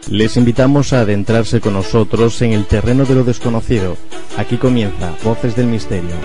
Les invitamos a adentrarse con nosotros en el terreno de lo desconocido. Aquí comienza Voces del Misterio.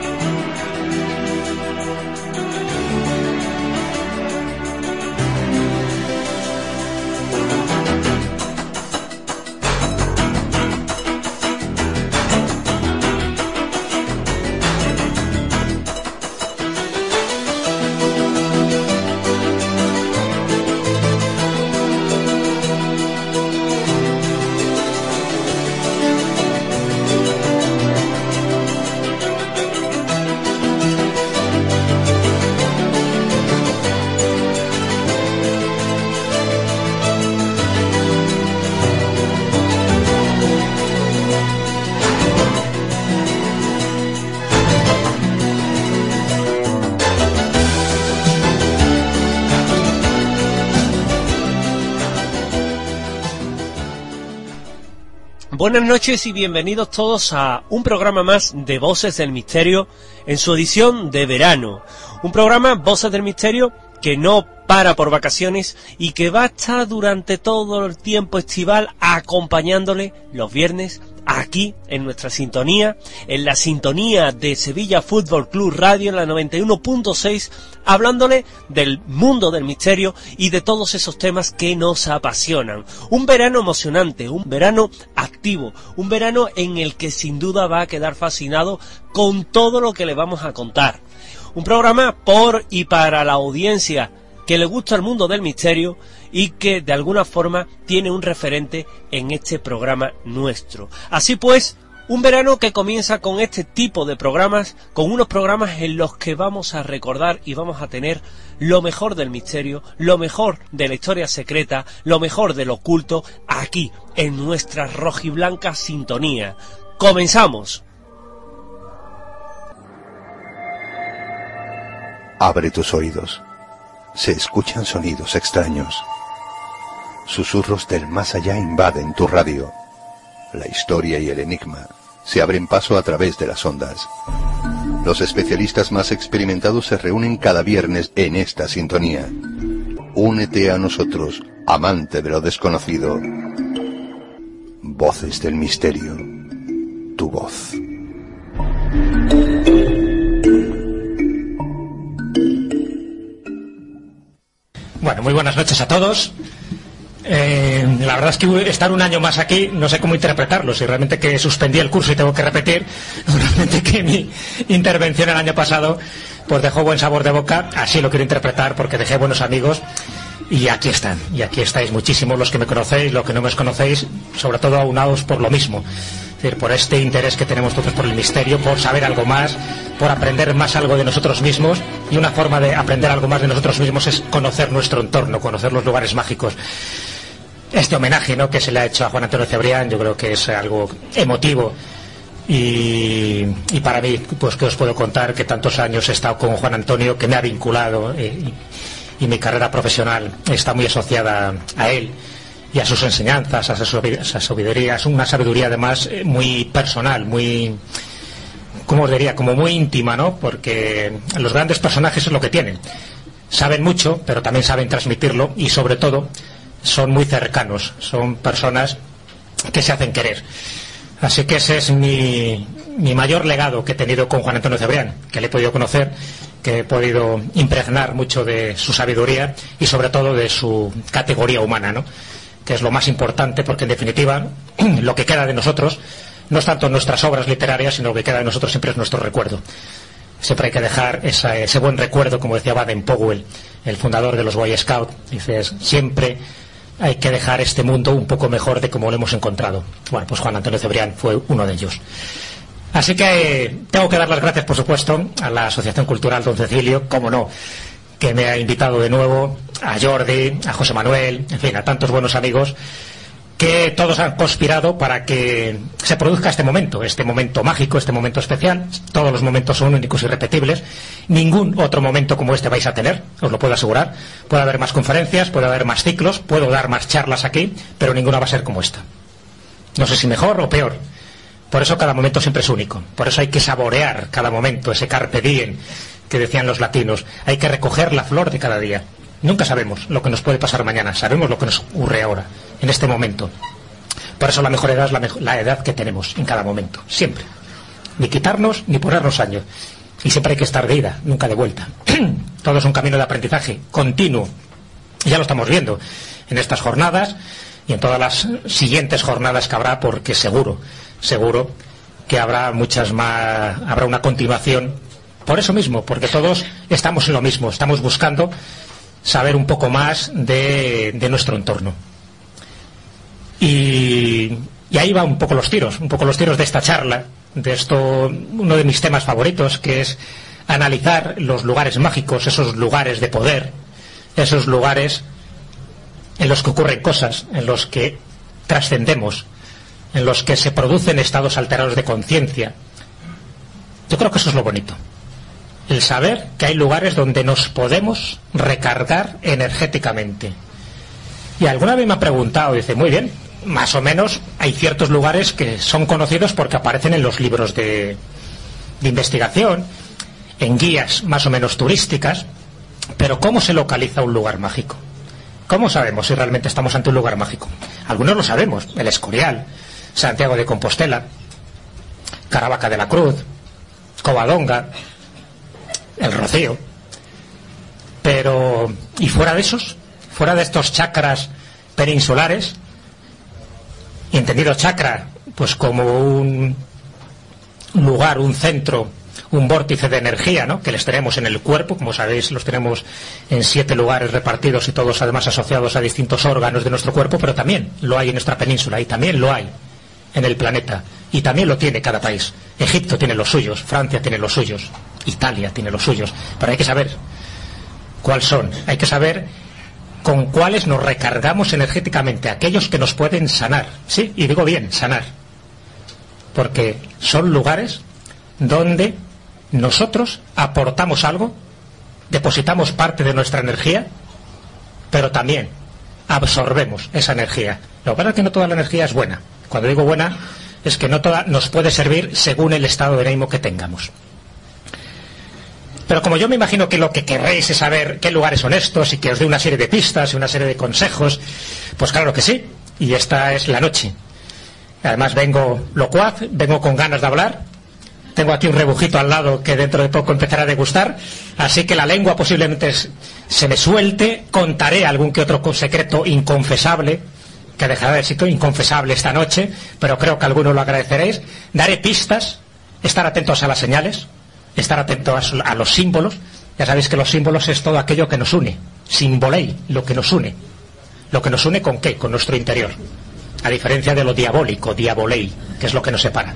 Buenas noches y bienvenidos todos a un programa más de Voces del Misterio en su edición de verano. Un programa, Voces del Misterio, que no para por vacaciones y que va a estar durante todo el tiempo estival acompañándole los viernes aquí en nuestra sintonía, en la sintonía de Sevilla Fútbol Club Radio en la 91.6, hablándole del mundo del misterio y de todos esos temas que nos apasionan. Un verano emocionante, un verano activo, un verano en el que sin duda va a quedar fascinado con todo lo que le vamos a contar. Un programa por y para la audiencia que le gusta el mundo del misterio y que de alguna forma tiene un referente en este programa nuestro. Así pues, un verano que comienza con este tipo de programas, con unos programas en los que vamos a recordar y vamos a tener lo mejor del misterio, lo mejor de la historia secreta, lo mejor del oculto, aquí, en nuestra rojiblanca sintonía. ¡Comenzamos! Abre tus oídos. Se escuchan sonidos extraños. Susurros del más allá invaden tu radio. La historia y el enigma se abren paso a través de las ondas. Los especialistas más experimentados se reúnen cada viernes en esta sintonía. Únete a nosotros, amante de lo desconocido. Voces del Misterio. Tu voz. Bueno, muy buenas noches a todos. La verdad es que estar un año más aquí no sé cómo interpretarlo, si realmente que suspendí el curso y tengo que repetir, realmente que mi intervención el año pasado pues dejó buen sabor de boca, así lo quiero interpretar porque dejé buenos amigos y aquí están, y aquí estáis muchísimos los que me conocéis, los que no me conocéis, sobre todo aunados por lo mismo. Es decir, por este interés que tenemos todos por el misterio, por saber algo más, por aprender más algo de nosotros mismos, y una forma de aprender algo más de nosotros mismos es conocer nuestro entorno, conocer los lugares mágicos. Este homenaje, ¿no?, que se le ha hecho a Juan Antonio Cebrián, yo creo que es algo emotivo y para mí, pues que os puedo contar que tantos años he estado con Juan Antonio, que me ha vinculado y mi carrera profesional está muy asociada a él y a sus enseñanzas, a esa sabiduría. Es una sabiduría además muy personal, muy, ¿cómo os diría?, como muy íntima, ¿no? Porque los grandes personajes es lo que tienen. Saben mucho, pero también saben transmitirlo y sobre todo son muy cercanos, son personas que se hacen querer. Así que ese es mi mayor legado que he tenido con Juan Antonio Cebrián, que le he podido conocer, que he podido impregnar mucho de su sabiduría y sobre todo de su categoría humana, ¿no?, que es lo más importante, porque en definitiva lo que queda de nosotros no es tanto nuestras obras literarias, sino lo que queda de nosotros siempre es nuestro recuerdo. Siempre hay que dejar ese buen recuerdo, como decía Baden Powell, el fundador de los Boy Scouts. Dices, siempre hay que dejar este mundo un poco mejor de como lo hemos encontrado. Bueno, pues Juan Antonio Cebrián fue uno de ellos. Así que tengo que dar las gracias, por supuesto, a la Asociación Cultural Don Cecilio, cómo no, que me ha invitado de nuevo, a Jordi, a José Manuel, en fin, a tantos buenos amigos que todos han conspirado para que se produzca este momento mágico, este momento especial. Todos los momentos son únicos y irrepetibles. Ningún otro momento como este vais a tener, os lo puedo asegurar. Puede haber más conferencias, puede haber más ciclos, puedo dar más charlas aquí, pero ninguna va a ser como esta. No sé si mejor o peor. Por eso cada momento siempre es único. Por eso hay que saborear cada momento, ese carpe diem que decían los latinos. Hay que recoger la flor de cada día. Nunca sabemos lo que nos puede pasar mañana, sabemos lo que nos ocurre ahora, en este momento. Por eso la mejor edad es la edad que tenemos en cada momento, siempre. Ni quitarnos ni ponernos años. Y siempre hay que estar de ida, nunca de vuelta. Todo es un camino de aprendizaje continuo. Y ya lo estamos viendo en estas jornadas y en todas las siguientes jornadas que habrá, porque seguro que habrá muchas más, habrá una continuación. Por eso mismo, porque todos estamos en lo mismo, estamos buscando saber un poco más de nuestro entorno. Y ahí va un poco los tiros de esta charla, de esto, uno de mis temas favoritos, que es analizar los lugares mágicos, esos lugares de poder, esos lugares en los que ocurren cosas, en los que trascendemos, en los que se producen estados alterados de conciencia. Yo creo que eso es lo bonito, el saber que hay lugares donde nos podemos recargar energéticamente. Y alguna vez me ha preguntado, dice, muy bien, más o menos hay ciertos lugares que son conocidos porque aparecen en los libros de investigación, en guías más o menos turísticas, pero ¿cómo se localiza un lugar mágico? ¿Cómo sabemos si realmente estamos ante un lugar mágico? Algunos lo sabemos, el Escorial, Santiago de Compostela, Caravaca de la Cruz, Covadonga, el Rocío. Pero, ¿y fuera de esos? Fuera de estos chakras peninsulares, y entendido chakra pues como un lugar, un centro, un vórtice de energía, ¿no?, que les tenemos en el cuerpo, como sabéis, los tenemos en 7 lugares repartidos y todos además asociados a distintos órganos de nuestro cuerpo, pero también lo hay en nuestra península y también lo hay en el planeta, y también lo tiene cada país. Egipto tiene los suyos, Francia tiene los suyos, Italia tiene los suyos, pero hay que saber cuáles son, hay que saber con cuáles nos recargamos energéticamente, aquellos que nos pueden sanar, sí, y digo bien, sanar, porque son lugares donde nosotros aportamos algo, depositamos parte de nuestra energía, pero también absorbemos esa energía. Lo que pasa es que no toda la energía es buena. Cuando digo buena, es que no toda nos puede servir según el estado de ánimo que tengamos. Pero como yo me imagino que lo que querréis es saber qué lugares son estos y que os dé una serie de pistas y una serie de consejos, pues claro que sí, y esta es la noche. Además vengo locuaz, vengo con ganas de hablar, tengo aquí un rebujito al lado que dentro de poco empezará a degustar, así que la lengua posiblemente se me suelte, contaré algún que otro secreto inconfesable, que dejará de ser inconfesable esta noche, pero creo que algunos lo agradeceréis. Daré pistas, estar atentos a las señales, estar atentos a los símbolos. Ya sabéis que los símbolos es todo aquello que nos une. Simbolei, lo que nos une. ¿Lo que nos une con qué? Con nuestro interior. A diferencia de lo diabólico, diabolei, que es lo que nos separa.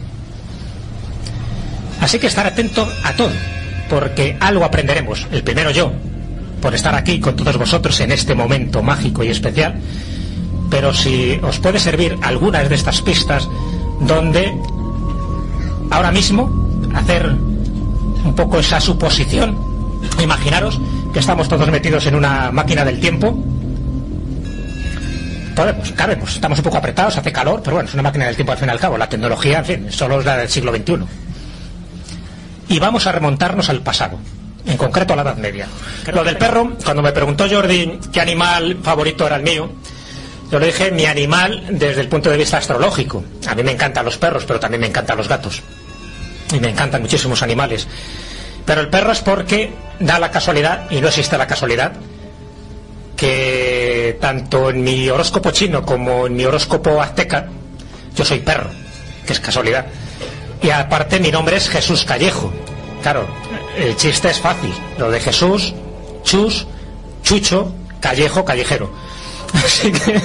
Así que estar atento a todo, porque algo aprenderemos. El primero yo, por estar aquí con todos vosotros en este momento mágico y especial. Pero si os puede servir algunas de estas pistas donde ahora mismo hacer un poco esa suposición, imaginaros que estamos todos metidos en una máquina del tiempo. Podemos, cabemos, estamos un poco apretados, hace calor, pero bueno, es una máquina del tiempo al fin y al cabo. La tecnología, en fin, solo es la del siglo XXI. Y vamos a remontarnos al pasado, en concreto a la Edad Media. Lo del perro, cuando me preguntó Jordi qué animal favorito era el mío, yo le dije mi animal desde el punto de vista astrológico. A mí me encantan los perros, pero también me encantan los gatos. Y me encantan muchísimos animales. Pero el perro es porque da la casualidad, y no existe la casualidad, que tanto en mi horóscopo chino como en mi horóscopo azteca, yo soy perro, que es casualidad. Y aparte mi nombre es Jesús Callejo. Claro, el chiste es fácil. Lo de Jesús, Chus, Chucho, Callejo, Callejero. Así que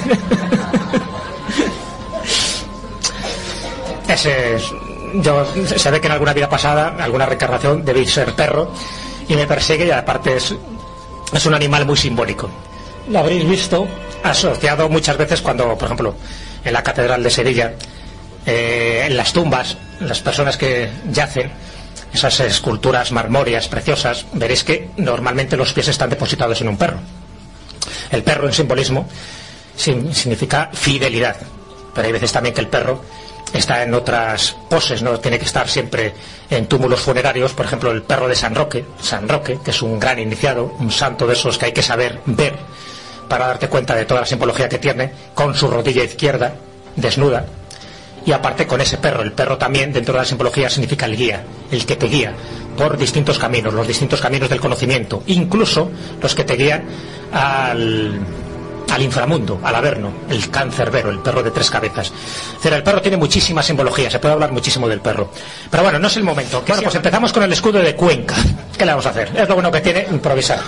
ese es, se ve que en alguna vida pasada, alguna reencarnación, debí ser perro y me persigue, y aparte es un animal muy simbólico. Lo habréis visto asociado muchas veces cuando, por ejemplo, en la Catedral de Sevilla, en las tumbas, las personas que yacen, esas esculturas marmóreas preciosas, veréis que normalmente los pies están depositados en un perro. El perro en simbolismo significa fidelidad, pero hay veces también que el perro está en otras poses, no tiene que estar siempre en túmulos funerarios. Por ejemplo, el perro de San Roque, que es un gran iniciado, un santo de esos que hay que saber ver para darte cuenta de toda la simbología que tiene, con su rodilla izquierda desnuda. Y aparte con ese perro, el perro también dentro de la simbología significa el guía, el que te guía por distintos caminos, los distintos caminos del conocimiento, incluso los que te guían al inframundo, al Averno, el cancerbero, el perro de 3 cabezas. Pero el perro tiene muchísima simbología, se puede hablar muchísimo del perro. Pero bueno, no es el momento. Bueno, pues empezamos con el escudo de Cuenca. ¿Qué le vamos a hacer? Es lo bueno que tiene improvisar.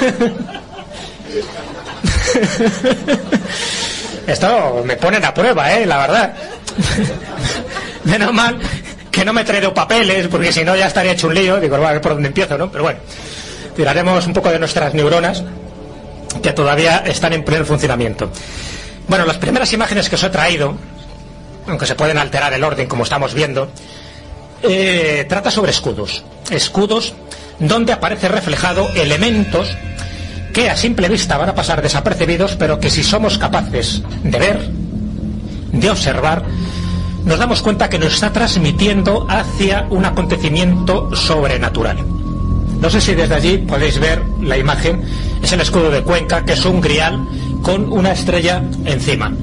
Esto me ponen a prueba, la verdad. Menos mal que no me he traído papeles, porque si no ya estaría hecho un lío. Digo, a ver por dónde empiezo, ¿no? Pero bueno, tiraremos un poco de nuestras neuronas, que todavía están en pleno funcionamiento. Bueno, las primeras imágenes que os he traído, aunque se pueden alterar el orden como estamos viendo, trata sobre escudos donde aparece reflejado elementos que a simple vista van a pasar desapercibidos, pero que si somos capaces de ver, de observar, nos damos cuenta que nos está transmitiendo hacia un acontecimiento sobrenatural. No sé si desde allí podéis ver la imagen. Es el escudo de Cuenca, que es un grial con una estrella encima.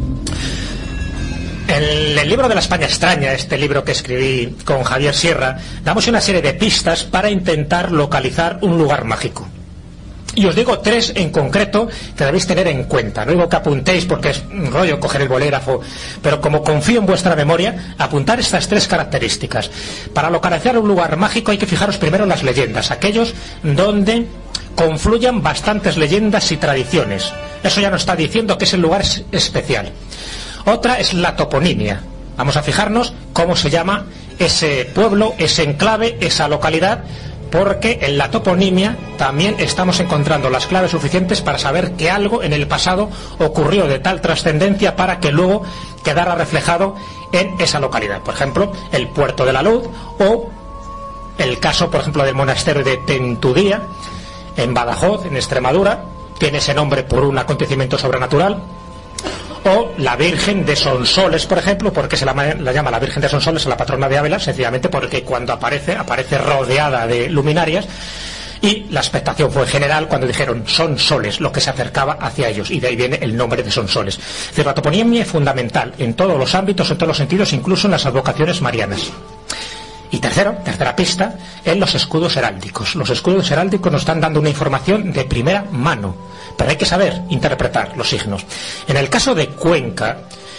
En el libro de la España extraña, este libro que escribí con Javier Sierra, damos una serie de pistas para intentar localizar un lugar mágico. Y os digo 3 en concreto que debéis tener en cuenta. No digo que apuntéis porque es un rollo coger el bolígrafo, pero como confío en vuestra memoria, apuntar estas 3 características. Para localizar un lugar mágico hay que fijaros primero en las leyendas, aquellos donde confluyan bastantes leyendas y tradiciones. Eso ya nos está diciendo que ese lugar es especial. Otra es la toponimia. Vamos a fijarnos cómo se llama ese pueblo, ese enclave, esa localidad, porque en la toponimia también estamos encontrando las claves suficientes para saber que algo en el pasado ocurrió de tal trascendencia para que luego quedara reflejado en esa localidad. Por ejemplo, el Puerto de la Luz, o el caso, por ejemplo, del monasterio de Tentudía, en Badajoz, en Extremadura, tiene ese nombre por un acontecimiento sobrenatural. O la Virgen de Sonsoles, por ejemplo, porque se la llama la Virgen de Sonsoles, a la patrona de Ávila, sencillamente porque cuando aparece rodeada de luminarias, y la expectación fue general cuando dijeron Sonsoles, lo que se acercaba hacia ellos, y de ahí viene el nombre de Sonsoles. Es decir, la toponimia es fundamental en todos los ámbitos, en todos los sentidos, incluso en las advocaciones marianas. Y tercera pista, en los escudos heráldicos. Los escudos heráldicos nos están dando una información de primera mano, pero hay que saber interpretar los signos. En el caso de Cuenca,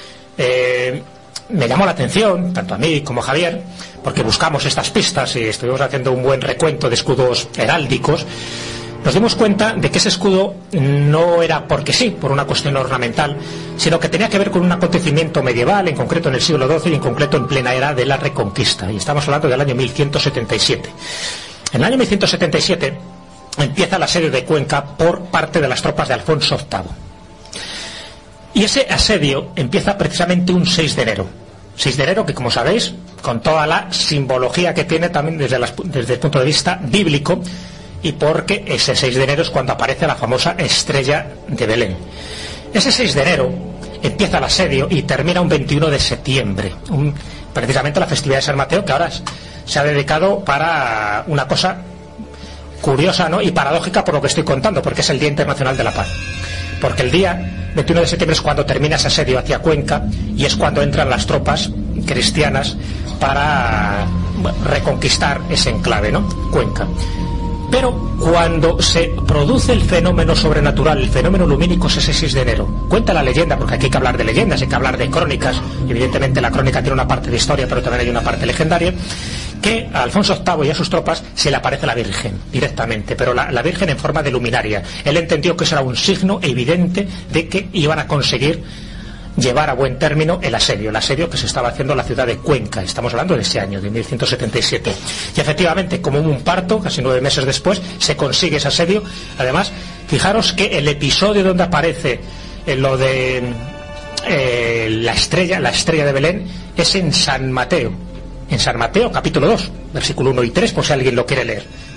me llamó la atención, tanto a mí como a Javier, porque buscamos estas pistas y estuvimos haciendo un buen recuento de escudos heráldicos. Nos dimos cuenta de que ese escudo no era porque sí, por una cuestión ornamental, sino que tenía que ver con un acontecimiento medieval, en concreto en el siglo XII y en concreto en plena era de la Reconquista. Y estamos hablando del año 1177. En el año 1177 empieza el asedio de Cuenca por parte de las tropas de Alfonso VIII. Y ese asedio empieza precisamente un 6 de enero. 6 de enero que, como sabéis, con toda la simbología que tiene también desde el punto de vista bíblico, y porque ese 6 de enero es cuando aparece la famosa estrella de Belén. Ese 6 de enero empieza el asedio y termina un 21 de septiembre, precisamente la festividad de San Mateo, que ahora se ha dedicado para una cosa curiosa, ¿no?, y paradójica por lo que estoy contando, porque es el Día Internacional de la Paz. Porque el día 21 de septiembre es cuando termina ese asedio hacia Cuenca y es cuando entran las tropas cristianas para reconquistar ese enclave, ¿no?, Cuenca. Pero cuando se produce el fenómeno sobrenatural, el fenómeno lumínico, es ese 6 de enero. Cuenta la leyenda, porque aquí hay que hablar de leyendas, hay que hablar de crónicas. Evidentemente la crónica tiene una parte de historia, pero también hay una parte legendaria, que a Alfonso VIII y a sus tropas se le aparece la Virgen directamente, pero la Virgen en forma de luminaria. Él entendió que eso era un signo evidente de que iban a conseguir llevar a buen término el asedio que se estaba haciendo en la ciudad de Cuenca. Estamos hablando de ese año, de 1177. Y efectivamente, como un parto, casi 9 meses después, se consigue ese asedio. Además, fijaros que el episodio donde aparece lo de la estrella de Belén, es en San Mateo. En San Mateo, capítulo 2, versículo 1 y 3, por si alguien lo quiere leer.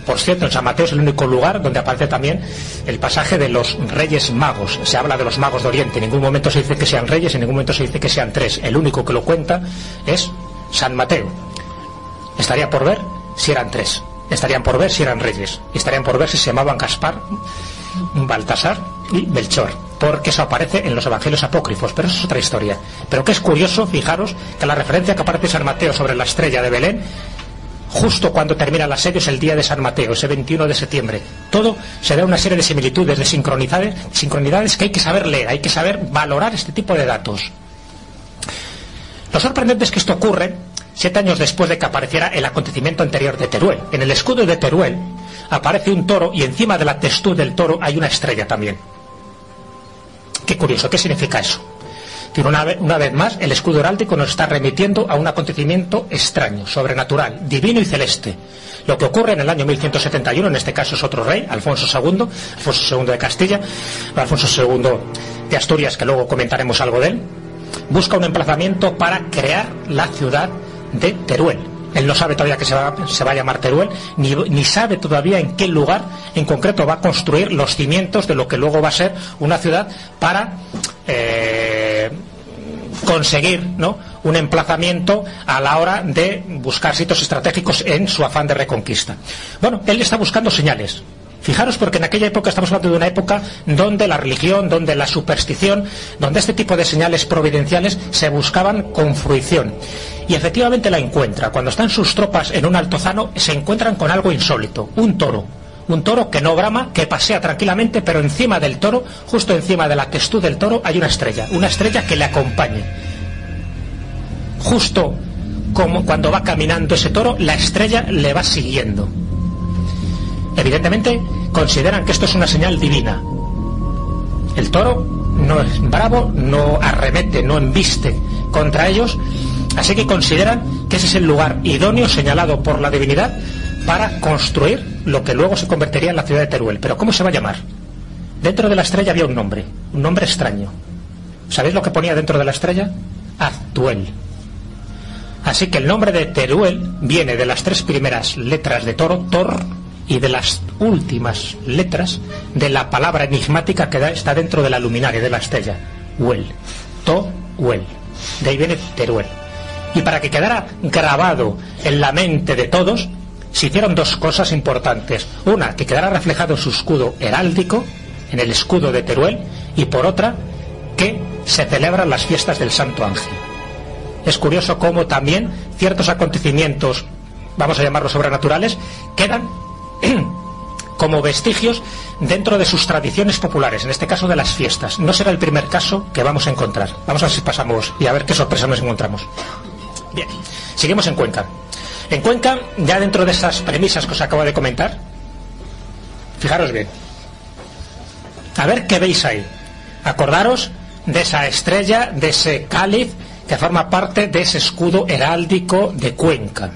Por cierto, en San Mateo es el único lugar donde aparece también el pasaje de los Reyes Magos. Se habla de los magos de Oriente, en ningún momento se dice que sean reyes, en ningún momento se dice que sean 3. El único que lo cuenta es San Mateo. Estaría por ver si eran 3. Estarían por ver si eran reyes. Y estarían por ver si se llamaban Gaspar, Baltasar y Melchor, porque eso aparece en los evangelios apócrifos, pero eso es otra historia. Pero que es curioso, fijaros, que la referencia que aparece en San Mateo sobre la estrella de Belén, justo cuando termina el asedio, es el día de San Mateo, ese 21 de septiembre. Todo se da una serie de similitudes, de sincronidades que hay que saber leer, hay que saber valorar este tipo de datos. Lo sorprendente es que esto ocurre 7 años después de que apareciera el acontecimiento anterior de Teruel. En el escudo de Teruel aparece un toro y encima de la testuz del toro hay una estrella también. Qué curioso, ¿qué significa eso? Que una vez más el escudo heráldico nos está remitiendo a un acontecimiento extraño, sobrenatural, divino y celeste. Lo que ocurre en el año 1171, en este caso es otro rey, Alfonso II de Castilla, Alfonso II de Asturias, que luego comentaremos algo de él, busca un emplazamiento para crear la ciudad de Teruel. Él no sabe todavía que se va a llamar Teruel, ni sabe todavía en qué lugar en concreto va a construir los cimientos de lo que luego va a ser una ciudad para conseguir, ¿no?, un emplazamiento a la hora de buscar sitios estratégicos en su afán de reconquista. Bueno, él está buscando señales. Fijaros, porque en aquella época estamos hablando de una época donde la religión, donde la superstición, donde este tipo de señales providenciales se buscaban con fruición. Y efectivamente la encuentra. Cuando están sus tropas en un altozano, se encuentran con algo insólito, un toro que no brama, que pasea tranquilamente, pero encima del toro, justo encima de la testuz del toro, hay una estrella que le acompañe. Justo como cuando va caminando ese toro, la estrella le va siguiendo. Evidentemente consideran que esto es una señal divina. El toro no es bravo, no arremete, no embiste contra ellos, así que consideran que ese es el lugar idóneo señalado por la divinidad para construir lo que luego se convertiría en la ciudad de Teruel. Pero ¿cómo se va a llamar? Dentro de la estrella había un nombre extraño. ¿Sabéis lo que ponía dentro de la estrella? Aztuel. Así que el nombre de Teruel viene de las 3 primeras letras de toro, Tor, y de las últimas letras de la palabra enigmática que está dentro de la luminaria de la estrella, Huel, To-Huel. De ahí viene Teruel. Y para que quedara grabado en la mente de todos, se hicieron 2 cosas importantes. Una, que quedara reflejado su escudo heráldico, en el escudo de Teruel, y por otra, que se celebran las fiestas del Santo Ángel. Es curioso cómo también ciertos acontecimientos, vamos a llamarlos sobrenaturales, quedan como vestigios dentro de sus tradiciones populares, en este caso de las fiestas. No será el primer caso que vamos a encontrar. Vamos a ver si pasamos y a ver qué sorpresa nos encontramos. Bien, seguimos en Cuenca. En Cuenca, ya dentro de esas premisas que os acabo de comentar, fijaros bien, a ver qué veis ahí. Acordaros de esa estrella, de ese cáliz que forma parte de ese escudo heráldico de Cuenca.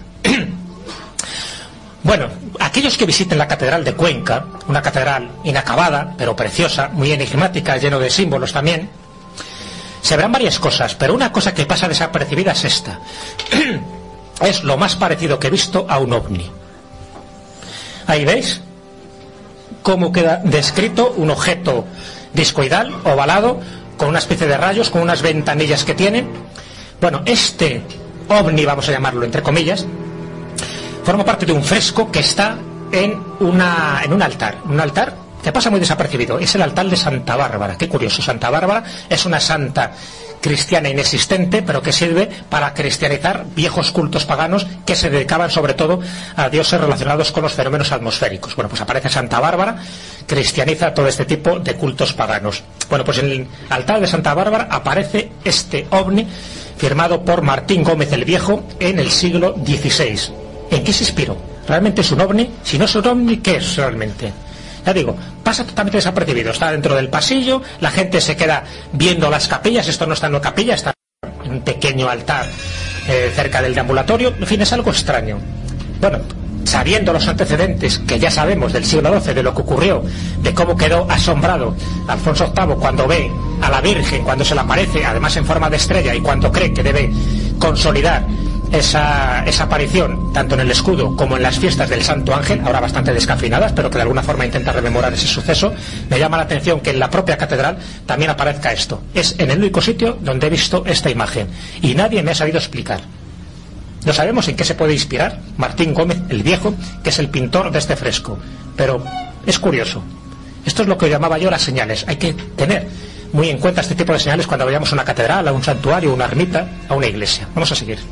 Bueno, aquellos que visiten la catedral de Cuenca, una catedral inacabada, pero preciosa, muy enigmática, lleno de símbolos también, se verán varias cosas, pero una cosa que pasa desapercibida es esta. Es lo más parecido que he visto a un ovni. Ahí veis cómo queda descrito un objeto discoidal, ovalado, con una especie de rayos, con unas ventanillas que tiene. Bueno, este ovni, vamos a llamarlo entre comillas, forma parte de un fresco que está en un altar que pasa muy desapercibido. Es el altar de Santa Bárbara. Qué curioso, Santa Bárbara es una santa cristiana inexistente, pero que sirve para cristianizar viejos cultos paganos que se dedicaban sobre todo a dioses relacionados con los fenómenos atmosféricos. Bueno, pues aparece Santa Bárbara, cristianiza todo este tipo de cultos paganos. Bueno, pues en el altar de Santa Bárbara aparece este ovni firmado por Martín Gómez el Viejo en el siglo XVI. ¿En qué se inspiró? ¿Realmente es un ovni? Si no es un ovni, ¿qué es realmente? Ya digo, pasa totalmente desapercibido. Está dentro del pasillo, la gente se queda viendo las capillas. Esto no está en una capilla, está en un pequeño altar cerca del deambulatorio. En fin, es algo extraño. Bueno, sabiendo los antecedentes que ya sabemos del siglo XII, de lo que ocurrió, de cómo quedó asombrado Alfonso VIII cuando ve a la Virgen, cuando se le aparece, además en forma de estrella, y cuando cree que debe consolidar esa aparición tanto en el escudo como en las fiestas del Santo Ángel, ahora bastante descafeinadas, pero que de alguna forma intenta rememorar ese suceso. Me llama la atención que en la propia catedral también aparezca esto. Es en el único sitio donde he visto esta imagen y nadie me ha sabido explicar. No sabemos en qué se puede inspirar Martín Gómez el Viejo, que es el pintor de este fresco, pero es curioso. Esto es lo que llamaba yo las señales. Hay que tener muy en cuenta este tipo de señales cuando vayamos a una catedral, a un santuario, a una ermita, a una iglesia. Vamos a seguir.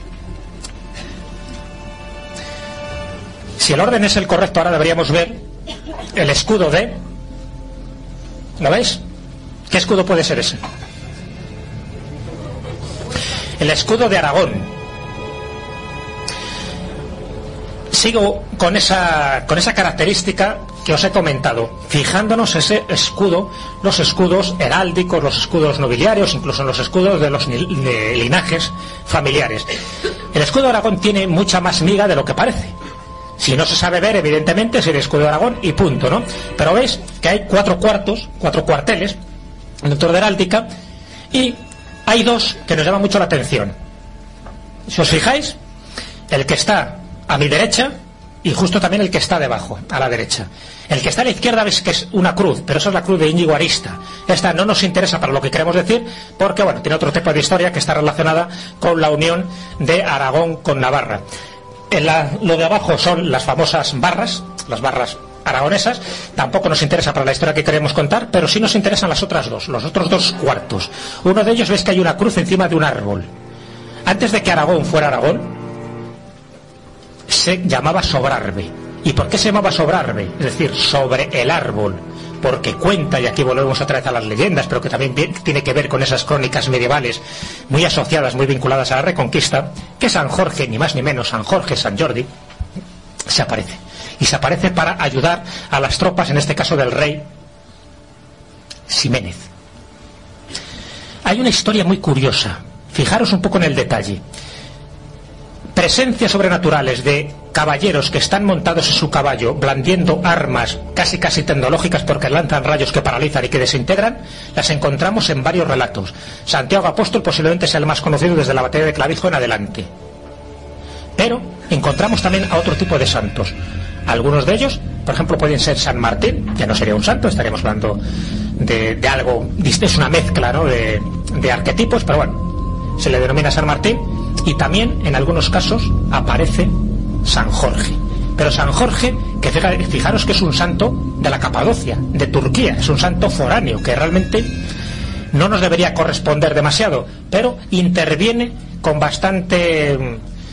Si el orden es el correcto, ahora deberíamos ver el escudo de... ¿Lo veis? ¿Qué escudo puede ser ese? El escudo de Aragón. Sigo con esa característica que os he comentado, fijándonos ese escudo, los escudos heráldicos, los escudos nobiliarios, incluso los escudos de los linajes familiares. El escudo de Aragón tiene mucha más miga de lo que parece. Si no se sabe ver, evidentemente es el escudo de Aragón y punto, ¿no? Pero veis que hay 4 cuarteles dentro de heráldica, y hay 2 que nos llaman mucho la atención. Si os fijáis, el que está a mi derecha y justo también el que está debajo, a la derecha. El que está a la izquierda veis que es una cruz, pero eso es la cruz de Íñigo Arista. Esta no nos interesa para lo que queremos decir, porque bueno, tiene otro tipo de historia que está relacionada con la unión de Aragón con Navarra. Lo de abajo son las famosas barras, las barras aragonesas. Tampoco nos interesa para la historia que queremos contar, pero sí nos interesan las otras 2, los otros 2 cuartos. Uno de ellos veis que hay una cruz encima de un árbol. Antes de que Aragón fuera Aragón, se llamaba Sobrarbe. ¿Y por qué se llamaba Sobrarbe? Es decir, sobre el árbol. Porque cuenta, y aquí volvemos otra vez a las leyendas, pero que también tiene que ver con esas crónicas medievales muy asociadas, muy vinculadas a la Reconquista, que San Jorge, ni más ni menos, San Jorge, San Jordi, se aparece. Y se aparece para ayudar a las tropas, en este caso del rey Ximénez. Hay una historia muy curiosa. Fijaros un poco en el detalle. Presencias sobrenaturales de caballeros que están montados en su caballo, blandiendo armas casi tecnológicas porque lanzan rayos que paralizan y que desintegran, las encontramos en varios relatos. Santiago Apóstol posiblemente sea el más conocido desde la batalla de Clavijo en adelante. Pero encontramos también a otro tipo de santos. Algunos de ellos, por ejemplo, pueden ser San Martín, que no sería un santo, estaríamos hablando de algo, es una mezcla, ¿no?, de arquetipos, pero bueno, se le denomina San Martín. Y también en algunos casos aparece San Jorge. Pero San Jorge, que fijaros que es un santo de la Capadocia, de Turquía, es un santo foráneo que realmente no nos debería corresponder demasiado, pero interviene con bastante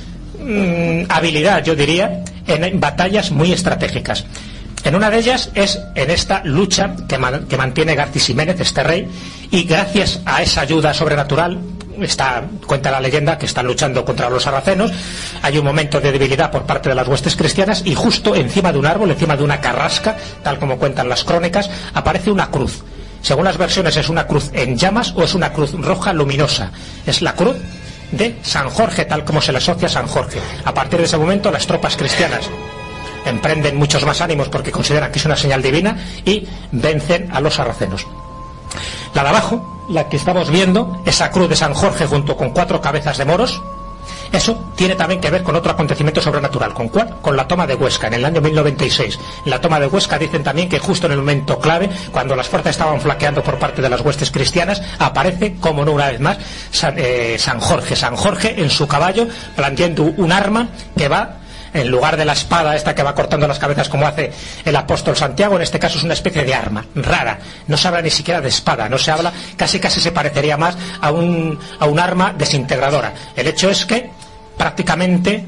habilidad, yo diría, en batallas muy estratégicas. En una de ellas es en esta lucha que mantiene Garci Ximénez, este rey, y gracias a esa ayuda sobrenatural, cuenta la leyenda que están luchando contra los sarracenos, hay un momento de debilidad por parte de las huestes cristianas y justo encima de un árbol, encima de una carrasca, tal como cuentan las crónicas, aparece una cruz. Según las versiones es una cruz en llamas o es una cruz roja luminosa. Es la cruz de San Jorge, tal como se le asocia a San Jorge. A partir de ese momento las tropas cristianas emprenden muchos más ánimos porque consideran que es una señal divina y vencen a los sarracenos. La de abajo, la que estamos viendo, esa cruz de San Jorge junto con 4 cabezas de moros, eso tiene también que ver con otro acontecimiento sobrenatural. ¿Con cuál? Con la toma de Huesca en el año 1096. En la toma de Huesca dicen también que justo en el momento clave, cuando las fuerzas estaban flaqueando por parte de las huestes cristianas, aparece, como no una vez más, San Jorge en su caballo, blandiendo un arma que va, en lugar de la espada esta que va cortando las cabezas como hace el apóstol Santiago, en este caso es una especie de arma rara. No se habla ni siquiera de espada, no se habla, casi se parecería más a un arma desintegradora. El hecho es que prácticamente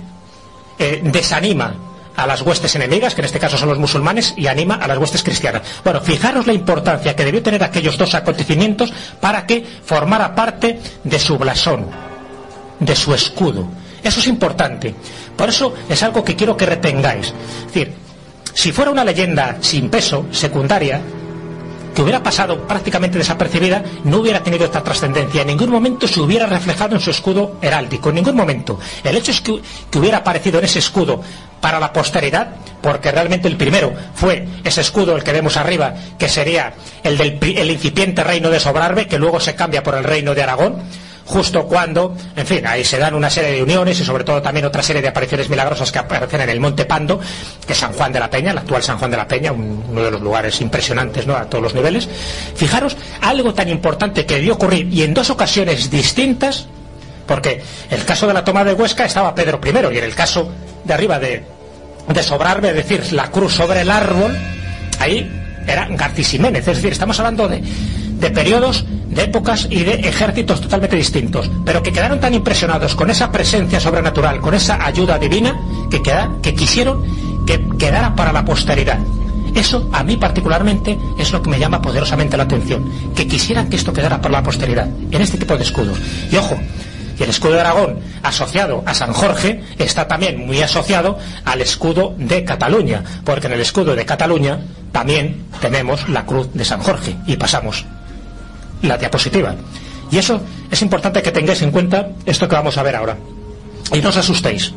desanima a las huestes enemigas, que en este caso son los musulmanes, y anima a las huestes cristianas. Bueno, fijaros la importancia que debió tener aquellos 2 acontecimientos para que formara parte de su blasón, de su escudo. Eso es importante. Por eso es algo que quiero que retengáis. Es decir, si fuera una leyenda sin peso, secundaria, que hubiera pasado prácticamente desapercibida, no hubiera tenido esta trascendencia. En ningún momento se hubiera reflejado en su escudo heráldico. En ningún momento. El hecho es que hubiera aparecido en ese escudo para la posteridad, porque realmente el primero fue ese escudo, el que vemos arriba, que sería el incipiente reino de Sobrarbe, que luego se cambia por el reino de Aragón, justo cuando, en fin, ahí se dan una serie de uniones y sobre todo también otra serie de apariciones milagrosas que aparecen en el Monte Pando, que es San Juan de la Peña, el actual San Juan de la Peña, uno de los lugares impresionantes, ¿no?, a todos los niveles. Fijaros, algo tan importante que debió ocurrir, y en dos ocasiones distintas, porque el caso de la toma de Huesca estaba Pedro I, y en el caso de arriba de Sobrarbe, es decir, la cruz sobre el árbol, ahí era García-Jiménez. Es decir, estamos hablando de periodos, de épocas y de ejércitos totalmente distintos, pero que quedaron tan impresionados con esa presencia sobrenatural, con esa ayuda divina, que quisieron que quedara para la posteridad. Eso, a mí particularmente, es lo que me llama poderosamente la atención, que quisieran que esto quedara para la posteridad, en este tipo de escudos. Y ojo, y el escudo de Aragón, asociado a San Jorge, está también muy asociado al escudo de Cataluña, porque en el escudo de Cataluña también tenemos la cruz de San Jorge. Y pasamos la diapositiva. Y eso es importante que tengáis en cuenta esto que vamos a ver ahora. Y no os asustéis.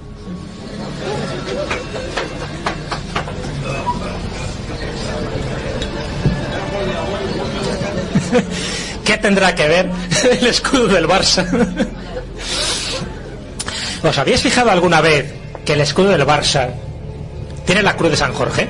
¿Qué tendrá que ver el escudo del Barça? ¿Os habéis fijado alguna vez que el escudo del Barça tiene la cruz de San Jorge?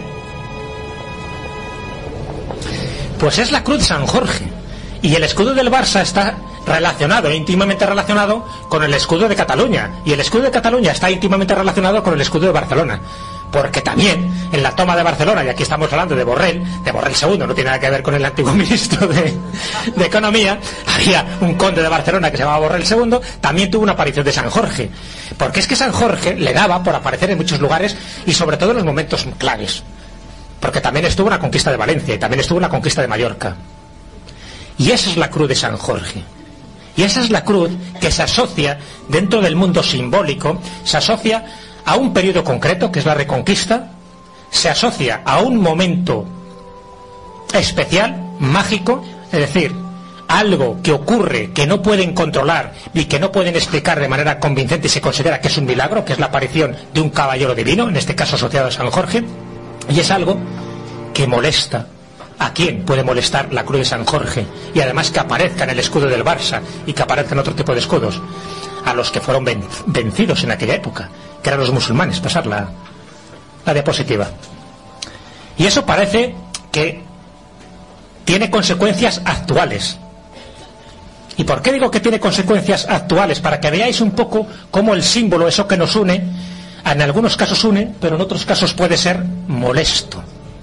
Pues es la cruz de San Jorge. Y el escudo del Barça está relacionado, íntimamente relacionado con el escudo de Cataluña. Y el escudo de Cataluña está íntimamente relacionado con el escudo de Barcelona. Porque también en la toma de Barcelona, y aquí estamos hablando de Borrell II, no tiene nada que ver con el antiguo ministro de Economía, había un conde de Barcelona que se llamaba Borrell II, también tuvo una aparición de San Jorge. Porque es que San Jorge le daba por aparecer en muchos lugares y sobre todo en los momentos claves. Porque también estuvo en la conquista de Valencia y también estuvo en la conquista de Mallorca. Y esa es la cruz de San Jorge. Y esa es la cruz que se asocia dentro del mundo simbólico, se asocia a un periodo concreto, que es la Reconquista, se asocia a un momento especial, mágico, es decir, algo que ocurre que no pueden controlar y que no pueden explicar de manera convincente y se considera que es un milagro, que es la aparición de un caballero divino, en este caso asociado a San Jorge, y es algo que molesta. ¿A quién puede molestar la cruz de San Jorge? Y además que aparezca en el escudo del Barça y que aparezca en otro tipo de escudos. A los que fueron vencidos en aquella época, que eran los musulmanes. Pasar la diapositiva. Y eso parece que tiene consecuencias actuales. ¿Y por qué digo que tiene consecuencias actuales? Para que veáis un poco cómo el símbolo, eso que nos une, en algunos casos une, pero en otros casos puede ser molesto.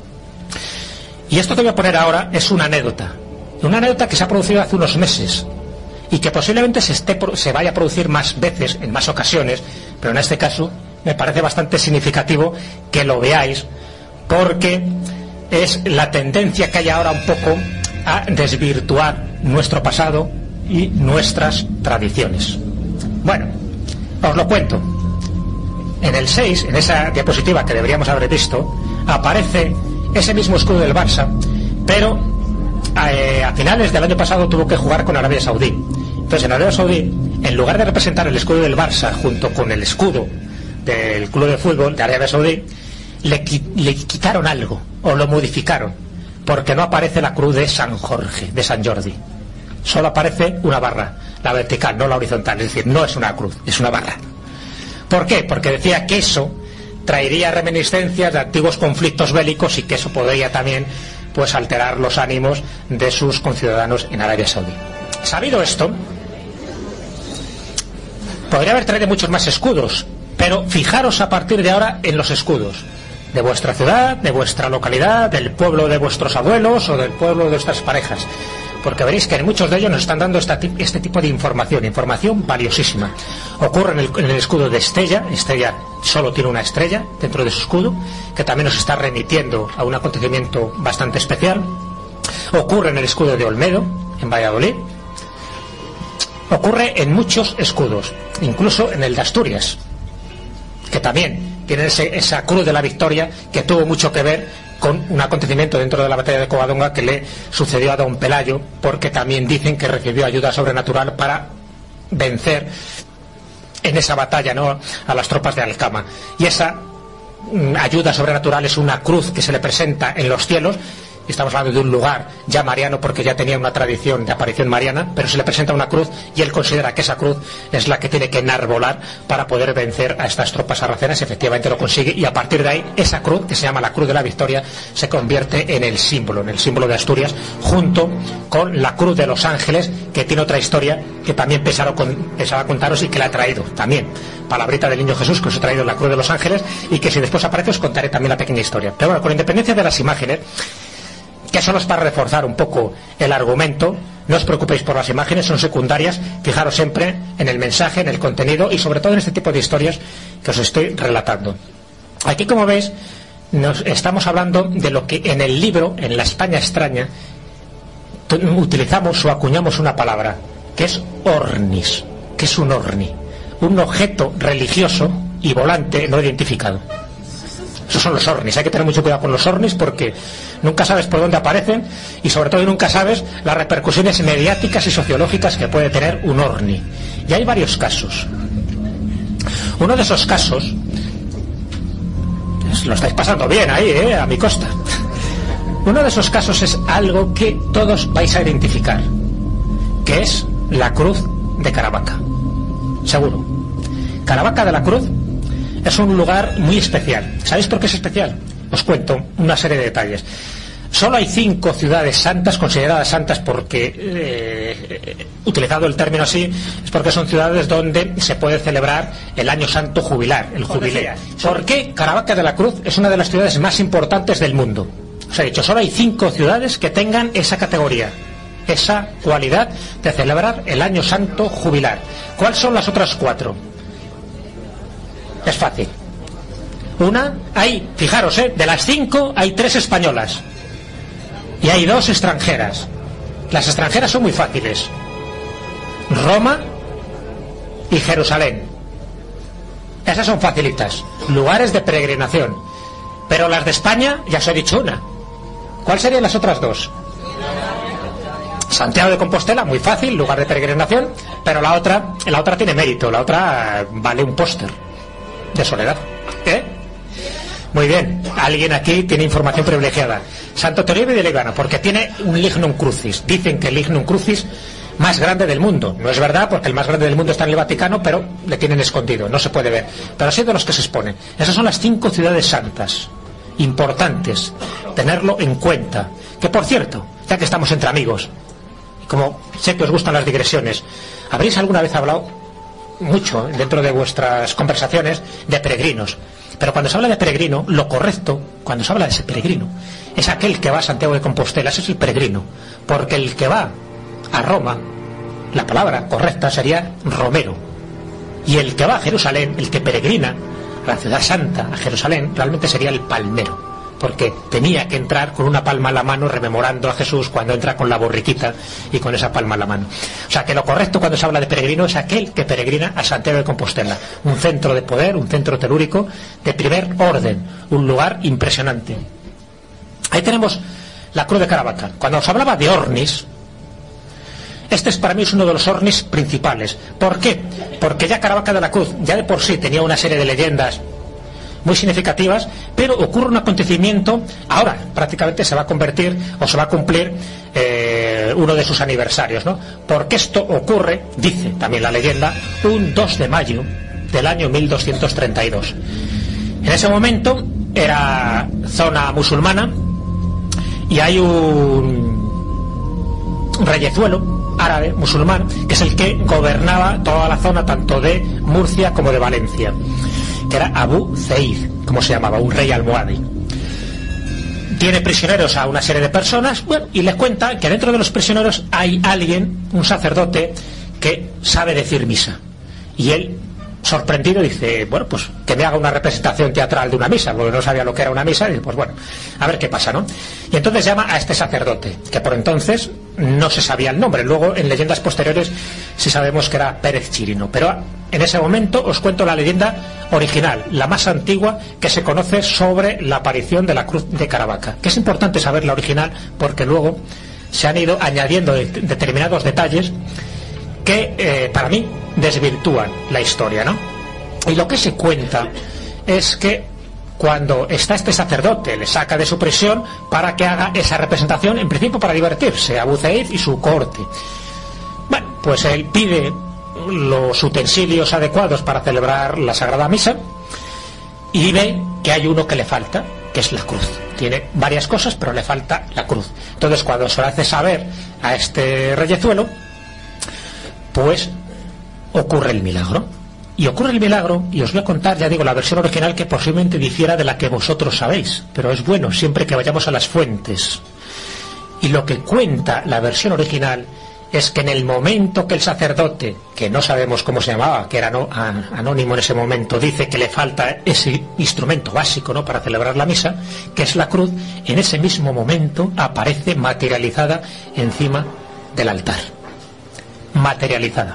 Y esto que voy a poner ahora es una anécdota que se ha producido hace unos meses y que posiblemente se vaya a producir más veces, en más ocasiones, pero en este caso me parece bastante significativo que lo veáis, porque es la tendencia que hay ahora un poco a desvirtuar nuestro pasado y nuestras tradiciones. Bueno, os lo cuento. En el 6, en esa diapositiva que deberíamos haber visto, aparece ese mismo escudo del Barça, pero a finales del año pasado tuvo que jugar con Arabia Saudí. Entonces en Arabia Saudí, en lugar de representar el escudo del Barça junto con el escudo del club de fútbol de Arabia Saudí, le quitaron algo o lo modificaron, porque no aparece la cruz de San Jorge, de San Jordi. Solo aparece una barra, la vertical, no la horizontal, es decir, no es una cruz, es una barra. ¿Por qué? Porque decía que eso traería reminiscencias de antiguos conflictos bélicos y que eso podría también pues alterar los ánimos de sus conciudadanos en Arabia Saudí. Sabido esto, podría haber traído muchos más escudos, pero fijaros a partir de ahora en los escudos de vuestra ciudad, de vuestra localidad, del pueblo de vuestros abuelos o del pueblo de vuestras parejas, porque veréis que en muchos de ellos nos están dando este tipo de información valiosísima. Ocurre en el escudo de Estella. Estella solo tiene una estrella dentro de su escudo, que también nos está remitiendo a un acontecimiento bastante especial. Ocurre en el escudo de Olmedo, en Valladolid. Ocurre en muchos escudos, incluso en el de Asturias, que también tiene esa cruz de la victoria que tuvo mucho que ver con un acontecimiento dentro de la batalla de Covadonga que le sucedió a don Pelayo, porque también dicen que recibió ayuda sobrenatural para vencer en esa batalla, ¿no?, a las tropas de Alcama. Y esa ayuda sobrenatural es una cruz que se le presenta en los cielos, estamos hablando de un lugar ya mariano porque ya tenía una tradición de aparición mariana, pero se le presenta una cruz y él considera que esa cruz es la que tiene que enarbolar para poder vencer a estas tropas sarracenas, y efectivamente lo consigue, y a partir de ahí esa cruz, que se llama la Cruz de la Victoria, se convierte en el símbolo de Asturias, junto con la Cruz de los Ángeles, que tiene otra historia que también pensaba contaros y que la he traído también, palabrita del Niño Jesús, que os he traído la Cruz de los Ángeles, y que si después aparece os contaré también la pequeña historia. Pero bueno, con independencia de las imágenes, que solo es para reforzar un poco el argumento, no os preocupéis por las imágenes, son secundarias, fijaros siempre en el mensaje, en el contenido y sobre todo en este tipo de historias que os estoy relatando. Aquí, como veis, nos estamos hablando de lo que en el libro, en la España extraña, utilizamos o acuñamos una palabra, que es ornis. ¿Qué es un orni? Un objeto religioso y volante no identificado. Esos son los ornis. Hay que tener mucho cuidado con los ornis porque nunca sabes por dónde aparecen y sobre todo nunca sabes las repercusiones mediáticas y sociológicas que puede tener un orni. Y hay varios casos. Uno de esos casos, lo estáis pasando bien ahí, a mi costa. Uno de esos casos es algo que todos vais a identificar, que es la Cruz de Caravaca. Seguro. Caravaca de la Cruz es un lugar muy especial. ¿Sabéis por qué es especial? Os cuento una serie de detalles. Solo hay 5 ciudades santas, consideradas santas porque, utilizado el término así, es porque son ciudades donde se puede celebrar el año santo jubilar, el jubileo. ¿Por qué Caravaca de la Cruz es una de las ciudades más importantes del mundo? Os he dicho, solo hay 5 ciudades que tengan esa categoría, esa cualidad de celebrar el año santo jubilar. ¿Cuáles son las otras 4? Es fácil. Una, fijaros, de las 5 hay 3 españolas y hay 2 extranjeras. Las extranjeras son muy fáciles: Roma y Jerusalén. Esas son facilitas, lugares de peregrinación. Pero las de España, ya os he dicho una. ¿Cuáles serían las otras 2? Santiago de Compostela, muy fácil, lugar de peregrinación, pero la otra tiene mérito, la otra vale un póster de Soledad. Muy bien, alguien aquí tiene información privilegiada. Santo Toribio de Líbano, porque tiene un lignum crucis. Dicen que el lignum crucis más grande del mundo. No es verdad, porque el más grande del mundo está en el Vaticano, pero le tienen escondido, no se puede ver. Pero así de los que se exponen. Esas son las 5 ciudades santas. Importantes, tenerlo en cuenta. Que por cierto, ya que estamos entre amigos, y como sé que os gustan las digresiones, ¿habréis alguna vez hablado mucho dentro de vuestras conversaciones de peregrinos? Pero cuando se habla de peregrino, lo correcto, cuando se habla de ese peregrino, es aquel que va a Santiago de Compostela. Ese es el peregrino, porque el que va a Roma, la palabra correcta sería romero, y el que va a Jerusalén, el que peregrina a la ciudad santa, a Jerusalén, realmente sería el palmero, porque tenía que entrar con una palma en la mano rememorando a Jesús cuando entra con la borriquita y con esa palma en la mano. O sea que lo correcto cuando se habla de peregrino es aquel que peregrina a Santiago de Compostela, un centro de poder, un centro telúrico de primer orden, un lugar impresionante. Ahí tenemos la Cruz de Caravaca. Cuando os hablaba de ornis, este es para mí uno de los ornis principales. ¿Por qué? Porque ya Caravaca de la Cruz ya de por sí tenía una serie de leyendas muy significativas, pero ocurre un acontecimiento, ahora prácticamente se va a convertir o se va a cumplir uno de sus aniversarios, ¿no? Porque esto ocurre, dice también la leyenda, un 2 de mayo del año 1232. En ese momento era zona musulmana y hay un reyezuelo árabe musulmán que es el que gobernaba toda la zona tanto de Murcia como de Valencia, que era Abu Zeid, como se llamaba, un rey almohadi. Tiene prisioneros a una serie de personas, bueno, y les cuenta que dentro de los prisioneros hay alguien, un sacerdote, que sabe decir misa. Y él, sorprendido, dice, bueno, pues que me haga una representación teatral de una misa, porque no sabía lo que era una misa, y dice, pues bueno, a ver qué pasa, ¿no? Y entonces llama a este sacerdote, que por entonces no se sabía el nombre. Luego, en leyendas posteriores, sí sabemos que era Pérez Chirino, pero en ese momento os cuento la leyenda original, la más antigua que se conoce sobre la aparición de la Cruz de Caravaca, que es importante saber la original porque luego se han ido añadiendo determinados detalles que para mí desvirtúan la historia, ¿no? Y lo que se cuenta es que cuando está este sacerdote, le saca de su prisión para que haga esa representación, en principio para divertirse, Abu Zaid y su cohorte. Bueno, pues él pide los utensilios adecuados para celebrar la Sagrada Misa y ve que hay uno que le falta, que es la cruz. Tiene varias cosas, pero le falta la cruz. Entonces, cuando se lo hace saber a este reyezuelo, pues ocurre el milagro. Y ocurre el milagro, y os voy a contar, ya digo, la versión original, que posiblemente difiera de la que vosotros sabéis, pero es bueno siempre que vayamos a las fuentes. Y lo que cuenta la versión original es que en el momento que el sacerdote, que no sabemos cómo se llamaba, que era anónimo en ese momento, dice que le falta ese instrumento básico, ¿no?, para celebrar la misa, que es la cruz, en ese mismo momento aparece materializada encima del altar. Materializada.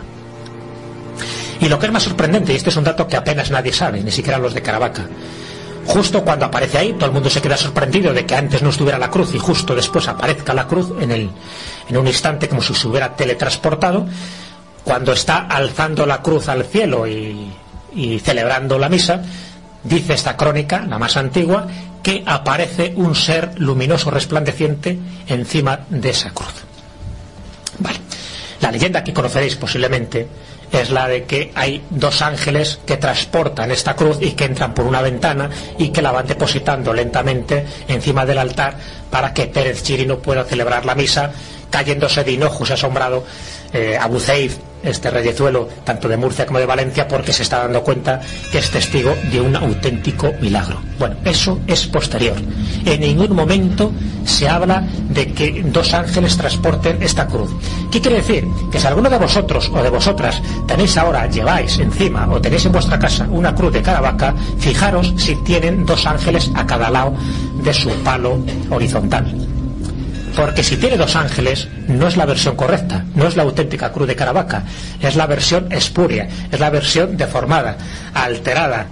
Y lo que es más sorprendente, y este es un dato que apenas nadie sabe, ni siquiera los de Caravaca, justo cuando aparece ahí, todo el mundo se queda sorprendido de que antes no estuviera la cruz y justo después aparezca la cruz en un instante, como si se hubiera teletransportado. Cuando está alzando la cruz al cielo y celebrando la misa, dice esta crónica, la más antigua, que aparece un ser luminoso resplandeciente encima de esa cruz. Vale. La leyenda que conoceréis posiblemente es la de que hay dos ángeles que transportan esta cruz y que entran por una ventana y que la van depositando lentamente encima del altar para que Pérez Chirino pueda celebrar la misa, cayéndose de hinojos y asombrado Abu Zaid, este reyezuelo tanto de Murcia como de Valencia, porque se está dando cuenta que es testigo de un auténtico milagro. Bueno, eso es posterior. En ningún momento se habla de que dos ángeles transporten esta cruz. ¿Qué quiere decir? Que si alguno de vosotros o de vosotras tenéis ahora, lleváis encima o tenéis en vuestra casa una cruz de Caravaca, fijaros si tienen dos ángeles a cada lado de su palo horizontal. Porque si tiene dos ángeles, no es la versión correcta, no es la auténtica cruz de Caravaca, es la versión espuria, es la versión deformada, alterada,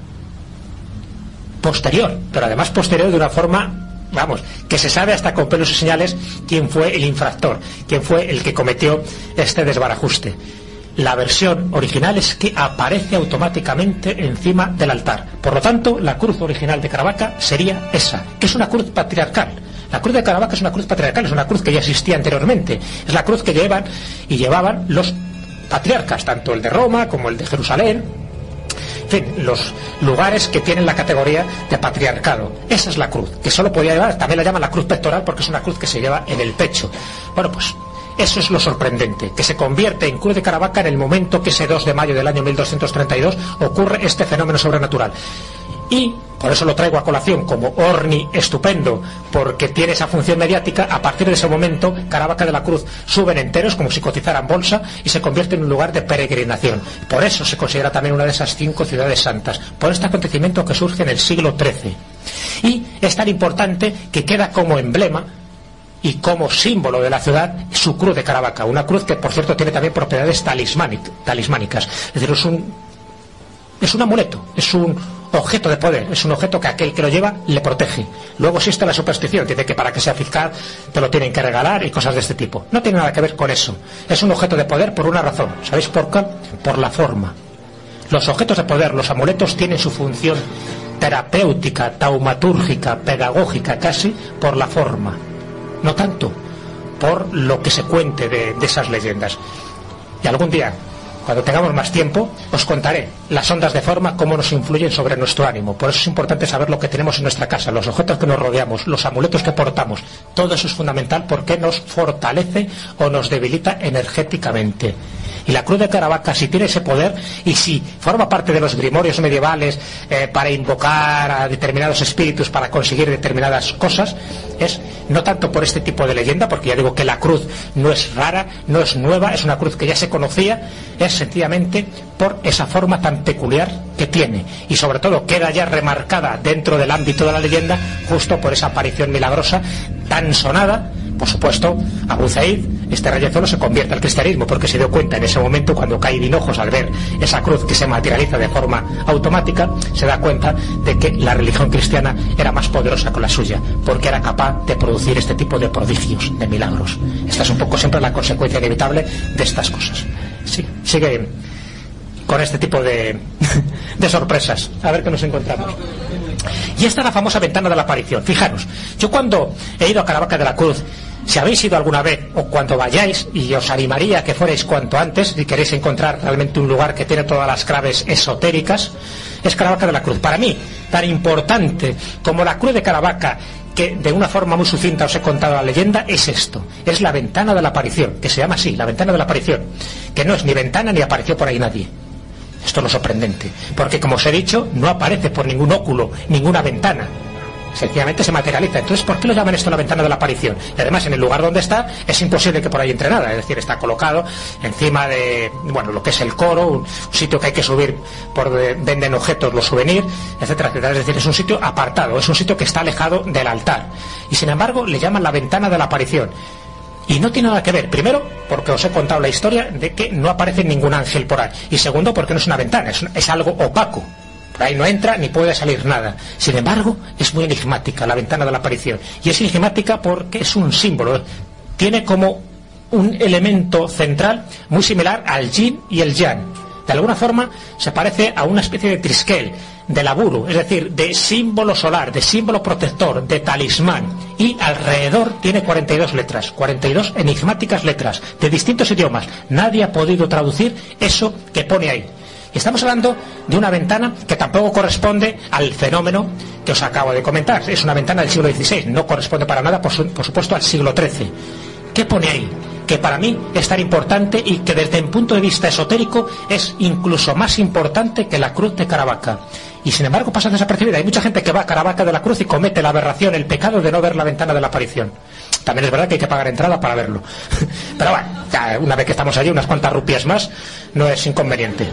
posterior, pero además posterior de una forma, vamos, que se sabe hasta con pelos y señales quién fue el infractor, quién fue el que cometió este desbarajuste. La versión original es que aparece automáticamente encima del altar. Por lo tanto, la cruz original de Caravaca sería esa, que es una cruz patriarcal. La cruz de Caravaca es una cruz patriarcal, es una cruz que ya existía anteriormente. Es la cruz que llevaban los patriarcas, tanto el de Roma como el de Jerusalén. En fin, los lugares que tienen la categoría de patriarcado. Esa es la cruz, que solo podía llevar, también la llaman la cruz pectoral porque es una cruz que se lleva en el pecho. Bueno, pues eso es lo sorprendente, que se convierte en cruz de Caravaca en el momento que ese 2 de mayo del año 1232 ocurre este fenómeno sobrenatural. Y por eso lo traigo a colación como orni estupendo, porque tiene esa función mediática. A partir de ese momento, Caravaca de la Cruz suben enteros como si cotizaran bolsa y se convierte en un lugar de peregrinación. Por eso se considera también una de esas 5 ciudades santas, por este acontecimiento que surge en el siglo XIII. Y es tan importante que queda como emblema y como símbolo de la ciudad su cruz de Caravaca, una cruz que por cierto tiene también propiedades talismánicas, es decir, es un amuleto, es un objeto de poder, es un objeto que aquel que lo lleva le protege. Luego existe la superstición, dice que para que sea eficaz te lo tienen que regalar y cosas de este tipo. No tiene nada que ver con eso. Es un objeto de poder por una razón. ¿Sabéis por qué? Por la forma. Los objetos de poder, los amuletos, tienen su función terapéutica, taumatúrgica, pedagógica casi, por la forma. No tanto por lo que se cuente de esas leyendas. Y algún día, cuando tengamos más tiempo, os contaré las ondas de forma, cómo nos influyen sobre nuestro ánimo. Por eso es importante saber lo que tenemos en nuestra casa, los objetos que nos rodeamos, los amuletos que portamos. Todo eso es fundamental porque nos fortalece o nos debilita energéticamente. Y la cruz de Caravaca, si tiene ese poder y si forma parte de los grimorios medievales para invocar a determinados espíritus para conseguir determinadas cosas, es no tanto por este tipo de leyenda, porque ya digo que la cruz no es rara, no es nueva, es una cruz que ya se conocía, es sencillamente por esa forma tan peculiar que tiene, y sobre todo queda ya remarcada dentro del ámbito de la leyenda justo por esa aparición milagrosa tan sonada. Por supuesto, Abu Zaid, este reyezuelo, se convierte al cristianismo porque se dio cuenta en ese momento, cuando cae de hinojos al ver esa cruz que se materializa de forma automática, se da cuenta de que la religión cristiana era más poderosa que la suya, porque era capaz de producir este tipo de prodigios, de milagros. Esta es un poco siempre la consecuencia inevitable de estas cosas. Sí, sigue con este tipo de sorpresas. A ver qué nos encontramos. Y esta es la famosa ventana de la aparición. Fijaros, yo cuando he ido a Caravaca de la Cruz, si habéis ido alguna vez o cuando vayáis, y os animaría a que fuerais cuanto antes, si queréis encontrar realmente un lugar que tiene todas las claves esotéricas, es Caravaca de la Cruz. Para mí, tan importante como la Cruz de Caravaca, que de una forma muy sucinta os he contado la leyenda, es esto, es la ventana de la aparición, que se llama así, la ventana de la aparición, que no es ni ventana ni apareció por ahí nadie. Esto es lo sorprendente, porque como os he dicho, no aparece por ningún óculo, ninguna ventana, sencillamente se materializa. Entonces, ¿por qué lo llaman esto la ventana de la aparición? Y además, en el lugar donde está, es imposible que por ahí entre nada, es decir, está colocado encima de, bueno, lo que es el coro, un sitio que hay que subir por donde venden objetos, los souvenirs, etcétera, etcétera. Es decir, es un sitio apartado, es un sitio que está alejado del altar. Y sin embargo, le llaman la ventana de la aparición. Y no tiene nada que ver, primero, porque os he contado la historia de que no aparece ningún ángel por ahí. Y segundo, porque no es una ventana, es algo opaco. Por ahí no entra ni puede salir nada. Sin embargo, es muy enigmática la ventana de la aparición. Y es enigmática porque es un símbolo. Tiene como un elemento central muy similar al yin y el yang. De alguna forma se parece a una especie de triskel, de laburo, es decir, de símbolo solar, de símbolo protector, de talismán. Y alrededor tiene 42 letras, 42 enigmáticas letras, de distintos idiomas. Nadie ha podido traducir eso que pone ahí. Y estamos hablando de una ventana que tampoco corresponde al fenómeno que os acabo de comentar. Es una ventana del siglo XVI, no corresponde para nada, por supuesto, al siglo XIII. ¿Qué pone ahí? Que para mí es tan importante y que desde un punto de vista esotérico es incluso más importante que la cruz de Caravaca. Y sin embargo pasa desapercibida. Hay mucha gente que va a Caravaca de la Cruz y comete la aberración, el pecado de no ver la ventana de la aparición. También es verdad que hay que pagar entrada para verlo. Pero bueno, ya una vez que estamos allí, unas cuantas rupias más, no es inconveniente.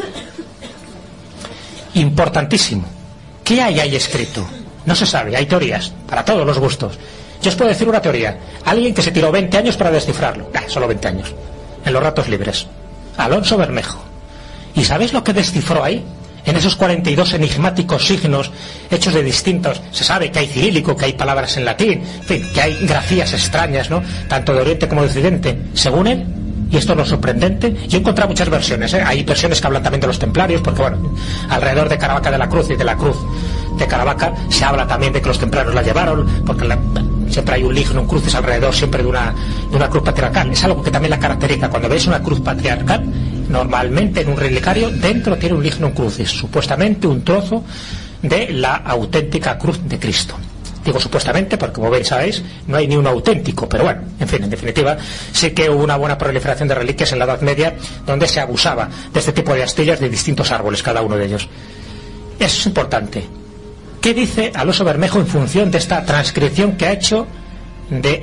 Importantísimo. ¿Qué hay ahí escrito? No se sabe, hay teorías, para todos los gustos. Yo os puedo decir una teoría. Alguien que se tiró 20 años para descifrarlo. Solo 20 años. En los ratos libres. Alonso Bermejo. ¿Y sabéis lo que descifró ahí? En esos 42 enigmáticos signos hechos de distintos. Se sabe que hay cirílico, que hay palabras en latín, en fin, que hay grafías extrañas, ¿no? Tanto de Oriente como de Occidente. Según él, y esto es lo sorprendente, yo he encontrado muchas versiones, ¿eh? Hay versiones que hablan también de los templarios, porque bueno, alrededor de Caravaca de la Cruz y de la Cruz de Caravaca se habla también de que los templarios la llevaron, porque siempre hay un ligno, un crucis alrededor siempre de una cruz patriarcal. Es algo que también la caracteriza. Cuando veis una cruz patriarcal, normalmente en un relicario dentro tiene un ligno, un crucis, supuestamente un trozo de la auténtica cruz de Cristo. Digo supuestamente porque, como veis, sabéis, no hay ni uno auténtico, pero bueno, en fin, en definitiva, sí que hubo una buena proliferación de reliquias en la Edad Media donde se abusaba de este tipo de astillas de distintos árboles, cada uno de ellos. Eso es importante. ¿Qué dice Alonso Bermejo en función de esta transcripción que ha hecho de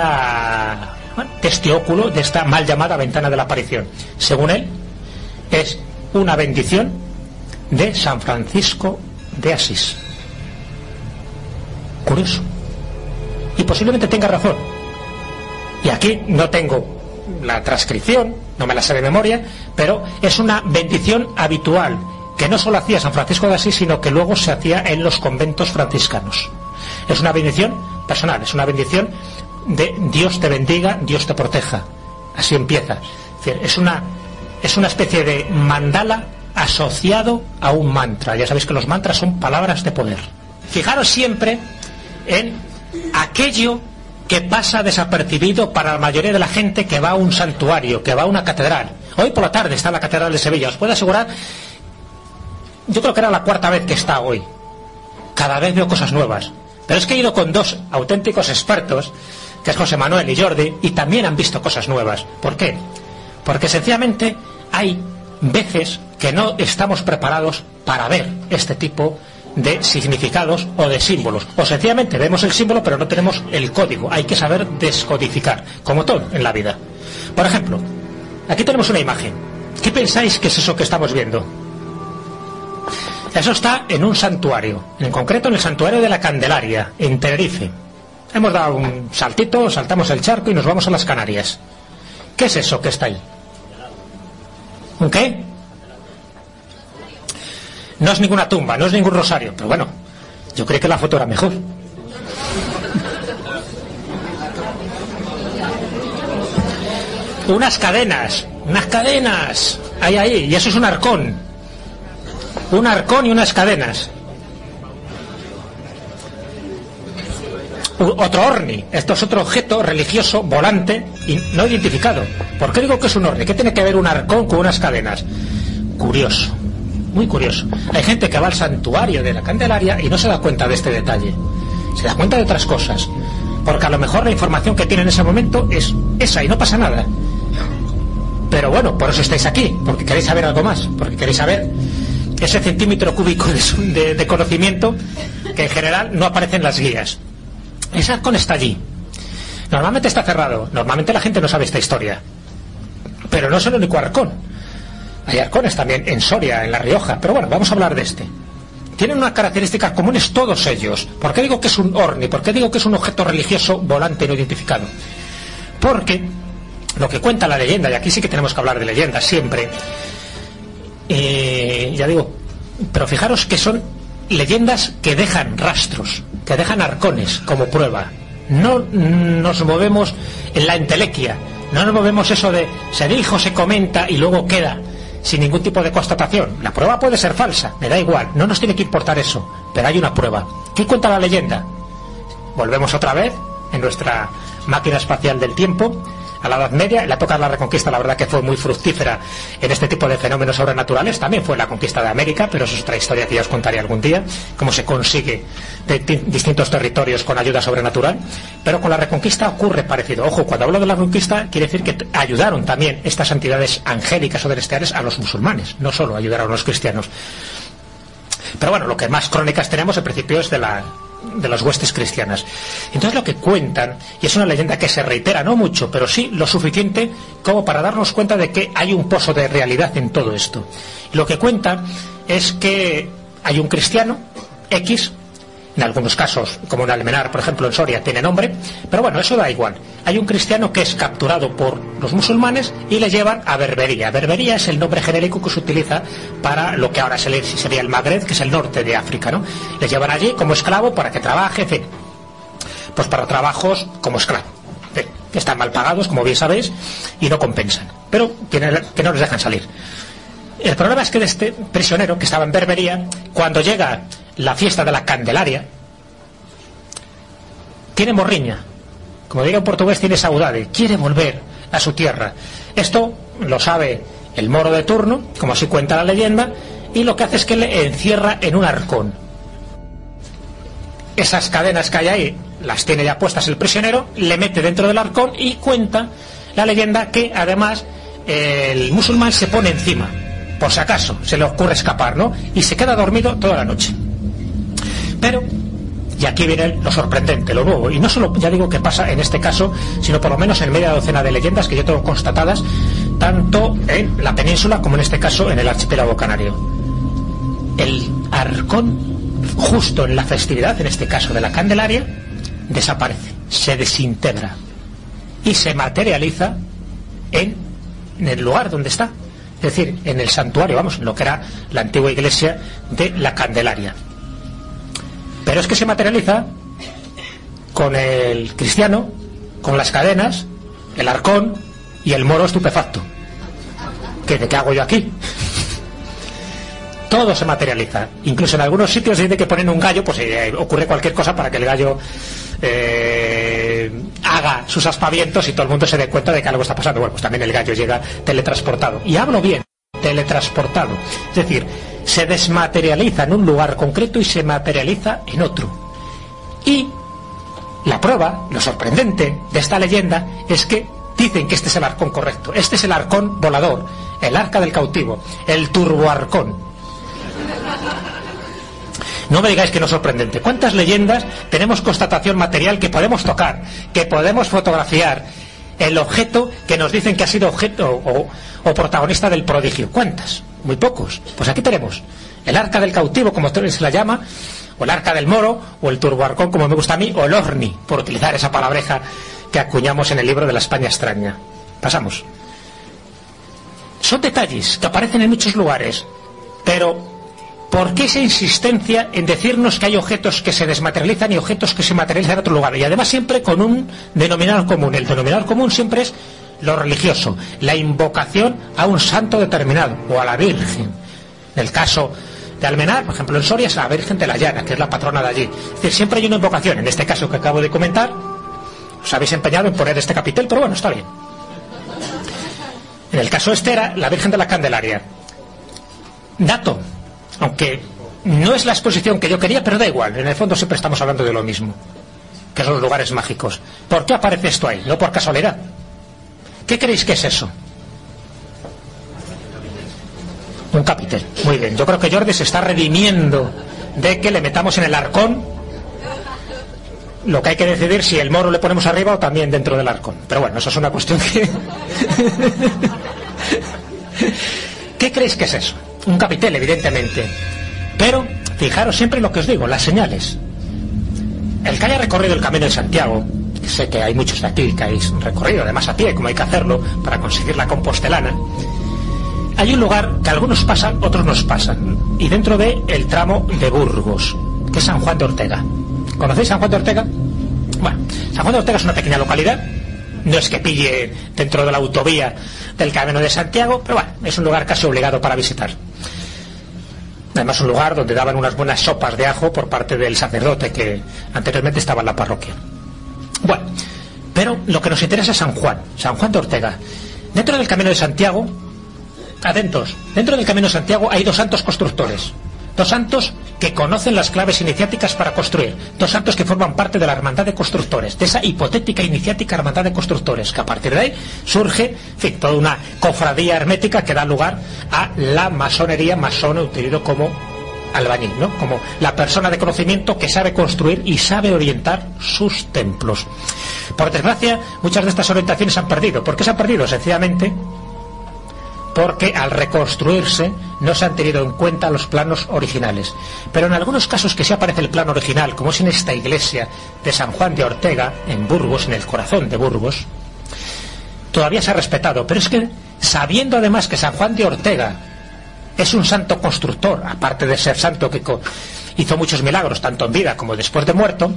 este óculo, de esta mal llamada ventana de la aparición? Según él, es una bendición de San Francisco de Asís. Curioso. Y posiblemente tenga razón. Y aquí no tengo la transcripción, no me la sé de memoria, pero es una bendición habitual que no solo hacía San Francisco de Asís, sino que luego se hacía en los conventos franciscanos. Es una bendición personal, es una bendición de Dios te bendiga, Dios te proteja. Así empieza. Es una especie de mandala asociado a un mantra. Ya sabéis que los mantras son palabras de poder. Fijaros siempre en aquello que pasa desapercibido para la mayoría de la gente que va a un santuario, que va a una catedral. Hoy por la tarde está en la Catedral de Sevilla. Os puedo asegurar, yo creo que era la cuarta vez que está hoy. Cada vez veo cosas nuevas. Pero es que he ido con dos auténticos expertos, que es José Manuel y Jordi, y también han visto cosas nuevas. ¿Por qué? Porque sencillamente hay veces que no estamos preparados para ver este tipo de significados o de símbolos, o sencillamente vemos el símbolo pero no tenemos el código. Hay que saber descodificar, como todo en la vida. Por ejemplo, aquí tenemos una imagen. ¿Qué pensáis que es eso que estamos viendo? Eso está en un santuario, en concreto en el santuario de la Candelaria, en Tenerife. Hemos dado un saltito, saltamos el charco y nos vamos a las Canarias. ¿Qué es eso que está ahí? ¿Un qué? No es ninguna tumba, no es ningún rosario, pero bueno, yo creo que la foto era mejor. Unas cadenas, ahí, y eso es un arcón y unas cadenas. otro ovni. Esto es otro objeto religioso volante y no identificado. ¿Por qué digo que es un ovni? ¿Qué tiene que ver un arcón con unas cadenas? Curioso, muy curioso. Hay gente que va al santuario de la Candelaria y no se da cuenta de este detalle. Se da cuenta de otras cosas. Porque a lo mejor la información que tiene en ese momento es esa y no pasa nada. Pero bueno, por eso estáis aquí, porque queréis saber algo más, porque queréis saber ese centímetro cúbico de conocimiento que en general no aparece en las guías. Ese arcón está allí. Normalmente está cerrado. Normalmente la gente no sabe esta historia. Pero no es el único arcón. Hay arcones también en Soria, en La Rioja. Pero bueno, vamos a hablar de este. Tienen unas características comunes todos ellos. ¿Por qué digo que es un ovni? ¿Por qué digo que es un objeto religioso volante no identificado? Porque lo que cuenta la leyenda, y aquí sí que tenemos que hablar de leyendas siempre, ya digo, pero fijaros que son leyendas que dejan rastros, que dejan arcones como prueba. No nos movemos en la entelequia, no nos movemos eso de se dijo, se comenta y luego queda sin ningún tipo de constatación. La prueba puede ser falsa, me da igual, no nos tiene que importar eso, pero hay una prueba. ¿Qué cuenta la leyenda? Volvemos otra vez en nuestra máquina espacial del tiempo a la Edad Media. La época de la Reconquista, la verdad que fue muy fructífera en este tipo de fenómenos sobrenaturales. También fue la conquista de América, pero eso es otra historia que ya os contaré algún día, cómo se consigue de distintos territorios con ayuda sobrenatural. Pero con la Reconquista ocurre parecido. Ojo, cuando hablo de la Reconquista quiere decir que ayudaron también estas entidades angélicas o celestiales a los musulmanes, no solo ayudaron a los cristianos. Pero bueno, lo que más crónicas tenemos en principio es de las huestes cristianas. Entonces lo que cuentan, y es una leyenda que se reitera no mucho, pero sí lo suficiente como para darnos cuenta de que hay un pozo de realidad en todo esto. Lo que cuentan es que hay un cristiano X, en algunos casos, como en Almenar, por ejemplo, en Soria, tiene nombre, pero bueno, eso da igual. Hay un cristiano que es capturado por los musulmanes y le llevan a Berbería. Berbería es el nombre genérico que se utiliza para lo que ahora sería el Magreb, que es el norte de África, ¿no? Le llevan allí como esclavo para que trabaje, en fin, pues para trabajos como esclavo. Que están mal pagados, como bien sabéis, y no compensan, pero que no les dejan salir. El problema es que de este prisionero que estaba en Berbería, cuando llega la fiesta de la Candelaria, tiene morriña, como diga en portugués, tiene saudade, quiere volver a su tierra. Esto lo sabe el moro de turno, como así cuenta la leyenda, y lo que hace es que le encierra en un arcón. Esas cadenas que hay ahí las tiene ya puestas el prisionero, le mete dentro del arcón y cuenta la leyenda que además el musulmán se pone encima, por si acaso se le ocurre escapar, ¿no? Y se queda dormido toda la noche. Pero, y aquí viene lo sorprendente, lo nuevo, y no solo, ya digo, que pasa en este caso, sino por lo menos en media docena de leyendas que yo tengo constatadas, tanto en la península como en este caso en el archipiélago canario. El arcón, justo en la festividad, en este caso de la Candelaria, desaparece, se desintegra y se materializa en el lugar donde está. Es decir, en el santuario, vamos, en lo que era la antigua iglesia de la Candelaria. Pero es que se materializa con el cristiano, con las cadenas, el arcón y el moro estupefacto. ¿De qué hago yo aquí? Todo se materializa. Incluso en algunos sitios dice que ponen un gallo, pues ocurre cualquier cosa para que el gallo haga sus aspavientos y todo el mundo se dé cuenta de que algo está pasando. Bueno, pues también el gallo llega teletransportado. Y hablo bien, teletransportado. Es decir, se desmaterializa en un lugar concreto y se materializa en otro. Y la prueba, lo sorprendente de esta leyenda es que dicen que este es el arcón correcto. Este es el arcón volador, el arca del cautivo, el turboarcón. No me digáis que no es sorprendente. ¿Cuántas leyendas tenemos constatación material que podemos tocar, que podemos fotografiar? El objeto que nos dicen que ha sido objeto o protagonista del prodigio. ¿Cuántas? Muy pocos. Pues aquí tenemos el arca del cautivo, como se la llama, o el arca del moro, o el turboarcón, como me gusta a mí, o el ovni, por utilizar esa palabreja que acuñamos en el libro de la España extraña. Pasamos. Son detalles que aparecen en muchos lugares, pero ¿por qué esa insistencia en decirnos que hay objetos que se desmaterializan y objetos que se materializan en otro lugar? Y además siempre con un denominador común. El denominador común siempre es lo religioso, la invocación a un santo determinado o a la Virgen. En el caso de Almenar, por ejemplo en Soria, es la Virgen de la Llana, que es la patrona de allí. Es decir, siempre hay una invocación. En este caso que acabo de comentar, os habéis empeñado en poner este capitel, pero bueno, está bien. En el caso este era la Virgen de la Candelaria. Dato, aunque no es la exposición que yo quería, pero da igual, en el fondo siempre estamos hablando de lo mismo, que son los lugares mágicos. ¿Por qué aparece esto ahí? No por casualidad. ¿Qué creéis que es eso? Un capitel. Muy bien, yo creo que Jordi se está redimiendo de que le metamos en el arcón. Lo que hay que decidir si el moro le ponemos arriba o también dentro del arcón. Pero bueno, eso es una cuestión que... ¿Qué creéis que es eso? Un capitel, evidentemente. Pero, fijaros siempre en lo que os digo, las señales. El que haya recorrido el Camino de Santiago, sé que hay muchos de aquí que habéis recorrido, además a pie, como hay que hacerlo para conseguir la compostelana. Hay un lugar que algunos pasan, otros nos pasan, y dentro de el tramo de Burgos, que es San Juan de Ortega. ¿Conocéis San Juan de Ortega? Bueno, San Juan de Ortega es una pequeña localidad, no es que pille dentro de la autovía del Camino de Santiago, pero bueno, es un lugar casi obligado para visitar. Además un lugar donde daban unas buenas sopas de ajo por parte del sacerdote que anteriormente estaba en la parroquia. Bueno, pero lo que nos interesa es San Juan de Ortega. Dentro del Camino de Santiago, atentos, dentro del Camino de Santiago hay dos santos constructores. Dos santos que conocen las claves iniciáticas para construir. Dos santos que forman parte de la hermandad de constructores, de esa hipotética iniciática hermandad de constructores, que a partir de ahí surge, en fin, toda una cofradía hermética que da lugar a la masonería, masón utilizado como albañil, ¿no? Como la persona de conocimiento que sabe construir y sabe orientar sus templos. Por desgracia, muchas de estas orientaciones se han perdido. ¿Por qué se han perdido? Sencillamente porque al reconstruirse no se han tenido en cuenta los planos originales. Pero en algunos casos que sí aparece el plano original, como es en esta iglesia de San Juan de Ortega, en Burgos, en el corazón de Burgos, todavía se ha respetado. Pero es que, sabiendo además que San Juan de Ortega es un santo constructor, aparte de ser santo que hizo muchos milagros, tanto en vida como después de muerto,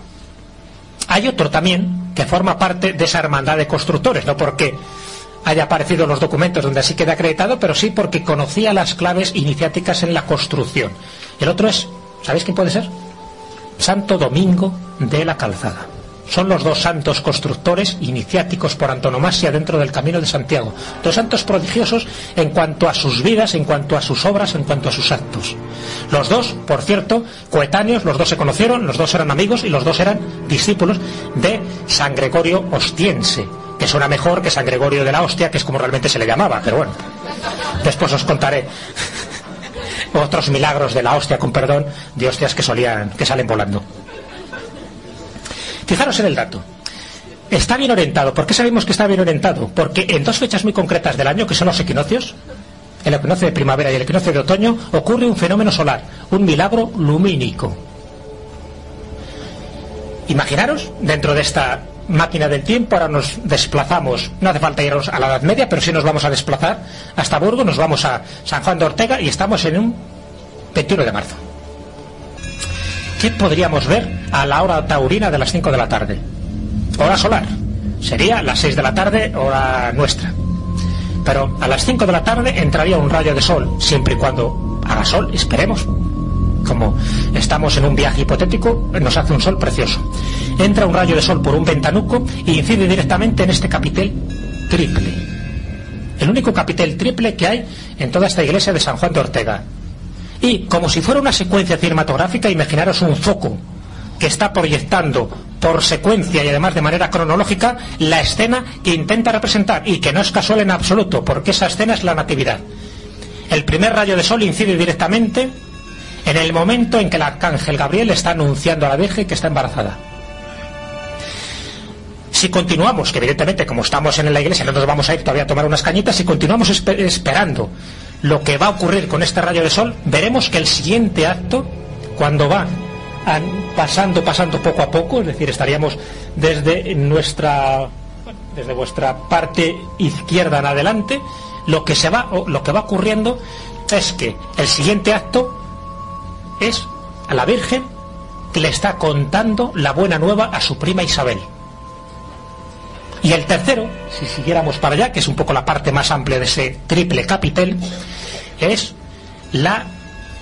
hay otro también que forma parte de esa hermandad de constructores, no porque haya aparecido en los documentos donde así queda acreditado, pero sí porque conocía las claves iniciáticas en la construcción. El otro es, ¿sabéis quién puede ser? Santo Domingo de la Calzada. Son los dos santos constructores iniciáticos por antonomasia dentro del Camino de Santiago. Dos santos prodigiosos en cuanto a sus vidas, en cuanto a sus obras, en cuanto a sus actos. Los dos, por cierto, coetáneos, los dos se conocieron, los dos eran amigos y los dos eran discípulos de San Gregorio Ostiense, que suena mejor que San Gregorio de la Hostia, que es como realmente se le llamaba, pero bueno, después os contaré otros milagros de la hostia, con perdón, de hostias que salen volando. Fijaros en el dato. Está bien orientado. ¿Por qué sabemos que está bien orientado? Porque en dos fechas muy concretas del año, que son los equinoccios, el equinoccio de primavera y el equinoccio de otoño, ocurre un fenómeno solar, un milagro lumínico. Imaginaros, dentro de esta máquina del tiempo, ahora nos desplazamos, no hace falta irnos a la Edad Media, pero sí nos vamos a desplazar hasta Burgos, nos vamos a San Juan de Ortega y estamos en un 21 de marzo. ¿Qué podríamos ver a la hora taurina de las 5 de la tarde? Hora solar. Sería las 6 de la tarde, hora nuestra. Pero a las 5 de la tarde entraría un rayo de sol, siempre y cuando haga sol, esperemos. Como estamos en un viaje hipotético, nos hace un sol precioso. Entra un rayo de sol por un ventanuco y incide directamente en este capitel triple. El único capitel triple que hay en toda esta iglesia de San Juan de Ortega. Y como si fuera una secuencia cinematográfica, imaginaros un foco que está proyectando por secuencia y además de manera cronológica la escena que intenta representar, y que no es casual en absoluto, porque esa escena es la Natividad. El primer rayo de sol incide directamente en el momento en que el arcángel Gabriel está anunciando a la Virgen que está embarazada. Si continuamos, que evidentemente como estamos en la iglesia no nos vamos a ir todavía a tomar unas cañitas, si continuamos esperando lo que va a ocurrir con este rayo de sol, veremos que el siguiente acto, cuando va pasando poco a poco, es decir, estaríamos desde vuestra parte izquierda en adelante, lo que va ocurriendo es que el siguiente acto es a la Virgen que le está contando la buena nueva a su prima Isabel. Y el tercero, si siguiéramos para allá, que es un poco la parte más amplia de ese triple capitel, es la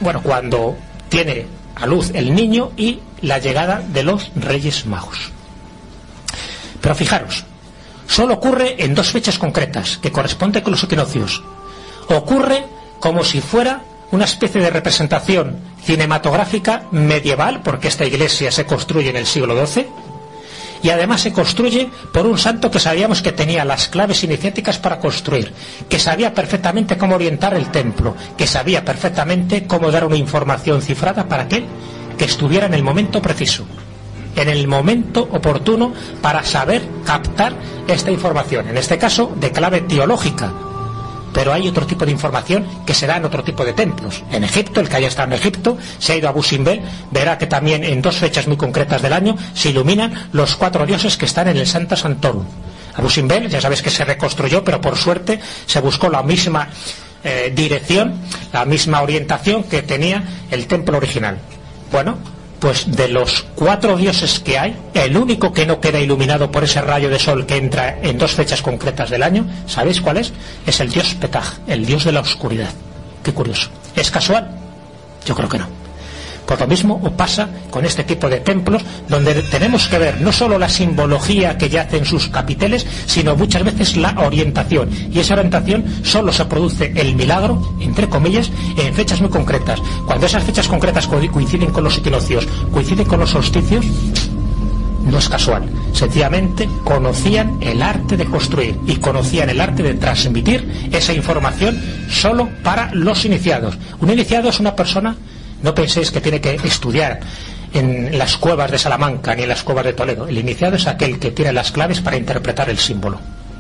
bueno, cuando tiene a luz el niño y la llegada de los Reyes Magos. Pero fijaros, solo ocurre en 2 fechas concretas, que corresponden con los equinoccios. Ocurre como si fuera una especie de representación cinematográfica medieval, porque esta iglesia se construye en el siglo XII, y además se construye por un santo que sabíamos que tenía las claves iniciáticas para construir, que sabía perfectamente cómo orientar el templo, que sabía perfectamente cómo dar una información cifrada para aquel que estuviera en el momento preciso, en el momento oportuno, para saber captar esta información, en este caso de clave teológica. Pero hay otro tipo de información que se da en otro tipo de templos. En Egipto, el que haya estado en Egipto, se ha ido a Abu Simbel, verá que también en 2 fechas muy concretas del año se iluminan los 4 dioses que están en el Sancta Sanctorum. Abu Simbel, ya sabes que se reconstruyó, pero por suerte se buscó la misma dirección, la misma orientación que tenía el templo original. Bueno, pues de los 4 dioses que hay, el único que no queda iluminado por ese rayo de sol que entra en 2 fechas concretas del año, ¿sabéis cuál es? Es el dios Petach, el dios de la oscuridad. Qué curioso. ¿Es casual? Yo creo que no. Por lo mismo pasa con este tipo de templos, donde tenemos que ver no solo la simbología que yace en sus capiteles, sino muchas veces la orientación. Y esa orientación solo se produce el milagro, entre comillas, en fechas muy concretas. Cuando esas fechas concretas coinciden con los equinoccios, coinciden con los solsticios, no es casual. Sencillamente conocían el arte de construir y conocían el arte de transmitir esa información solo para los iniciados. Un iniciado es una persona, no penséis que tiene que estudiar en las cuevas de Salamanca ni en las cuevas de Toledo. El iniciado es aquel que tiene las claves para interpretar el símbolo.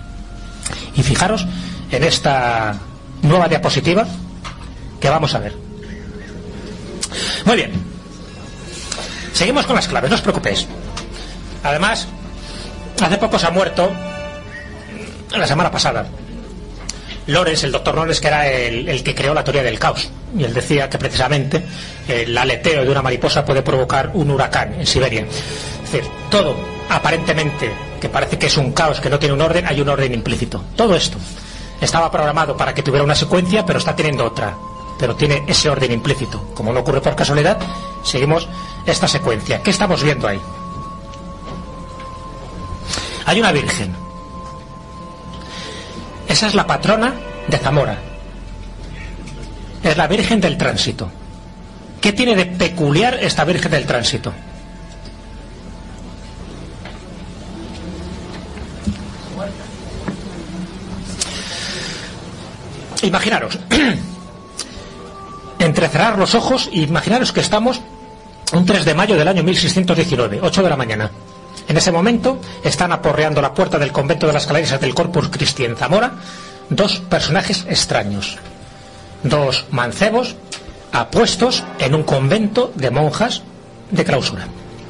Y fijaros en esta nueva diapositiva que vamos a ver. Muy bien, seguimos con las claves, no os preocupéis. Además, hace poco se ha muerto, la semana pasada, Lorenz, el doctor Lorenz, que era el que creó la teoría del caos. Y él decía que precisamente el aleteo de una mariposa puede provocar un huracán en Siberia. Es decir, todo aparentemente que parece que es un caos, que no tiene un orden, hay un orden implícito. Todo esto estaba programado para que tuviera una secuencia, pero está teniendo otra, pero tiene ese orden implícito. Como no ocurre por casualidad, seguimos esta secuencia. ¿Qué estamos viendo ahí? Hay una virgen. Esa es la patrona de Zamora. Es la Virgen del Tránsito. ¿Qué tiene de peculiar esta Virgen del Tránsito? Imaginaros, entrecerrar los ojos e imaginaros que estamos un 3 de mayo del año 1619, 8 de la mañana. En ese momento están aporreando la puerta del convento de las Clarisas del Corpus Christi en Zamora 2 personajes extraños, 2 mancebos apuestos en un convento de monjas de clausura.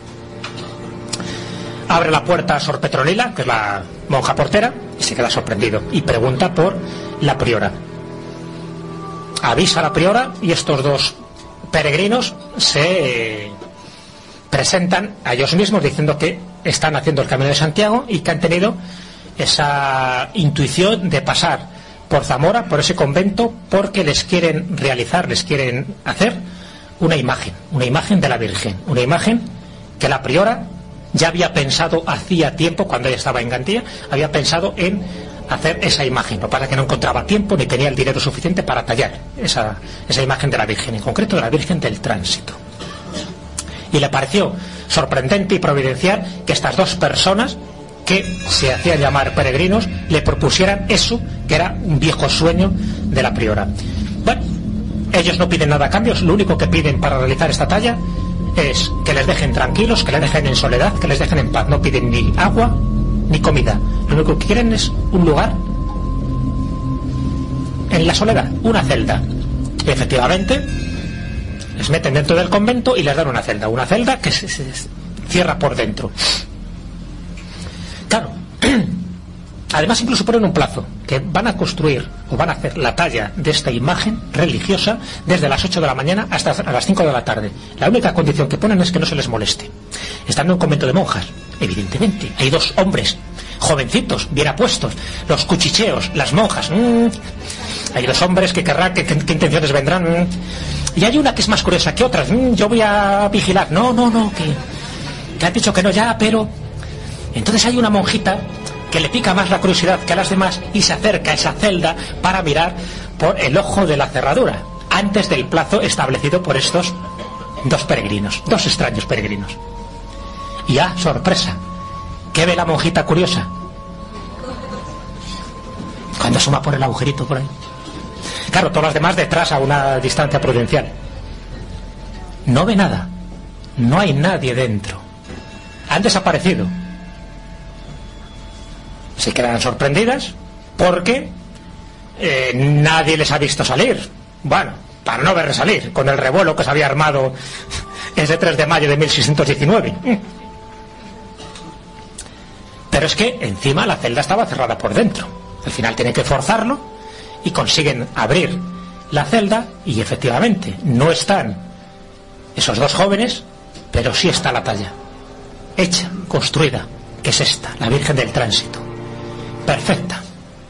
Abre la puerta Sor Petronila, que es la monja portera, y se queda sorprendido y pregunta por la priora. Avisa a la priora y estos 2 peregrinos se presentan a ellos mismos diciendo que están haciendo el Camino de Santiago y que han tenido esa intuición de pasar por Zamora, por ese convento, porque les quieren hacer una imagen de la Virgen, una imagen que la priora ya había pensado hacía tiempo, cuando ella estaba en Gandía, había pensado en hacer esa imagen. Lo que pasa es que no encontraba tiempo ni tenía el dinero suficiente para tallar esa imagen de la Virgen, en concreto de la Virgen del Tránsito. Y le pareció sorprendente y providencial que estas 2 personas que se hacían llamar peregrinos le propusieran eso, que era un viejo sueño de la priora. Bueno, ellos no piden nada a cambio, lo único que piden para realizar esta talla es que les dejen tranquilos, que les dejen en soledad, que les dejen en paz. No piden ni agua ni comida, lo único que quieren es un lugar en la soledad, una celda. Y efectivamente les meten dentro del convento y les dan una celda que se cierra por dentro. Claro, además incluso ponen un plazo, que van a construir o van a hacer la talla de esta imagen religiosa desde las 8 de la mañana hasta a las 5 de la tarde. La única condición que ponen es que no se les moleste. Están en un convento de monjas, evidentemente. Hay 2 hombres, jovencitos, bien apuestos, los cuchicheos, las monjas. Hay 2 hombres que querrán, ¿qué intenciones vendrán? Y hay una que es más curiosa que otras. Yo voy a vigilar. No, que has dicho que no ya, pero... Entonces hay una monjita que le pica más la curiosidad que a las demás y se acerca a esa celda para mirar por el ojo de la cerradura, antes del plazo establecido por estos dos extraños peregrinos. Y sorpresa, ¿qué ve la monjita curiosa? Cuando asoma por el agujerito por ahí. Claro, todos los demás detrás a una distancia prudencial. No ve nada. No hay nadie dentro. Han desaparecido. Se quedan sorprendidas porque nadie les ha visto salir. Bueno, para no ver salir, con el revuelo que se había armado ese 3 de mayo de 1619. Pero es que encima la celda estaba cerrada por dentro. Al final tienen que forzarlo y consiguen abrir la celda y efectivamente no están esos dos jóvenes, pero sí está la talla hecha, construida, que es esta, la Virgen del Tránsito, perfecta.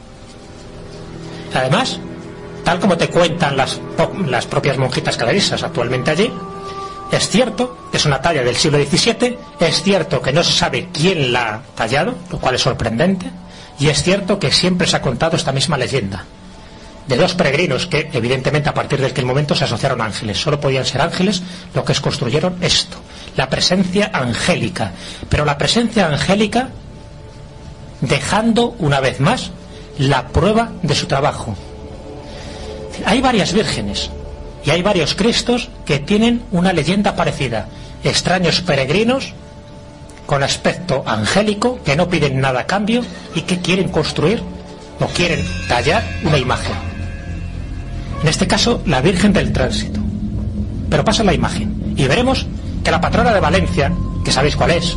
Además, tal como te cuentan las propias monjitas caderisas actualmente allí, es cierto que es una talla del siglo XVII, es cierto que no se sabe quién la ha tallado, lo cual es sorprendente, y es cierto que siempre se ha contado esta misma leyenda de dos peregrinos que evidentemente a partir de aquel momento se asociaron a ángeles. Solo podían ser ángeles los que construyeron esto, la presencia angélica, pero la presencia angélica dejando una vez más la prueba de su trabajo. Hay varias vírgenes y hay varios cristos que tienen una leyenda parecida, extraños peregrinos con aspecto angélico que no piden nada a cambio y que quieren construir o quieren tallar una imagen. En este caso, la Virgen del Tránsito. Pero pasa la imagen y veremos que la patrona de Valencia, que sabéis cuál es.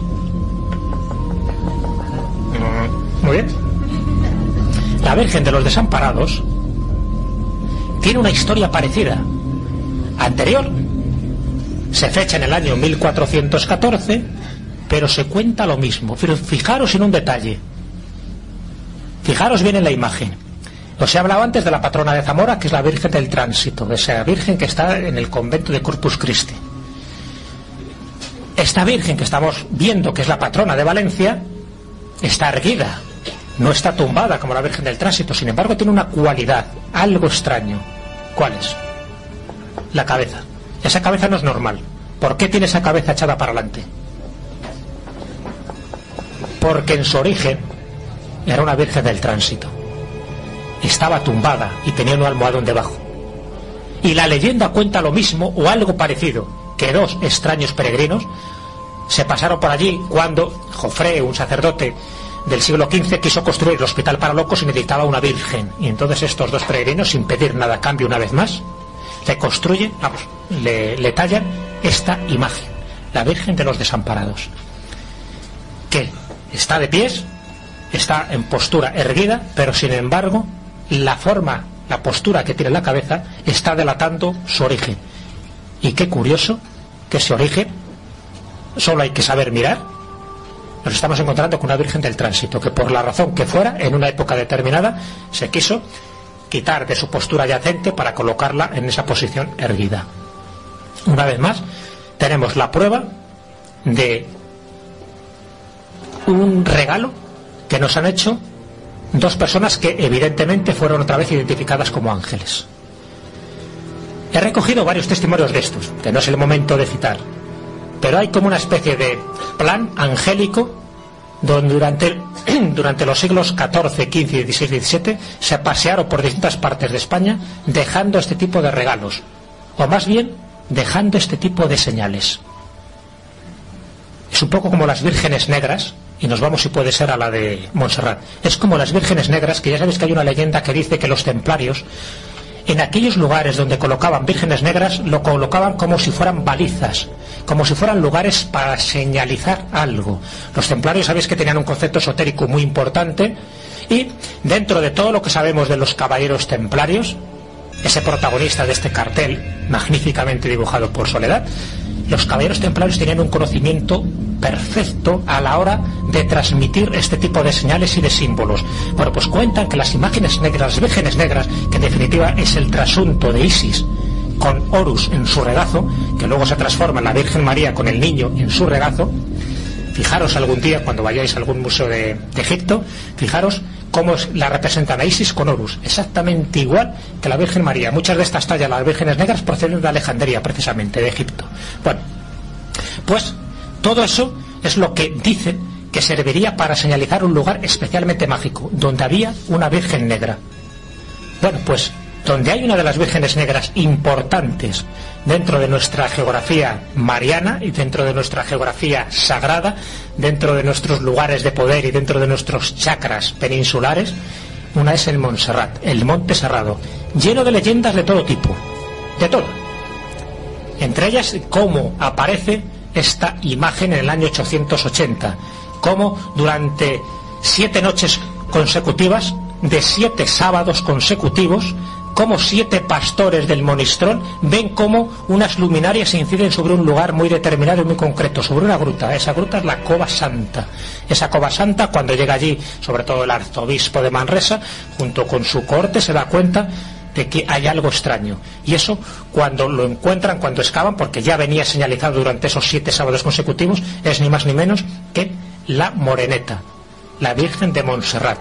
Muy bien. La Virgen de los Desamparados tiene una historia parecida. Anterior, se fecha en el año 1414, pero se cuenta lo mismo. Pero fijaros en un detalle. Fijaros bien en la imagen. Os he hablado antes de la patrona de Zamora, que es la Virgen del Tránsito, esa Virgen que está en el convento de Corpus Christi. Esta Virgen que estamos viendo, que es la patrona de Valencia, está erguida, no está tumbada como la Virgen del Tránsito. Sin embargo, tiene una cualidad, algo extraño. ¿Cuál es? La cabeza. Esa cabeza no es normal. ¿Por qué tiene esa cabeza echada para adelante? Porque en su origen era una Virgen del Tránsito. Estaba tumbada y tenía un almohadón debajo. Y la leyenda cuenta lo mismo o algo parecido, que dos extraños peregrinos se pasaron por allí cuando Jofré, un sacerdote del siglo XV, quiso construir el hospital para locos y necesitaba una virgen. Y entonces estos dos peregrinos, sin pedir nada a cambio una vez más, le construyen, le tallan esta imagen, la Virgen de los Desamparados, que está de pies, está en postura erguida, pero sin embargo la forma, la postura que tiene en la cabeza está delatando su origen. Y qué curioso que ese origen solo hay que saber mirar. Nos estamos encontrando con una Virgen del Tránsito que, por la razón que fuera, en una época determinada se quiso quitar de su postura yacente para colocarla en esa posición erguida. Una vez más tenemos la prueba de un regalo que nos han hecho dos personas que evidentemente fueron otra vez identificadas como ángeles. He recogido varios testimonios de estos, que no es el momento de citar, pero hay como una especie de plan angélico donde durante los siglos XIV, XV, XVI, XVII se pasearon por distintas partes de España dejando este tipo de regalos, o más bien dejando este tipo de señales. Es un poco como las vírgenes negras, y nos vamos, si puede ser, a la de Montserrat. Es como las vírgenes negras, que ya sabéis que hay una leyenda que dice que los templarios, en aquellos lugares donde colocaban vírgenes negras, lo colocaban como si fueran balizas, como si fueran lugares para señalizar algo. Los templarios, sabéis que tenían un concepto esotérico muy importante, y dentro de todo lo que sabemos de los caballeros templarios, ese protagonista de este cartel magníficamente dibujado por Soledad, los caballeros templarios tenían un conocimiento perfecto a la hora de transmitir este tipo de señales y de símbolos. Bueno, pues cuentan que las imágenes negras, las vírgenes negras, que en definitiva es el trasunto de Isis, con Horus en su regazo, que luego se transforma en la Virgen María con el niño en su regazo. Fijaros algún día cuando vayáis a algún museo de Egipto, fijaros cómo la representan a Isis con Horus, exactamente igual que la Virgen María. Muchas de estas tallas, las vírgenes negras, proceden de Alejandría, precisamente, de Egipto. Bueno, pues todo eso es lo que dicen que serviría para señalizar un lugar especialmente mágico, donde había una Virgen negra. Bueno, pues donde hay una de las vírgenes negras importantes dentro de nuestra geografía mariana y dentro de nuestra geografía sagrada, dentro de nuestros lugares de poder y dentro de nuestros chakras peninsulares, una es el Montserrat, el Monte Serrado, lleno de leyendas de todo tipo, de todo. Entre ellas, cómo aparece esta imagen en el año 880, cómo durante 7 noches consecutivas, de 7 sábados consecutivos, como 7 pastores del Monistrol ven cómo unas luminarias inciden sobre un lugar muy determinado y muy concreto, sobre una gruta. Esa gruta es la Cova Santa. Esa Cova Santa, cuando llega allí, sobre todo el arzobispo de Manresa, junto con su corte, se da cuenta de que hay algo extraño. Y eso, cuando lo encuentran, cuando excavan, porque ya venía señalizado durante esos 7 sábados consecutivos, es ni más ni menos que la Moreneta, la Virgen de Montserrat,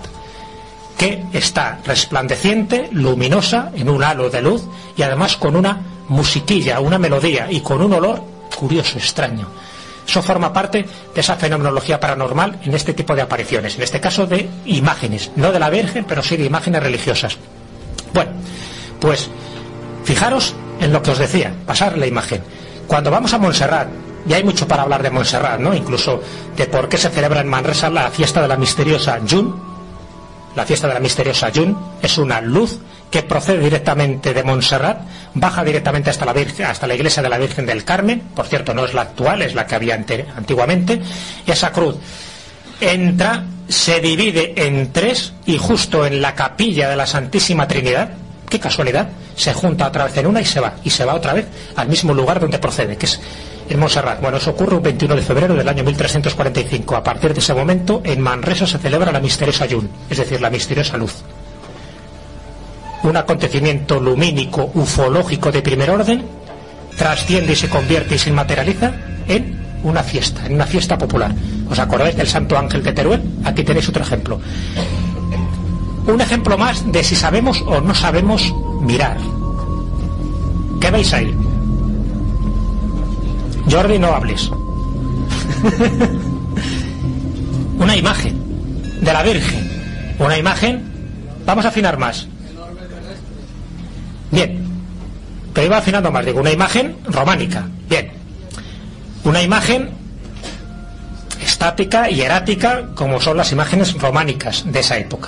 que está resplandeciente, luminosa, en un halo de luz y además con una musiquilla, una melodía y con un olor curioso, extraño. Eso forma parte de esa fenomenología paranormal en este tipo de apariciones, en este caso de imágenes, no de la Virgen, pero sí de imágenes religiosas. Bueno, pues fijaros en lo que os decía, pasar la imagen. Cuando vamos a Montserrat, y hay mucho para hablar de Montserrat, ¿no? Incluso de por qué se celebra en Manresa la fiesta de la misteriosa Jun. La fiesta de la misteriosa Jun es una luz que procede directamente de Montserrat, baja directamente hasta la iglesia de la Virgen del Carmen. Por cierto, no es la actual, es la que había antiguamente. Y esa cruz entra, se divide en 3 y justo en la capilla de la Santísima Trinidad, qué casualidad, se junta otra vez en una y se va otra vez al mismo lugar donde procede, que es en Montserrat. Bueno, eso ocurre un 21 de febrero del año 1345. A partir de ese momento, en Manresa se celebra la misteriosa Jun, es decir, la misteriosa luz. Un acontecimiento lumínico, ufológico de primer orden, trasciende y se convierte y se materializa en una fiesta popular. ¿Os acordáis del Santo Ángel de Teruel? Aquí tenéis otro ejemplo. Un ejemplo más de si sabemos o no sabemos mirar. ¿Qué veis ahí? Jordi, no hables. Una imagen de la Virgen. Una imagen, vamos a afinar más. Bien, pero iba afinando más, digo, una imagen románica. Bien, una imagen estática y erática, como son las imágenes románicas de esa época.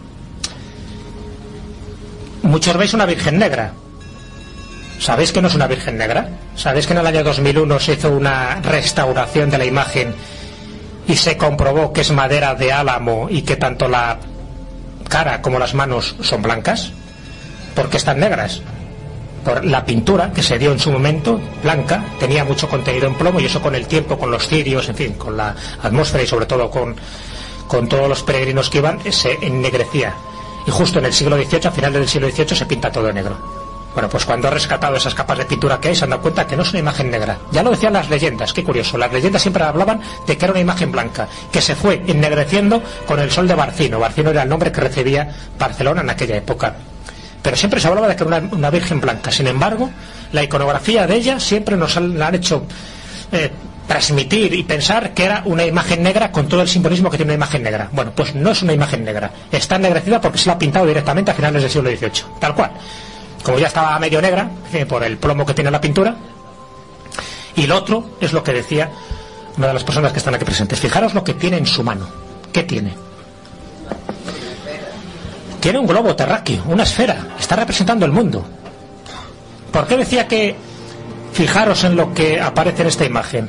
Muchos veis una Virgen negra. ¿Sabéis que no es una Virgen negra? ¿Sabéis que en el año 2001 se hizo una restauración de la imagen y se comprobó que es madera de álamo y que tanto la cara como las manos son blancas? ¿Por qué están negras? Por la pintura que se dio en su momento, blanca, tenía mucho contenido en plomo y eso con el tiempo, con los cirios, en fin, con la atmósfera y sobre todo con todos los peregrinos que iban, se ennegrecía. Y justo en el siglo XVIII, a finales del siglo XVIII, se pinta todo de negro. Bueno, pues cuando he rescatado esas capas de pintura que hay, se han dado cuenta que no es una imagen negra. Ya lo decían las leyendas, qué curioso. Las leyendas siempre hablaban de que era una imagen blanca, que se fue ennegreciendo con el sol de Barcino. Barcino era el nombre que recibía Barcelona en aquella época. Pero siempre se hablaba de que era una virgen blanca. Sin embargo, la iconografía de ella siempre nos la han hecho transmitir y pensar que era una imagen negra con todo el simbolismo que tiene una imagen negra. Bueno, pues no es una imagen negra. Está ennegrecida porque se la ha pintado directamente a finales del siglo XVIII. Tal cual. Como ya estaba medio negra, por el plomo que tiene la pintura. Y lo otro es lo que decía una de las personas que están aquí presentes. Fijaros lo que tiene en su mano. ¿Qué tiene? Tiene un globo terráqueo, una esfera. Está representando el mundo. ¿Por qué decía que fijaros en lo que aparece en esta imagen?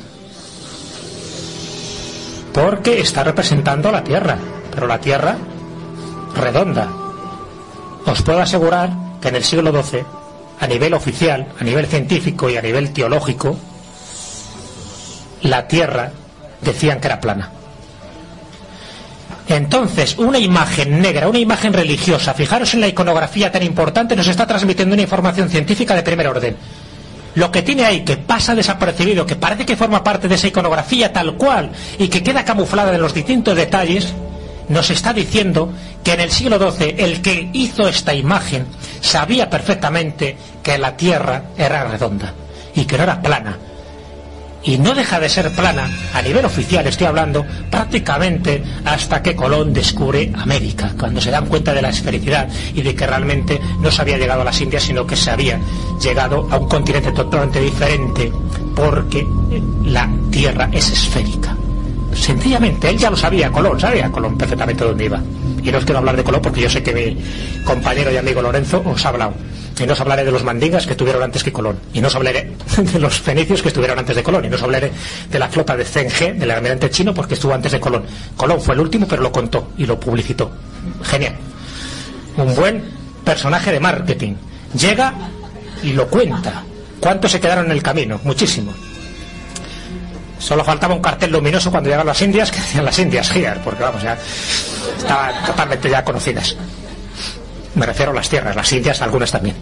Porque está representando la Tierra, pero la Tierra redonda. Os puedo asegurar que en el siglo XII, a nivel oficial, a nivel científico y a nivel teológico, la Tierra decían que era plana. Entonces, una imagen negra, una imagen religiosa, fijaros en la iconografía tan importante, nos está transmitiendo una información científica de primer orden. Lo que tiene ahí, que pasa desapercibido, que parece que forma parte de esa iconografía tal cual, y que queda camuflada en los distintos detalles, nos está diciendo que en el siglo XII el que hizo esta imagen sabía perfectamente que la Tierra era redonda y que no era plana. Y no deja de ser plana, a nivel oficial estoy hablando, prácticamente hasta que Colón descubre América, cuando se dan cuenta de la esfericidad y de que realmente no se había llegado a las Indias, sino que se había llegado a un continente totalmente diferente, porque la Tierra es esférica. Sencillamente, él ya lo sabía, sabía Colón perfectamente dónde iba. Y no os quiero hablar de Colón porque yo sé que mi compañero y amigo Lorenzo os ha hablado. Y no os hablaré de los mandingas que estuvieron antes que Colón. Y no os hablaré de los fenicios que estuvieron antes de Colón. Y no os hablaré de la flota de Zheng-He, del almirante chino, porque estuvo antes de Colón. Colón fue el último, pero lo contó y lo publicitó. Genial. Un buen personaje de marketing. Llega y lo cuenta. ¿Cuántos se quedaron en el camino? Muchísimos. Solo faltaba un cartel luminoso cuando llegaron las Indias, que decían las Indias here, porque vamos, ya estaban totalmente ya conocidas. Me refiero a las tierras, las Indias, algunas también.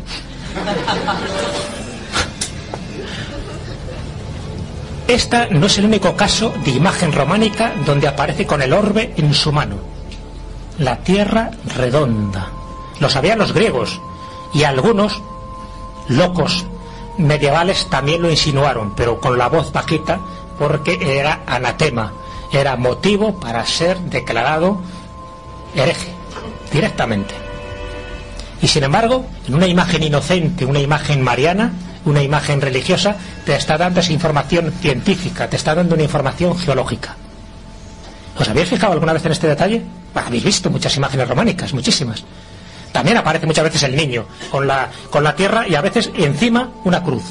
Esta no es el único caso de imagen románica donde aparece con el orbe en su mano. La tierra redonda. Lo sabían los griegos, y algunos locos medievales también lo insinuaron, pero con la voz bajita, porque era anatema, era motivo para ser declarado hereje directamente. Y sin embargo, en una imagen inocente, una imagen mariana, una imagen religiosa, te está dando esa información científica, te está dando una información geológica. ¿Os habéis fijado alguna vez en este detalle? Habéis visto muchas imágenes románicas, muchísimas. También aparece muchas veces el niño con la tierra y a veces encima una cruz.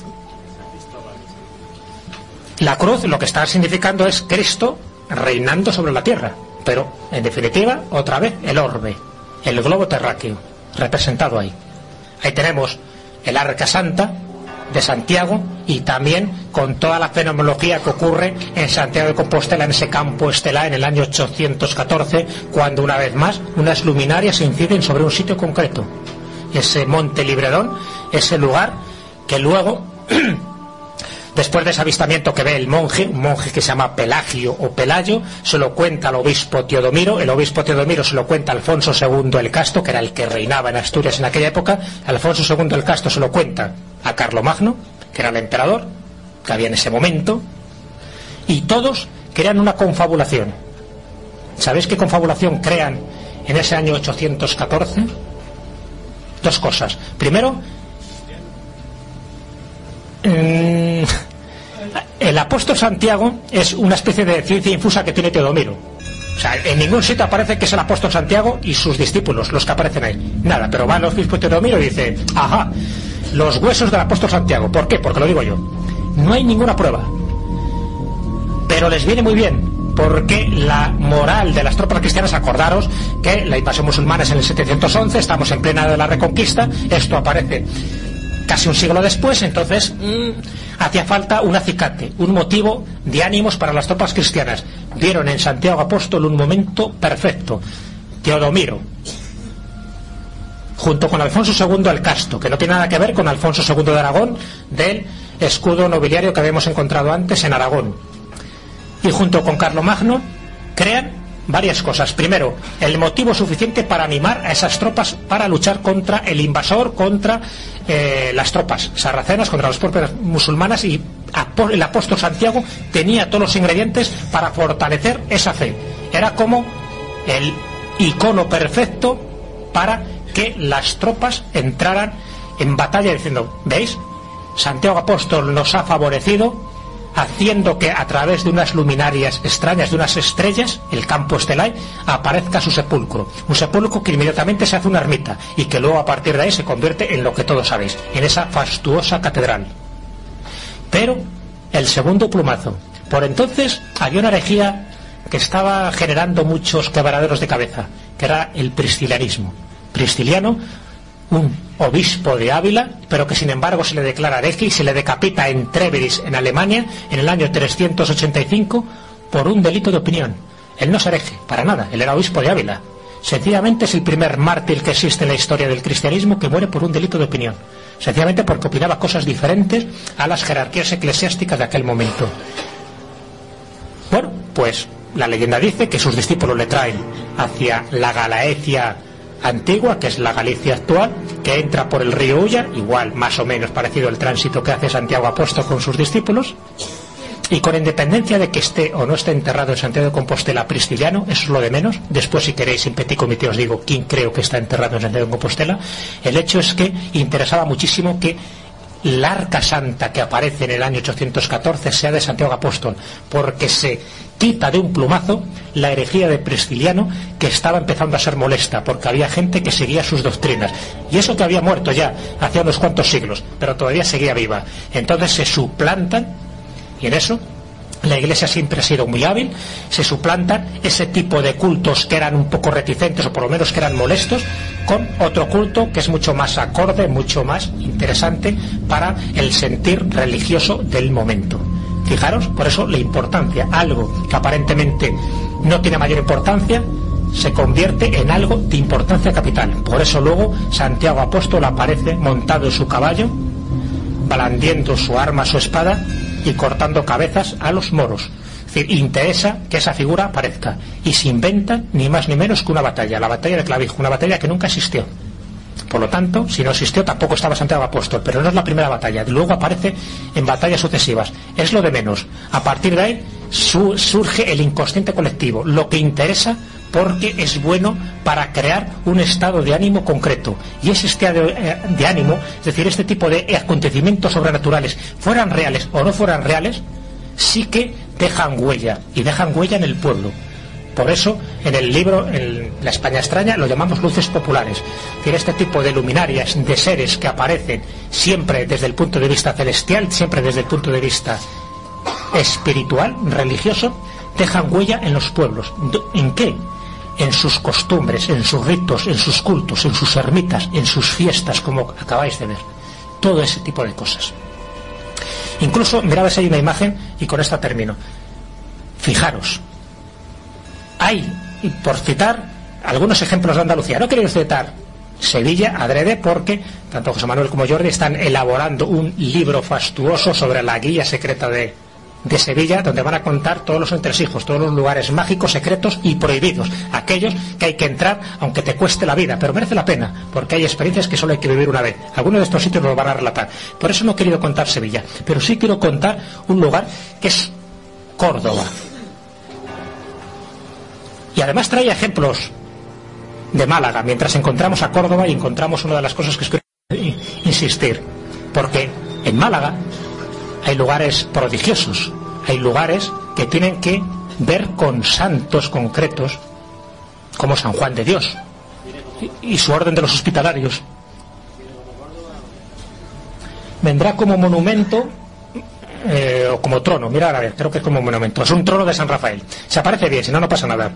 La cruz lo que está significando es Cristo reinando sobre la tierra, pero en definitiva otra vez el orbe, el globo terráqueo representado ahí. Ahí tenemos el Arca Santa de Santiago y también con toda la fenomenología que ocurre en Santiago de Compostela, en ese campo estelar en el año 814, cuando una vez más unas luminarias inciden sobre un sitio concreto, ese monte Libredón, ese lugar que luego después de ese avistamiento que ve el monje, un monje que se llama Pelagio o Pelayo, se lo cuenta al obispo Teodomiro, el obispo Teodomiro se lo cuenta a Alfonso II el Casto, que era el que reinaba en Asturias en aquella época, Alfonso II el Casto se lo cuenta a Carlomagno, que era el emperador, que había en ese momento, y todos crean una confabulación. ¿Sabéis qué confabulación crean en ese año 814? Dos cosas. Primero, el apóstol Santiago es una especie de ciencia infusa que tiene Teodomiro. O sea, en ningún sitio aparece que es el apóstol Santiago y sus discípulos los que aparecen ahí. Nada, pero va el obispo Teodomiro y dice: ajá, los huesos del apóstol Santiago. ¿Por qué? Porque lo digo yo. No hay ninguna prueba, pero les viene muy bien, porque la moral de las tropas cristianas, acordaros que la invasión musulmana es en el 711, estamos en plena de la Reconquista, esto aparece casi un siglo después, entonces hacía falta un acicate, un motivo de ánimos para las tropas cristianas. Vieron en Santiago Apóstol un momento perfecto. Teodomiro, junto con Alfonso II el Casto, que no tiene nada que ver con Alfonso II de Aragón, del escudo nobiliario que habíamos encontrado antes en Aragón, y junto con Carlomagno crean varias cosas. Primero, el motivo suficiente para animar a esas tropas para luchar contra el invasor, contra las tropas sarracenas, contra las propias musulmanas, y el apóstol Santiago tenía todos los ingredientes para fortalecer esa fe. Era como el icono perfecto para que las tropas entraran en batalla diciendo: ¿veis? Santiago Apóstol nos ha favorecido, haciendo que a través de unas luminarias extrañas, de unas estrellas, el campo estelar, aparezca su sepulcro. Un sepulcro que inmediatamente se hace una ermita y que luego a partir de ahí se convierte en lo que todos sabéis, en esa fastuosa catedral. Pero el segundo plumazo. Por entonces había una herejía que estaba generando muchos quebraderos de cabeza, que era el priscilianismo. Prisciliano, un obispo de Ávila, pero que sin embargo se le declara hereje y se le decapita en Treveris, en Alemania, en el año 385 por un delito de opinión. Él no es hereje, para nada, él era obispo de Ávila. Sencillamente es el primer mártir que existe en la historia del cristianismo que muere por un delito de opinión. Sencillamente porque opinaba cosas diferentes a las jerarquías eclesiásticas de aquel momento. Bueno, pues la leyenda dice que sus discípulos le traen hacia la Galaecia antigua, que es la Galicia actual, que entra por el río Ulla, igual más o menos parecido al tránsito que hace Santiago Apóstol con sus discípulos, y con independencia de que esté o no esté enterrado en Santiago de Compostela Prisciliano, eso es lo de menos. Después, si queréis, en petit comité os digo quién creo que está enterrado en Santiago de Compostela. El hecho es que interesaba muchísimo que la Arca Santa que aparece en el año 814 sea de Santiago Apóstol, porque se quita de un plumazo la herejía de Prisciliano, que estaba empezando a ser molesta, porque había gente que seguía sus doctrinas, y eso que había muerto ya hacía unos cuantos siglos, pero todavía seguía viva. Entonces se suplantan, y en eso la Iglesia siempre ha sido muy hábil, se suplantan ese tipo de cultos que eran un poco reticentes, o por lo menos que eran molestos, con otro culto que es mucho más acorde, mucho más interesante para el sentir religioso del momento. Fijaros, por eso la importancia, algo que aparentemente no tiene mayor importancia, se convierte en algo de importancia capital. Por eso luego Santiago Apóstol aparece montado en su caballo, blandiendo su arma, su espada, y cortando cabezas a los moros. Es decir, interesa que esa figura aparezca, y se inventan ni más ni menos que una batalla, la batalla de Clavijo, una batalla que nunca existió. Por lo tanto, si no existió, tampoco estaba Santiago Apóstol, pero no es la primera batalla, luego aparece en batallas sucesivas, es lo de menos. A partir de ahí surge el inconsciente colectivo, lo que interesa, porque es bueno para crear un estado de ánimo concreto, y ese estado de ánimo, es decir, este tipo de acontecimientos sobrenaturales, fueran reales o no fueran reales, sí que dejan huella, y dejan huella en el pueblo. Por eso, en el libro, en La España extraña, lo llamamos luces populares. Es decir, este tipo de luminarias, de seres que aparecen siempre desde el punto de vista celestial, siempre desde el punto de vista espiritual, religioso, dejan huella en los pueblos. ¿En qué? En sus costumbres, en sus ritos, en sus cultos, en sus ermitas, en sus fiestas, como acabáis de ver. Todo ese tipo de cosas. Incluso, mirad, hay una imagen, y con esta termino. Fijaros, hay, y por citar algunos ejemplos de Andalucía, no quiero citar Sevilla adrede, porque tanto José Manuel como Jordi están elaborando un libro fastuoso sobre la guía secreta de Sevilla, donde van a contar todos los entresijos, todos los lugares mágicos, secretos y prohibidos, aquellos que hay que entrar aunque te cueste la vida, pero merece la pena, porque hay experiencias que solo hay que vivir una vez. Algunos de estos sitios los van a relatar. Por eso no he querido contar Sevilla, pero sí quiero contar un lugar que es Córdoba. Y además trae ejemplos de Málaga, mientras encontramos a Córdoba, y encontramos una de las cosas que quiero insistir, porque en Málaga hay lugares prodigiosos, hay lugares que tienen que ver con santos concretos, como San Juan de Dios y su orden de los hospitalarios. Vendrá como monumento o como trono, mirad a ver, creo que es como monumento, es un trono de San Rafael. Se aparece bien, si no, no pasa nada.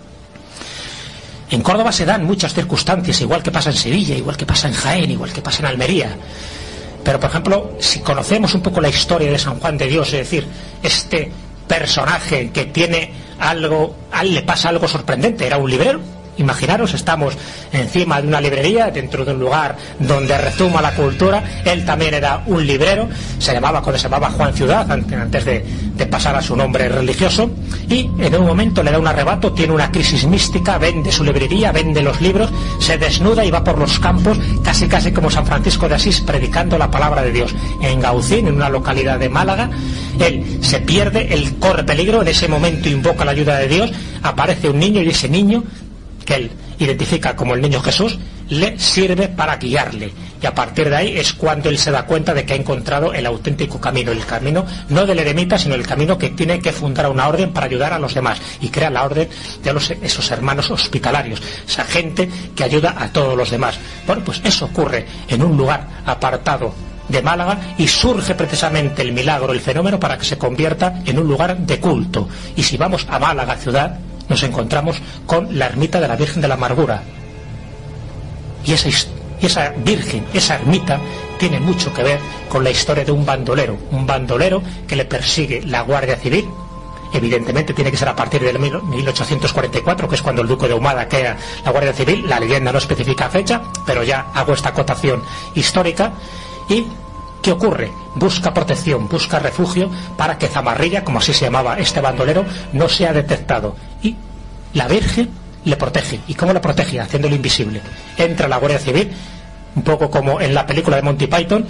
En Córdoba se dan muchas circunstancias, igual que pasa en Sevilla, igual que pasa en Jaén, igual que pasa en Almería. Pero, por ejemplo, si conocemos un poco la historia de San Juan de Dios, es decir, este personaje que tiene algo, a él le pasa algo sorprendente, era un librero. Imaginaros, estamos encima de una librería, dentro de un lugar donde rezuma la cultura. Él también era un librero, cuando se llamaba Juan Ciudad, antes de pasar a su nombre religioso, y en un momento le da un arrebato, tiene una crisis mística, vende su librería, vende los libros, se desnuda y va por los campos, casi como San Francisco de Asís, predicando la palabra de Dios. En Gaucín, en una localidad de Málaga, él se pierde, él corre peligro, en ese momento invoca la ayuda de Dios, aparece un niño, y ese niño, que él identifica como el niño Jesús, le sirve para guiarle, y a partir de ahí es cuando él se da cuenta de que ha encontrado el auténtico camino, el camino no del eremita, sino el camino que tiene que fundar una orden para ayudar a los demás, y crea la orden de esos hermanos hospitalarios, esa gente que ayuda a todos los demás. Bueno, pues eso ocurre en un lugar apartado de Málaga, y surge precisamente el milagro, el fenómeno, para que se convierta en un lugar de culto. Y si vamos a Málaga ciudad, nos encontramos con la ermita de la Virgen de la Amargura, y esa Virgen, esa ermita, tiene mucho que ver con la historia de un bandolero que le persigue la Guardia Civil evidentemente tiene que ser a partir del 1844, que es cuando el duque de Ahumada crea la Guardia Civil. La leyenda no especifica fecha, pero ya hago esta acotación histórica. ¿Y qué ocurre? Busca protección, busca refugio para que Zamarrilla, como así se llamaba este bandolero, no sea detectado. Y la Virgen le protege. ¿Y cómo le protege? Haciéndolo invisible. Entra la Guardia Civil, un poco como en la película de Monty Python,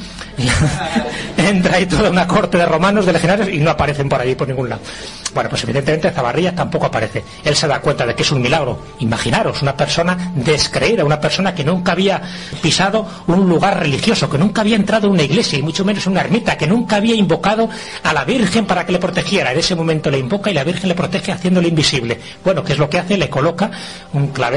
entra ahí toda una corte de romanos, de legionarios, y no aparecen por allí por ningún lado. Bueno, pues evidentemente Zamarrilla tampoco aparece. Él se da cuenta de que es un milagro. Imaginaros, una persona descreída, una persona que nunca había pisado un lugar religioso, que nunca había entrado a una iglesia, y mucho menos una ermita, que nunca había invocado a la Virgen para que le protegiera. En ese momento le invoca y la Virgen le protege haciéndole invisible. Bueno, ¿qué es lo que hace? Le coloca un clavel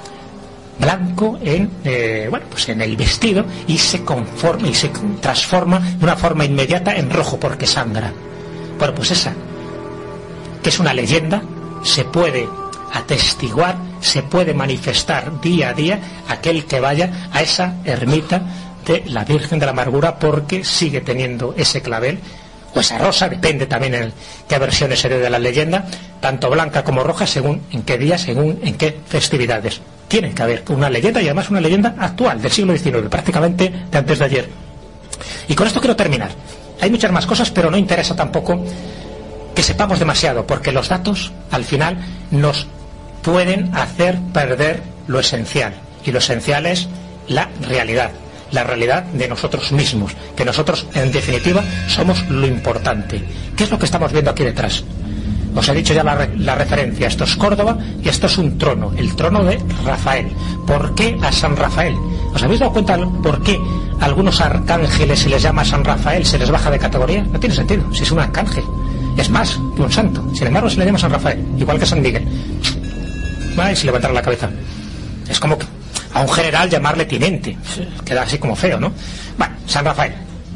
blanco en el vestido, y se conforma y se transforma de una forma inmediata en rojo porque sangra. Bueno, pues esa, que es una leyenda, se puede atestiguar, se puede manifestar día a día aquel que vaya a esa ermita de la Virgen de la Amargura, porque sigue teniendo ese clavel o esa rosa, depende también en qué versiones se dé de la leyenda, tanto blanca como roja, según en qué día, según en qué festividades. Tiene que haber una leyenda, y además una leyenda actual, del siglo XIX, prácticamente de antes de ayer. Y con esto quiero terminar. Hay muchas más cosas, pero no interesa tampoco que sepamos demasiado, porque los datos al final nos pueden hacer perder lo esencial, y lo esencial es la realidad de nosotros mismos, que nosotros en definitiva somos lo importante. ¿Qué es lo que estamos viendo aquí detrás? Os he dicho ya la referencia. Esto es Córdoba y esto es un trono, el trono de Rafael. ¿Por qué a San Rafael? ¿Os habéis dado cuenta por qué a algunos arcángeles se les llama San Rafael, se les baja de categoría? No tiene sentido, si es un arcángel, es más que un santo. Sin embargo se le llama San Rafael, igual que San Miguel. Y se levantaron la cabeza. Es como que a un general llamarle tinente, queda así como feo, ¿no? Bueno, San Rafael.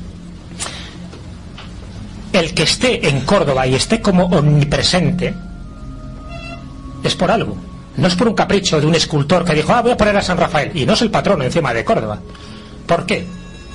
El que esté en Córdoba y esté como omnipresente es por algo. No es por un capricho de un escultor que dijo, voy a poner a San Rafael, y no es el patrono encima de Córdoba. ¿Por qué?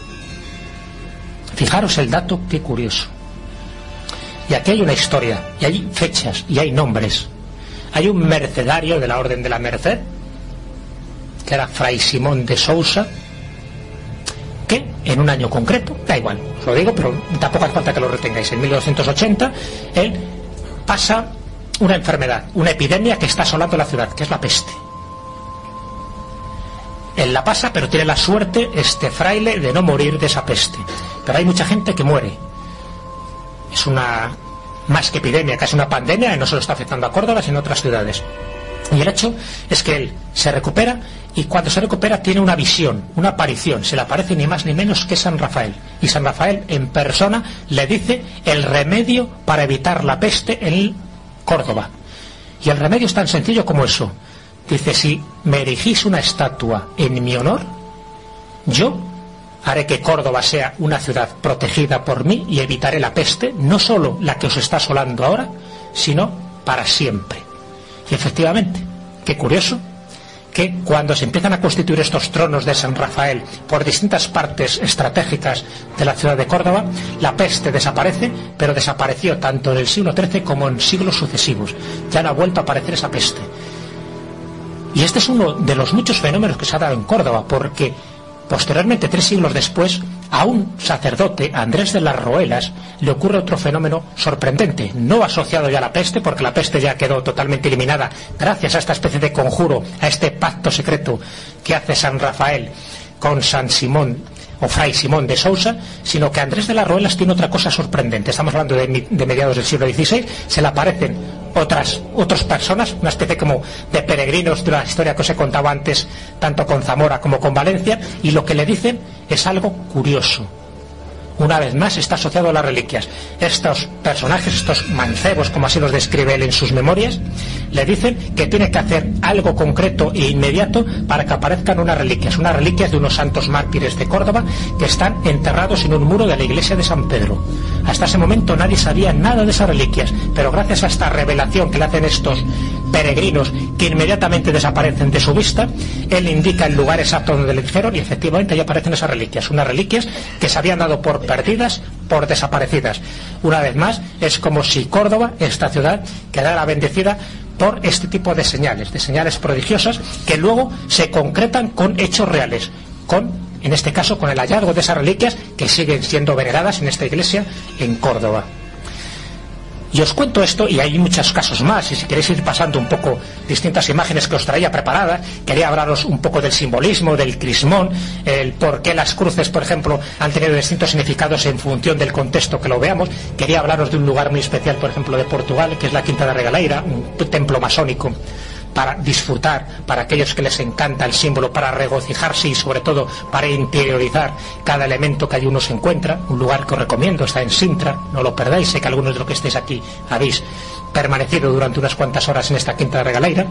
Fijaros el dato, qué curioso. Y aquí hay una historia, y hay fechas, y hay nombres. Hay un mercedario de la Orden de la Merced, que era Fray Simón de Sousa, que en un año concreto, da igual, os lo digo, pero tampoco hace falta que lo retengáis, en 1280 él pasa una enfermedad, una epidemia que está asolando la ciudad, que es la peste. Él la pasa, pero tiene la suerte, este fraile, de no morir de esa peste. Pero hay mucha gente que muere. Es una, más que epidemia, casi una pandemia, y no solo está afectando a Córdoba, sino a otras ciudades. Y el hecho es que él se recupera, y cuando se recupera tiene una visión, una aparición. Se le aparece ni más ni menos que San Rafael. Y San Rafael en persona le dice el remedio para evitar la peste en Córdoba. Y el remedio es tan sencillo como eso. Dice, si me erigís una estatua en mi honor, yo haré que Córdoba sea una ciudad protegida por mí y evitaré la peste, no solo la que os está asolando ahora, sino para siempre. Y efectivamente, qué curioso, que cuando se empiezan a constituir estos tronos de San Rafael por distintas partes estratégicas de la ciudad de Córdoba, la peste desaparece, pero desapareció tanto en el siglo XIII como en siglos sucesivos. Ya no ha vuelto a aparecer esa peste. Y este es uno de los muchos fenómenos que se ha dado en Córdoba, porque posteriormente, 3 siglos después, a un sacerdote, Andrés de las Roelas, le ocurre otro fenómeno sorprendente, no asociado ya a la peste, porque la peste ya quedó totalmente eliminada gracias a esta especie de conjuro, a este pacto secreto que hace San Rafael con San Simón o Fray Simón de Sousa, sino que Andrés de las Roelas tiene otra cosa sorprendente. Estamos hablando de mediados del siglo XVI, se le aparecen otras personas, una especie como de peregrinos de la historia que os he contado antes, tanto con Zamora como con Valencia, y lo que le dicen es algo curioso. Una vez más está asociado a las reliquias. Estos personajes, estos mancebos, como así los describe él en sus memorias, le dicen que tiene que hacer algo concreto e inmediato para que aparezcan unas reliquias de unos santos mártires de Córdoba que están enterrados en un muro de la iglesia de San Pedro. Hasta ese momento nadie sabía nada de esas reliquias, pero gracias a esta revelación que le hacen estos peregrinos, que inmediatamente desaparecen de su vista, él indica el lugar exacto donde le dijeron, y efectivamente ahí aparecen esas reliquias, unas reliquias que se habían dado por perdidas por desaparecidas. Una vez más, es como si Córdoba, esta ciudad, quedara bendecida por este tipo de señales prodigiosas que luego se concretan con hechos reales, en este caso con el hallazgo de esas reliquias que siguen siendo veneradas en esta iglesia en Córdoba. Y os cuento esto, y hay muchos casos más, y si queréis ir pasando un poco distintas imágenes que os traía preparadas, quería hablaros un poco del simbolismo, del crismón, el por qué las cruces, por ejemplo, han tenido distintos significados en función del contexto que lo veamos. Quería hablaros de un lugar muy especial, por ejemplo, de Portugal, que es la Quinta da Regaleira, un templo masónico, para disfrutar, para aquellos que les encanta el símbolo, para regocijarse y sobre todo para interiorizar cada elemento que allí uno se encuentra. Un lugar que os recomiendo, está en Sintra, no lo perdáis. Sé que algunos de los que estéis aquí habéis permanecido durante unas cuantas horas en esta Quinta da Regaleira.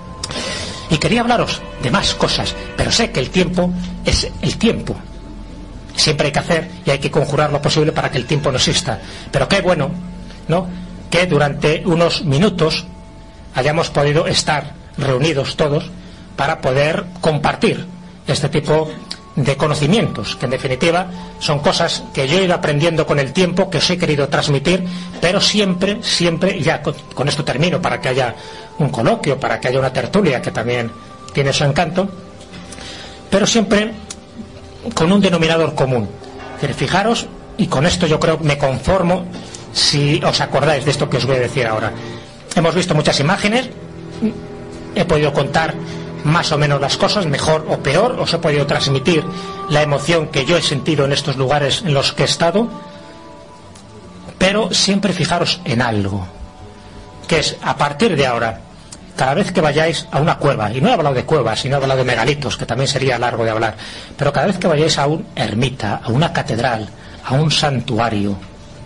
Y quería hablaros de más cosas, pero sé que el tiempo es el tiempo. Siempre hay que hacer y hay que conjurar lo posible para que el tiempo no exista. Pero qué bueno, ¿no?, que durante unos minutos hayamos podido estar reunidos todos para poder compartir este tipo de conocimientos, que en definitiva son cosas que yo he ido aprendiendo con el tiempo, que os he querido transmitir, pero siempre, ya con esto termino, para que haya un coloquio, para que haya una tertulia, que también tiene su encanto, pero siempre con un denominador común. Es decir, fijaros, y con esto yo creo que me conformo, si os acordáis de esto que os voy a decir ahora. Hemos visto muchas imágenes, he podido contar más o menos las cosas, mejor o peor, os he podido transmitir la emoción que yo he sentido en estos lugares en los que he estado, pero siempre fijaros en algo, que es, a partir de ahora, cada vez que vayáis a una cueva, y no he hablado de cuevas, sino he hablado de megalitos, que también sería largo de hablar, pero cada vez que vayáis a una ermita, a una catedral, a un santuario,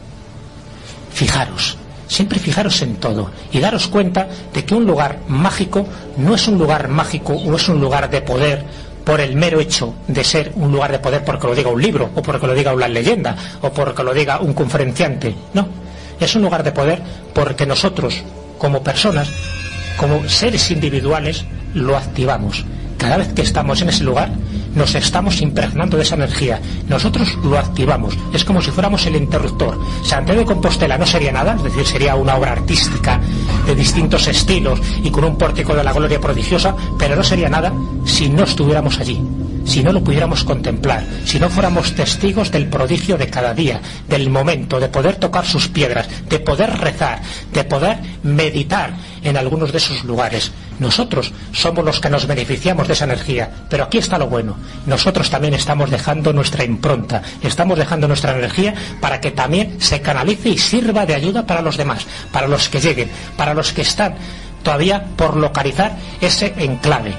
fijaros. Siempre fijaros en todo y daros cuenta de que un lugar mágico no es un lugar mágico o es un lugar de poder por el mero hecho de ser un lugar de poder porque lo diga un libro o porque lo diga una leyenda o porque lo diga un conferenciante. No, es un lugar de poder porque nosotros, como personas, como seres individuales, lo activamos. Cada vez que estamos en ese lugar nos estamos impregnando de esa energía, nosotros lo activamos, es como si fuéramos el interruptor. Santiago de Compostela no sería nada, es decir, sería una obra artística de distintos estilos y con un pórtico de la gloria prodigiosa, pero no sería nada si no estuviéramos allí, si no lo pudiéramos contemplar, si no fuéramos testigos del prodigio de cada día, del momento, de poder tocar sus piedras, de poder rezar, de poder meditar en algunos de esos lugares. Nosotros somos los que nos beneficiamos de esa energía, pero aquí está lo bueno. Nosotros también estamos dejando nuestra impronta, estamos dejando nuestra energía para que también se canalice y sirva de ayuda para los demás, para los que lleguen, para los que están todavía por localizar ese enclave.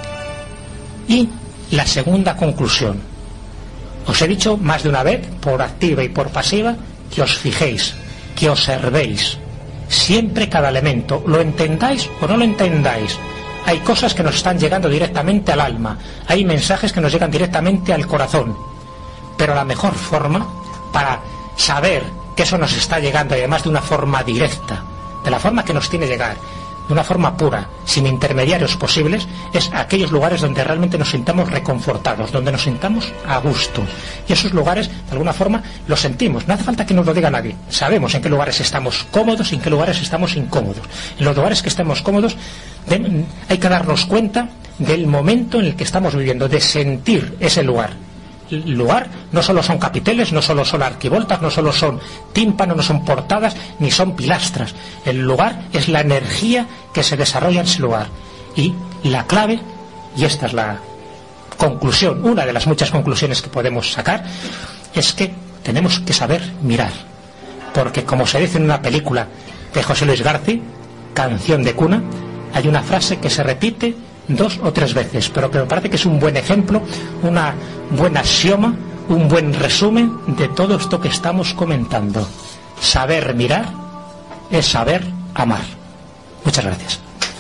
Y la segunda conclusión. Os he dicho más de una vez, por activa y por pasiva, que os fijéis, que observéis siempre cada elemento, lo entendáis o no lo entendáis. Hay cosas que nos están llegando directamente al alma, hay mensajes que nos llegan directamente al corazón, pero la mejor forma para saber que eso nos está llegando, y además de una forma directa, de la forma que nos tiene que llegar, de una forma pura, sin intermediarios posibles, es aquellos lugares donde realmente nos sintamos reconfortados, donde nos sintamos a gusto. Y esos lugares, de alguna forma, los sentimos. No hace falta que nos lo diga nadie. Sabemos en qué lugares estamos cómodos y en qué lugares estamos incómodos. En los lugares que estemos cómodos, hay que darnos cuenta del momento en el que estamos viviendo, de sentir ese lugar. El lugar no solo son capiteles, no solo son arquivoltas, no solo son tímpanos, no son portadas, ni son pilastras. El lugar es la energía que se desarrolla en ese lugar. Y la clave, y esta es la conclusión, una de las muchas conclusiones que podemos sacar, es que tenemos que saber mirar. Porque, como se dice en una película de José Luis García, Canción de cuna, hay una frase que se repite 2 o 3 veces, pero que me parece que es un buen ejemplo, una buena axioma, un buen resumen de todo esto que estamos comentando. Saber mirar es saber amar. Muchas gracias.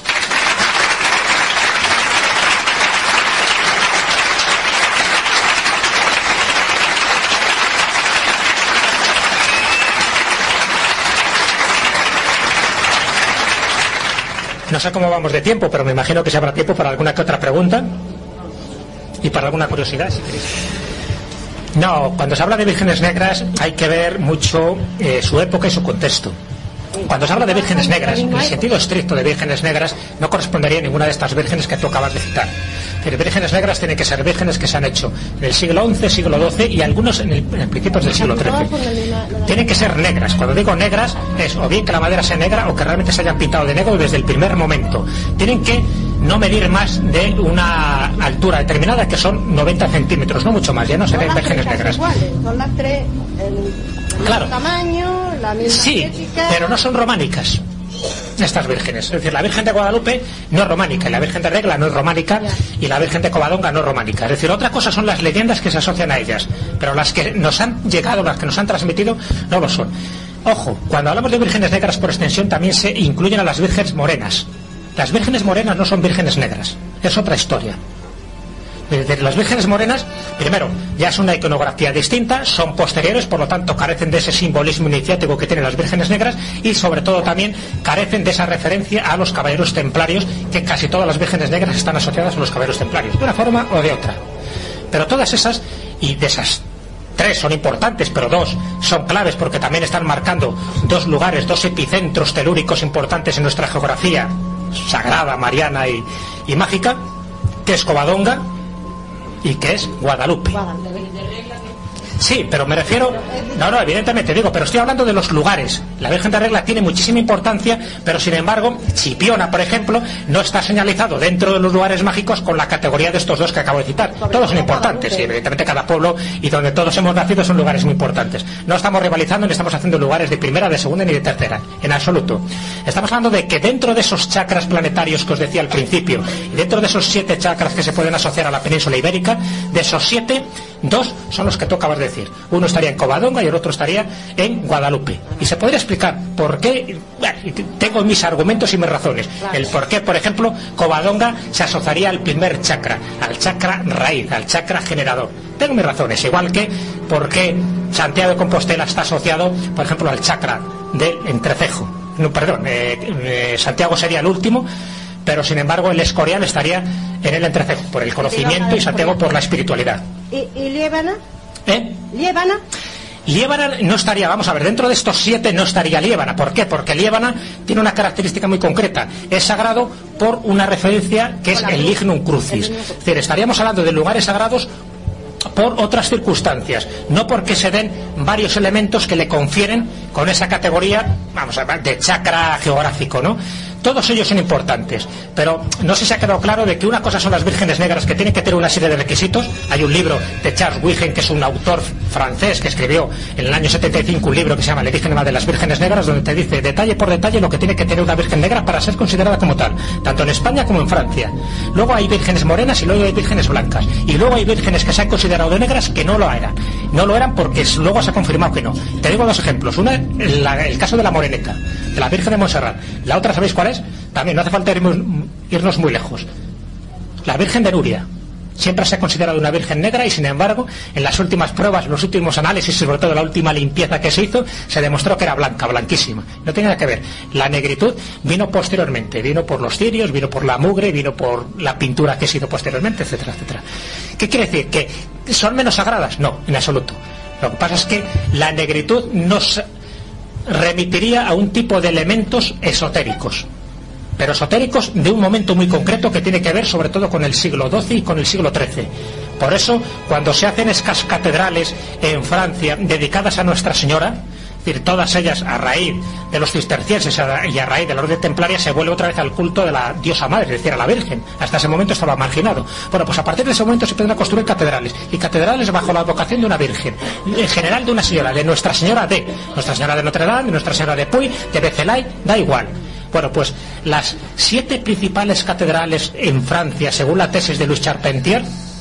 No sé cómo vamos de tiempo, pero me imagino que se habrá tiempo para alguna que otra pregunta y para alguna curiosidad, si queréis. No, cuando se habla de vírgenes negras hay que ver mucho su época y su contexto. Cuando se habla de vírgenes negras, en el sentido estricto de vírgenes negras, no correspondería a ninguna de estas vírgenes que tú acabas de citar. Pero vírgenes negras tienen que ser vírgenes que se han hecho en el siglo XI, siglo XII y algunos en principios del siglo XIII. Tienen que ser negras. Cuando digo negras, es o bien que la madera sea negra o que realmente se hayan pintado de negro desde el primer momento. Tienen que no medir más de una altura determinada, que son 90 centímetros, no mucho más, ya no se ven vírgenes negras. Son las tres, claro. El tamaño, la misma sí, estética. pero no son románicas estas vírgenes. Es decir, la Virgen de Guadalupe no es románica, y la Virgen de Regla no es románica, y la Virgen de Covadonga no es románica. Es decir, otra cosa son las leyendas que se asocian a ellas, pero las que nos han llegado, las que nos han transmitido, no lo son. Ojo, cuando hablamos de vírgenes negras por extensión también se incluyen a las vírgenes morenas. Las vírgenes morenas no son vírgenes negras, es otra historia. Las vírgenes morenas, primero, ya es una iconografía distinta, son posteriores, por lo tanto carecen de ese simbolismo iniciático que tienen las vírgenes negras, y sobre todo también carecen de esa referencia a los caballeros templarios, que casi todas las vírgenes negras están asociadas a los caballeros templarios, de una forma o de otra. Pero todas esas, y de esas tres son importantes, pero dos son claves porque también están marcando dos lugares, dos epicentros telúricos importantes en nuestra geografía sagrada, mariana y mágica, que es Covadonga y que es Guadalupe. Sí, pero me refiero... No, evidentemente digo, pero estoy hablando de los lugares. La Virgen de Regla tiene muchísima importancia, pero sin embargo, Chipiona, por ejemplo, no está señalizado dentro de los lugares mágicos con la categoría de estos dos que acabo de citar. Todos son importantes, y evidentemente cada pueblo y donde todos hemos nacido son lugares muy importantes. No estamos rivalizando ni estamos haciendo lugares de primera, de segunda ni de tercera, en absoluto. Estamos hablando de que dentro de esos chakras planetarios que os decía al principio, y dentro de esos 7 chakras que se pueden asociar a la península ibérica, de esos 7, 2 son los que tú acabas de decir. Uno estaría en Covadonga y el otro estaría en Guadalupe. Y se podría explicar por qué. Bueno, tengo mis argumentos y mis razones. El por qué, por ejemplo, Covadonga se asociaría al primer chakra, al chakra raíz, al chakra generador. Tengo mis razones, igual que por qué Santiago de Compostela está asociado, por ejemplo, al chakra del entrecejo. No, perdón, Santiago sería el último, pero sin embargo el Escorial estaría en el entrecejo, por el conocimiento, y Santiago por la espiritualidad. ¿Y Liébana? ¿Liébana? Liébana no estaría, vamos a ver, dentro de estos 7 no estaría Liébana. ¿Por qué? Porque Liébana tiene una característica muy concreta. Es sagrado por una referencia que es el lignum crucis. Es decir, estaríamos hablando de lugares sagrados por otras circunstancias, no porque se den varios elementos que le confieren con esa categoría, vamos a ver, de chakra geográfico, ¿no? Todos ellos son importantes, pero no sé si se ha quedado claro de que una cosa son las vírgenes negras, que tienen que tener una serie de requisitos. Hay un libro de Charles Wiggen, que es un autor francés, que escribió en el año 75 un libro que se llama El Enigma de las Vírgenes Negras, donde te dice detalle por detalle lo que tiene que tener una virgen negra para ser considerada como tal, tanto en España como en Francia. Luego hay vírgenes morenas y luego hay vírgenes blancas, y luego hay vírgenes que se han considerado negras que no lo eran. No lo eran porque luego se ha confirmado que no. Te digo 2 ejemplos. Una, el caso de la Moreneta, de la Virgen de Montserrat. La otra, ¿sabéis cuál es? También no hace falta irnos muy lejos. La Virgen de Nuria. Siempre se ha considerado una virgen negra, y sin embargo, en las últimas pruebas, los últimos análisis, sobre todo la última limpieza que se hizo, se demostró que era blanca, blanquísima. No tiene nada que ver. La negritud vino posteriormente, vino por los cirios, vino por la mugre, vino por la pintura que se hizo posteriormente, etcétera, etcétera. ¿Qué quiere decir? ¿Que son menos sagradas? No, en absoluto. Lo que pasa es que la negritud nos remitiría a un tipo de elementos esotéricos, pero esotéricos de un momento muy concreto que tiene que ver sobre todo con el siglo XII y con el siglo XIII. Por eso, cuando se hacen estas catedrales en Francia dedicadas a Nuestra Señora, es decir, todas ellas a raíz de los cistercienses y a raíz de la orden templaria, se vuelve otra vez al culto de la diosa madre, es decir, a la Virgen. Hasta ese momento estaba marginado. Bueno, pues a partir de ese momento se empiezan a construir catedrales, y catedrales bajo la advocación de una Virgen, en general de una señora, de Nuestra Señora de Notre Dame, de Nuestra Señora de Puy, de Becelay, da igual. Bueno, pues las 7 principales catedrales en Francia, según la tesis de Louis Charpentier,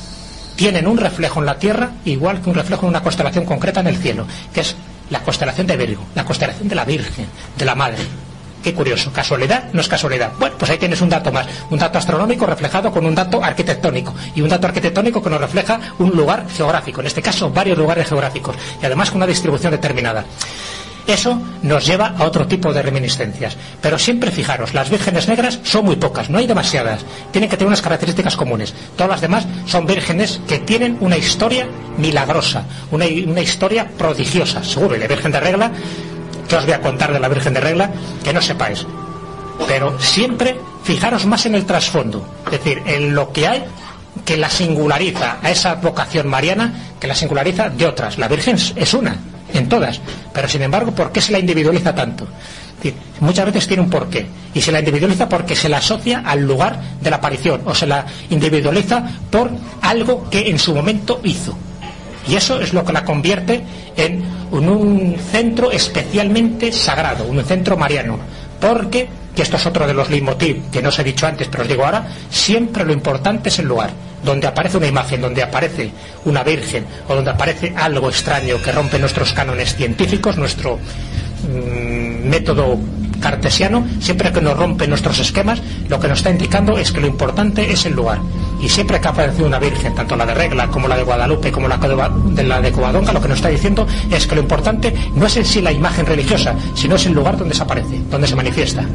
tienen un reflejo en la tierra igual que un reflejo en una constelación concreta en el cielo, que es la constelación de Virgo, la constelación de la Virgen, de la Madre. Qué curioso, ¿casualidad? No es casualidad. Bueno, pues ahí tienes un dato más, un dato astronómico reflejado con un dato arquitectónico, y un dato arquitectónico que nos refleja un lugar geográfico, en este caso varios lugares geográficos, y además con una distribución determinada. Eso nos lleva a otro tipo de reminiscencias. Pero siempre fijaros, las vírgenes negras son muy pocas, no hay demasiadas. Tienen que tener unas características comunes. Todas las demás son vírgenes que tienen una historia milagrosa, una historia prodigiosa. Seguro, y la Virgen de Regla, ¿qué os voy a contar de la Virgen de Regla? Que no sepáis. Pero siempre fijaros más en el trasfondo, es decir, en lo que hay que la singulariza a esa vocación mariana, que la singulariza de otras. La Virgen es una en todas, pero sin embargo, ¿por qué se la individualiza tanto? Es decir, muchas veces tiene un porqué, y se la individualiza porque se la asocia al lugar de la aparición, o se la individualiza por algo que en su momento hizo, y eso es lo que la convierte en un centro especialmente sagrado, un centro mariano, porque, que esto es otro de los leitmotiv que no os he dicho antes, pero os digo ahora, siempre lo importante es el lugar donde aparece una imagen, donde aparece una virgen, o donde aparece algo extraño que rompe nuestros cánones científicos, nuestro método cartesiano. Siempre que nos rompe nuestros esquemas, lo que nos está indicando es que lo importante es el lugar. Y siempre que ha aparecido una virgen, tanto la de Regla como la de Guadalupe como la de Covadonga, lo que nos está diciendo es que lo importante no es en sí la imagen religiosa, sino es el lugar donde se aparece, donde se manifiesta.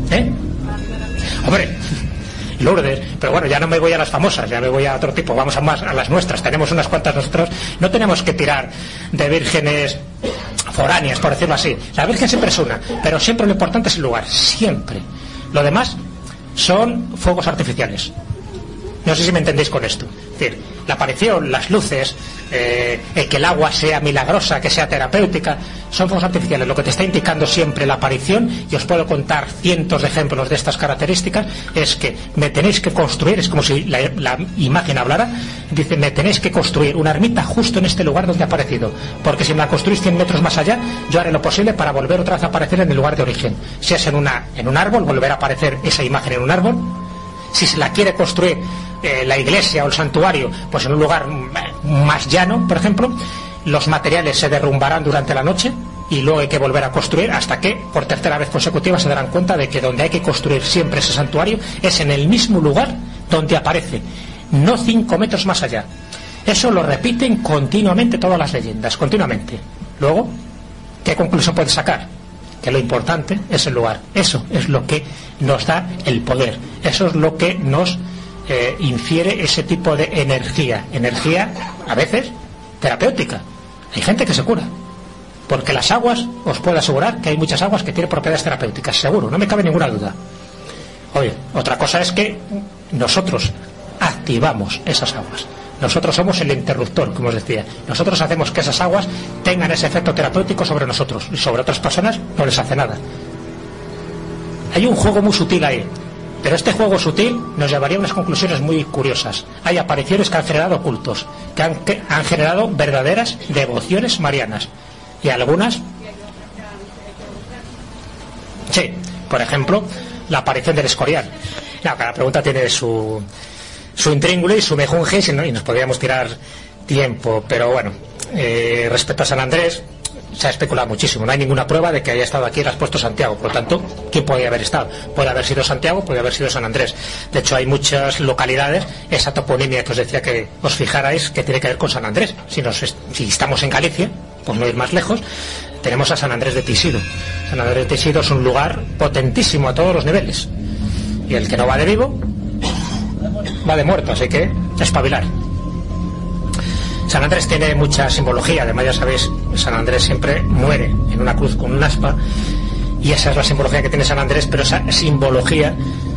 Hombre, Lourdes, pero bueno, ya no me voy a las famosas, ya me voy a otro tipo, vamos a las nuestras. Tenemos unas cuantas nosotros, no tenemos que tirar de vírgenes foráneas, por decirlo así. La Virgen siempre es una, pero siempre lo importante es el lugar, siempre. Lo demás son fuegos artificiales. No sé si me entendéis con esto. Es decir, la aparición, las luces, que el agua sea milagrosa, que sea terapéutica, son fuegos artificiales. Lo que te está indicando siempre la aparición, y os puedo contar cientos de ejemplos de estas características, es que me tenéis que construir, es como si la imagen hablara, dice, me tenéis que construir una ermita justo en este lugar donde ha aparecido, porque si me la construís 100 metros más allá, yo haré lo posible para volver otra vez a aparecer en el lugar de origen. Si es en un árbol, volver a aparecer esa imagen en un árbol. Si se la quiere construir la iglesia o el santuario, pues en un lugar más llano, por ejemplo, los materiales se derrumbarán durante la noche y luego hay que volver a construir hasta que por tercera vez consecutiva se darán cuenta de que donde hay que construir siempre ese santuario es en el mismo lugar donde aparece, no 5 metros más allá. Eso lo repiten continuamente todas las leyendas, continuamente. Luego, ¿qué conclusión puedes sacar? Que lo importante es el lugar. Eso es lo que nos da el poder, eso es lo que nos infiere ese tipo de energía a veces terapéutica. Hay gente que se cura, porque las aguas, os puedo asegurar que hay muchas aguas que tienen propiedades terapéuticas, seguro, no me cabe ninguna duda. Oye, otra cosa es que nosotros activamos esas aguas. Nosotros somos el interruptor, como os decía. Nosotros hacemos que esas aguas tengan ese efecto terapéutico sobre nosotros, y sobre otras personas no les hace nada. Hay un juego muy sutil ahí, pero este juego sutil nos llevaría a unas conclusiones muy curiosas. Hay apariciones que han generado cultos, que han generado verdaderas devociones marianas, y algunas, sí, por ejemplo, la aparición del Escorial. No, cada pregunta tiene su intríngulo y su mejunje, y nos podríamos tirar tiempo, pero bueno, respecto a San Andrés se ha especulado muchísimo, no hay ninguna prueba de que haya estado aquí, le has puesto Santiago, por lo tanto, ¿quién podría haber estado? Puede haber sido Santiago, puede haber sido San Andrés. De hecho, hay muchas localidades, esa toponimia que os decía que os fijarais, que tiene que ver con San Andrés. Si estamos en Galicia, por no ir más lejos, tenemos a San Andrés de Tisido. San Andrés de Tisido es un lugar potentísimo a todos los niveles, y el que no va de vivo va de muerto, así que espabilar. San Andrés tiene mucha simbología, además ya sabéis, San Andrés siempre muere en una cruz con un aspa, y esa es la simbología que tiene San Andrés, pero esa simbología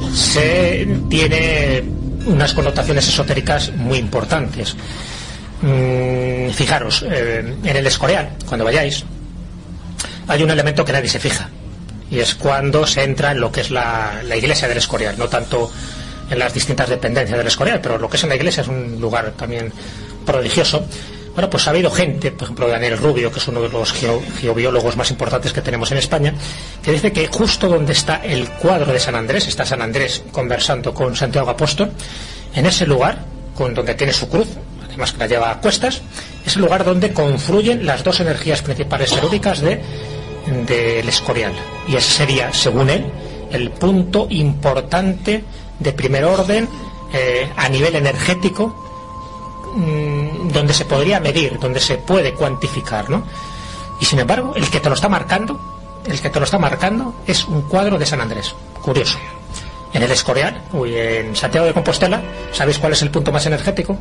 tiene unas connotaciones esotéricas muy importantes. Fijaros, en el Escorial, cuando vayáis, hay un elemento que nadie se fija, y es cuando se entra en lo que es la iglesia del Escorial, no tanto en las distintas dependencias del Escorial, pero lo que es en la iglesia es un lugar también prodigioso. Bueno, pues ha habido gente, por ejemplo Daniel Rubio, que es uno de los geobiólogos más importantes que tenemos en España, que dice que justo donde está el cuadro de San Andrés, está San Andrés conversando con Santiago Apóstol, en ese lugar, donde tiene su cruz, además que la lleva a cuestas, es el lugar donde confluyen las dos energías principales telúricas del Escorial, y ese sería, según él, el punto importante de primer orden a nivel energético, donde se podría medir, donde se puede cuantificar, ¿no? Y sin embargo, el que te lo está marcando es un cuadro de San Andrés. Curioso. En el Escorial, en Santiago de Compostela, ¿sabéis cuál es el punto más energético?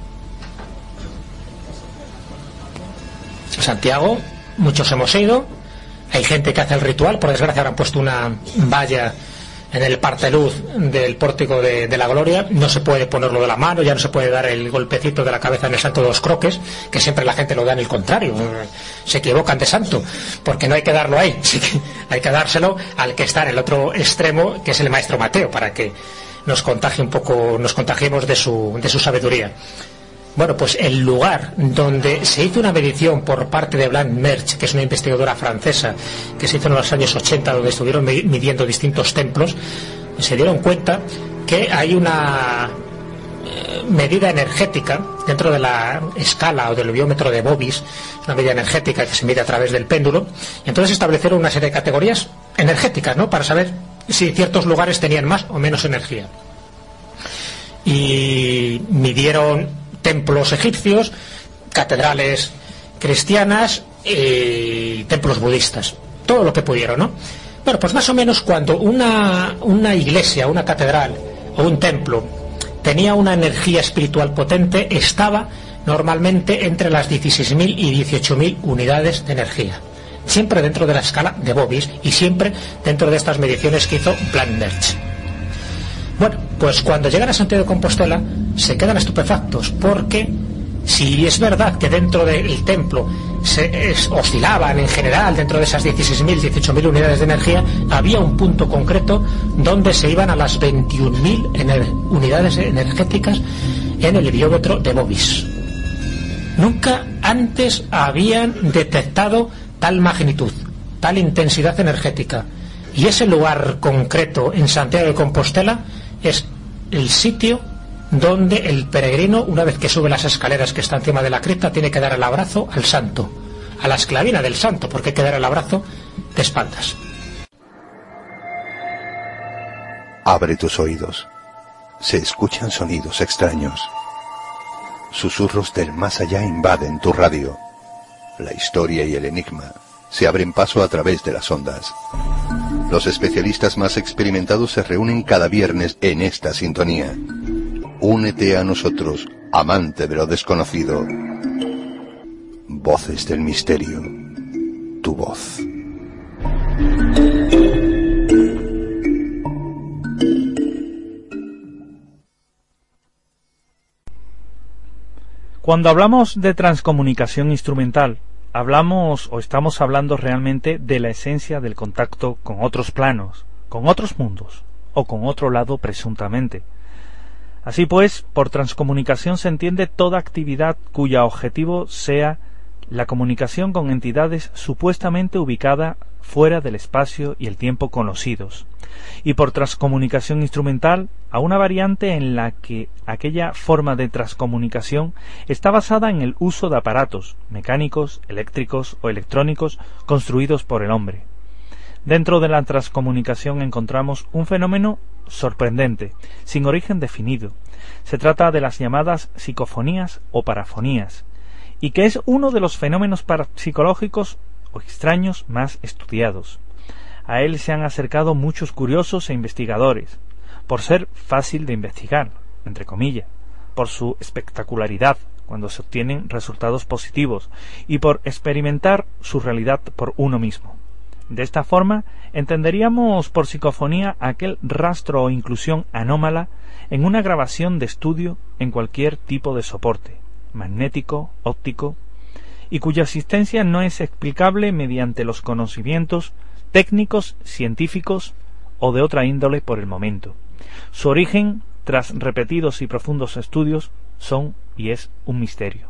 Santiago, muchos hemos ido, hay gente que hace el ritual, por desgracia ahora han puesto una valla en el parteluz del pórtico de la Gloria, no se puede ponerlo de la mano, ya no se puede dar el golpecito de la cabeza en el santo de los croques, que siempre la gente lo da en el contrario, se equivocan de santo, porque no hay que darlo ahí, hay que dárselo al que está en el otro extremo, que es el maestro Mateo, para que nos contagie un poco, nos contagiemos de su sabiduría. Bueno, pues el lugar donde se hizo una medición por parte de Blanche Merch, que es una investigadora francesa, que se hizo en los años 80, donde estuvieron midiendo distintos templos, se dieron cuenta que hay una medida energética dentro de la escala o del biómetro de Bobis, una medida energética que se mide a través del péndulo, y entonces establecieron una serie de categorías energéticas, ¿no?, para saber si ciertos lugares tenían más o menos energía. Y midieron templos egipcios, catedrales cristianas y templos budistas, todo lo que pudieron, ¿no? Bueno, pues más o menos cuando una iglesia, una catedral o un templo tenía una energía espiritual potente, estaba normalmente entre las 16.000 y 18.000 unidades de energía, siempre dentro de la escala de Bobis y siempre dentro de estas mediciones que hizo Blanche Merch. Bueno, pues cuando llegan a Santiago de Compostela se quedan estupefactos, porque si es verdad que dentro del templo oscilaban en general dentro de esas 16.000, 18.000 unidades de energía, había un punto concreto donde se iban a las 21.000 unidades energéticas en el biómetro de Bobis. Nunca antes habían detectado tal magnitud, tal intensidad energética, y ese lugar concreto en Santiago de Compostela es el sitio donde el peregrino, una vez que sube las escaleras que está encima de la cripta, tiene que dar el abrazo al santo, a la esclavina del santo, porque hay que dar el abrazo de espaldas. Abre tus oídos. Se escuchan sonidos extraños. Susurros del más allá invaden tu radio. La historia y el enigma se abren paso a través de las ondas. Los especialistas más experimentados se reúnen cada viernes en esta sintonía. Únete a nosotros, amante de lo desconocido. Voces del misterio. Tu voz. Cuando hablamos de transcomunicación instrumental, hablamos o estamos hablando realmente de la esencia del contacto con otros planos, con otros mundos o con otro lado presuntamente. Así pues, por transcomunicación se entiende toda actividad cuya objetivo sea la comunicación con entidades supuestamente ubicadas fuera del espacio y el tiempo conocidos, y por transcomunicación instrumental a una variante en la que aquella forma de transcomunicación está basada en el uso de aparatos mecánicos, eléctricos o electrónicos construidos por el hombre. Dentro de la transcomunicación encontramos un fenómeno sorprendente, sin origen definido. Se trata de las llamadas psicofonías o parafonías, y que es uno de los fenómenos parapsicológicos o extraños más estudiados. A él se han acercado muchos curiosos e investigadores, por ser fácil de investigar, entre comillas, por su espectacularidad cuando se obtienen resultados positivos y por experimentar su realidad por uno mismo. De esta forma, entenderíamos por psicofonía aquel rastro o inclusión anómala en una grabación de estudio en cualquier tipo de soporte, magnético, óptico, y cuya existencia no es explicable mediante los conocimientos técnicos, científicos o de otra índole por el momento. Su origen, tras repetidos y profundos estudios, son y es un misterio.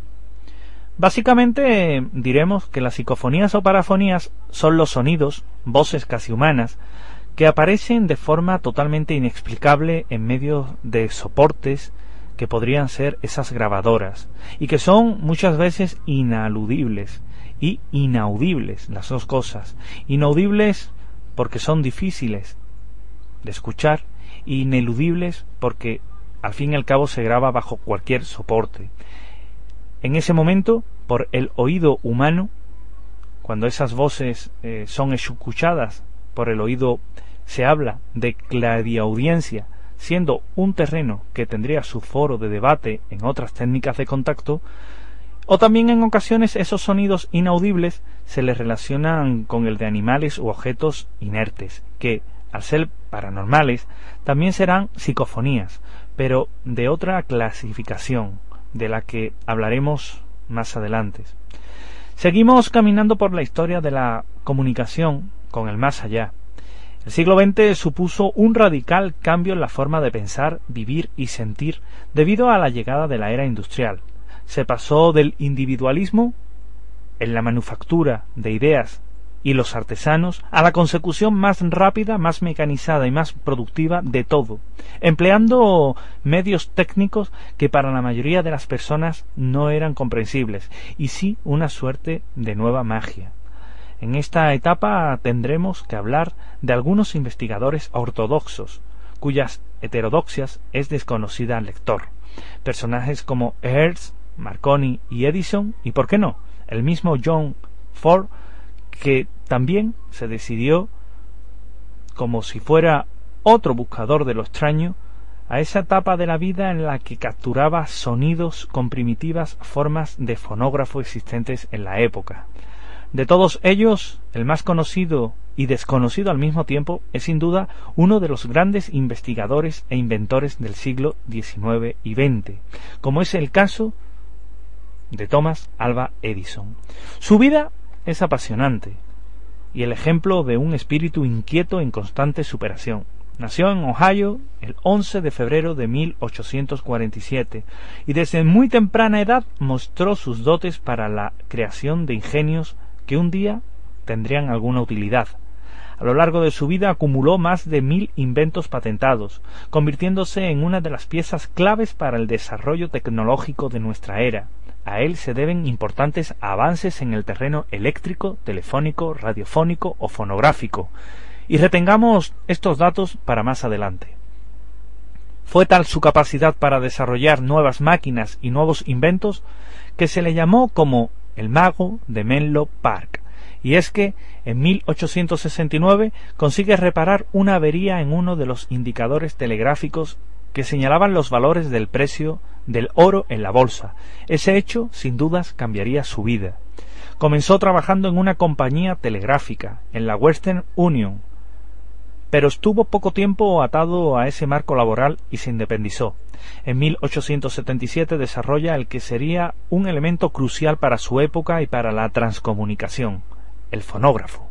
Básicamente diremos que las psicofonías o parafonías son los sonidos, voces casi humanas, que aparecen de forma totalmente inexplicable en medio de soportes que podrían ser esas grabadoras, y que son muchas veces inaludibles y inaudibles, las dos cosas. Inaudibles porque son difíciles de escuchar, e ineludibles porque al fin y al cabo se graba bajo cualquier soporte. En ese momento, por el oído humano, cuando esas voces son escuchadas por el oído, se habla de clariaudiencia, siendo un terreno que tendría su foro de debate en otras técnicas de contacto, o también en ocasiones esos sonidos inaudibles se les relacionan con el de animales u objetos inertes, que, al ser paranormales, también serán psicofonías, pero de otra clasificación, de la que hablaremos más adelante. Seguimos caminando por la historia de la comunicación con el más allá. El siglo XX supuso un radical cambio en la forma de pensar, vivir y sentir debido a la llegada de la era industrial. Se pasó del individualismo en la manufactura de ideas y los artesanos a la consecución más rápida, más mecanizada y más productiva de todo, empleando medios técnicos que para la mayoría de las personas no eran comprensibles, y sí una suerte de nueva magia. En esta etapa tendremos que hablar de algunos investigadores ortodoxos, cuyas heterodoxias es desconocida al lector. Personajes como Hertz, Marconi y Edison, y por qué no, el mismo John Ford, que también se decidió, como si fuera otro buscador de lo extraño, a esa etapa de la vida en la que capturaba sonidos con primitivas formas de fonógrafo existentes en la época. De todos ellos, el más conocido y desconocido al mismo tiempo es sin duda uno de los grandes investigadores e inventores del siglo XIX y XX, como es el caso de Thomas Alva Edison. Su vida es apasionante y el ejemplo de un espíritu inquieto en constante superación. Nació en Ohio el 11 de febrero de 1847 y desde muy temprana edad mostró sus dotes para la creación de ingenios que un día tendrían alguna utilidad. A lo largo de su vida acumuló más de 1000 inventos patentados, convirtiéndose en una de las piezas claves para el desarrollo tecnológico de nuestra era. A él se deben importantes avances en el terreno eléctrico, telefónico, radiofónico o fonográfico, y retengamos estos datos para más adelante. Fue tal su capacidad para desarrollar nuevas máquinas y nuevos inventos que se le llamó como el mago de Menlo Park, y es que en 1869 consigue reparar una avería en uno de los indicadores telegráficos que señalaban los valores del precio del oro en la bolsa. Ese hecho, sin dudas, cambiaría su vida. Comenzó trabajando en una compañía telegráfica, en la Western Union, pero estuvo poco tiempo atado a ese marco laboral y se independizó. En 1877 desarrolla el que sería un elemento crucial para su época y para la transcomunicación, el fonógrafo.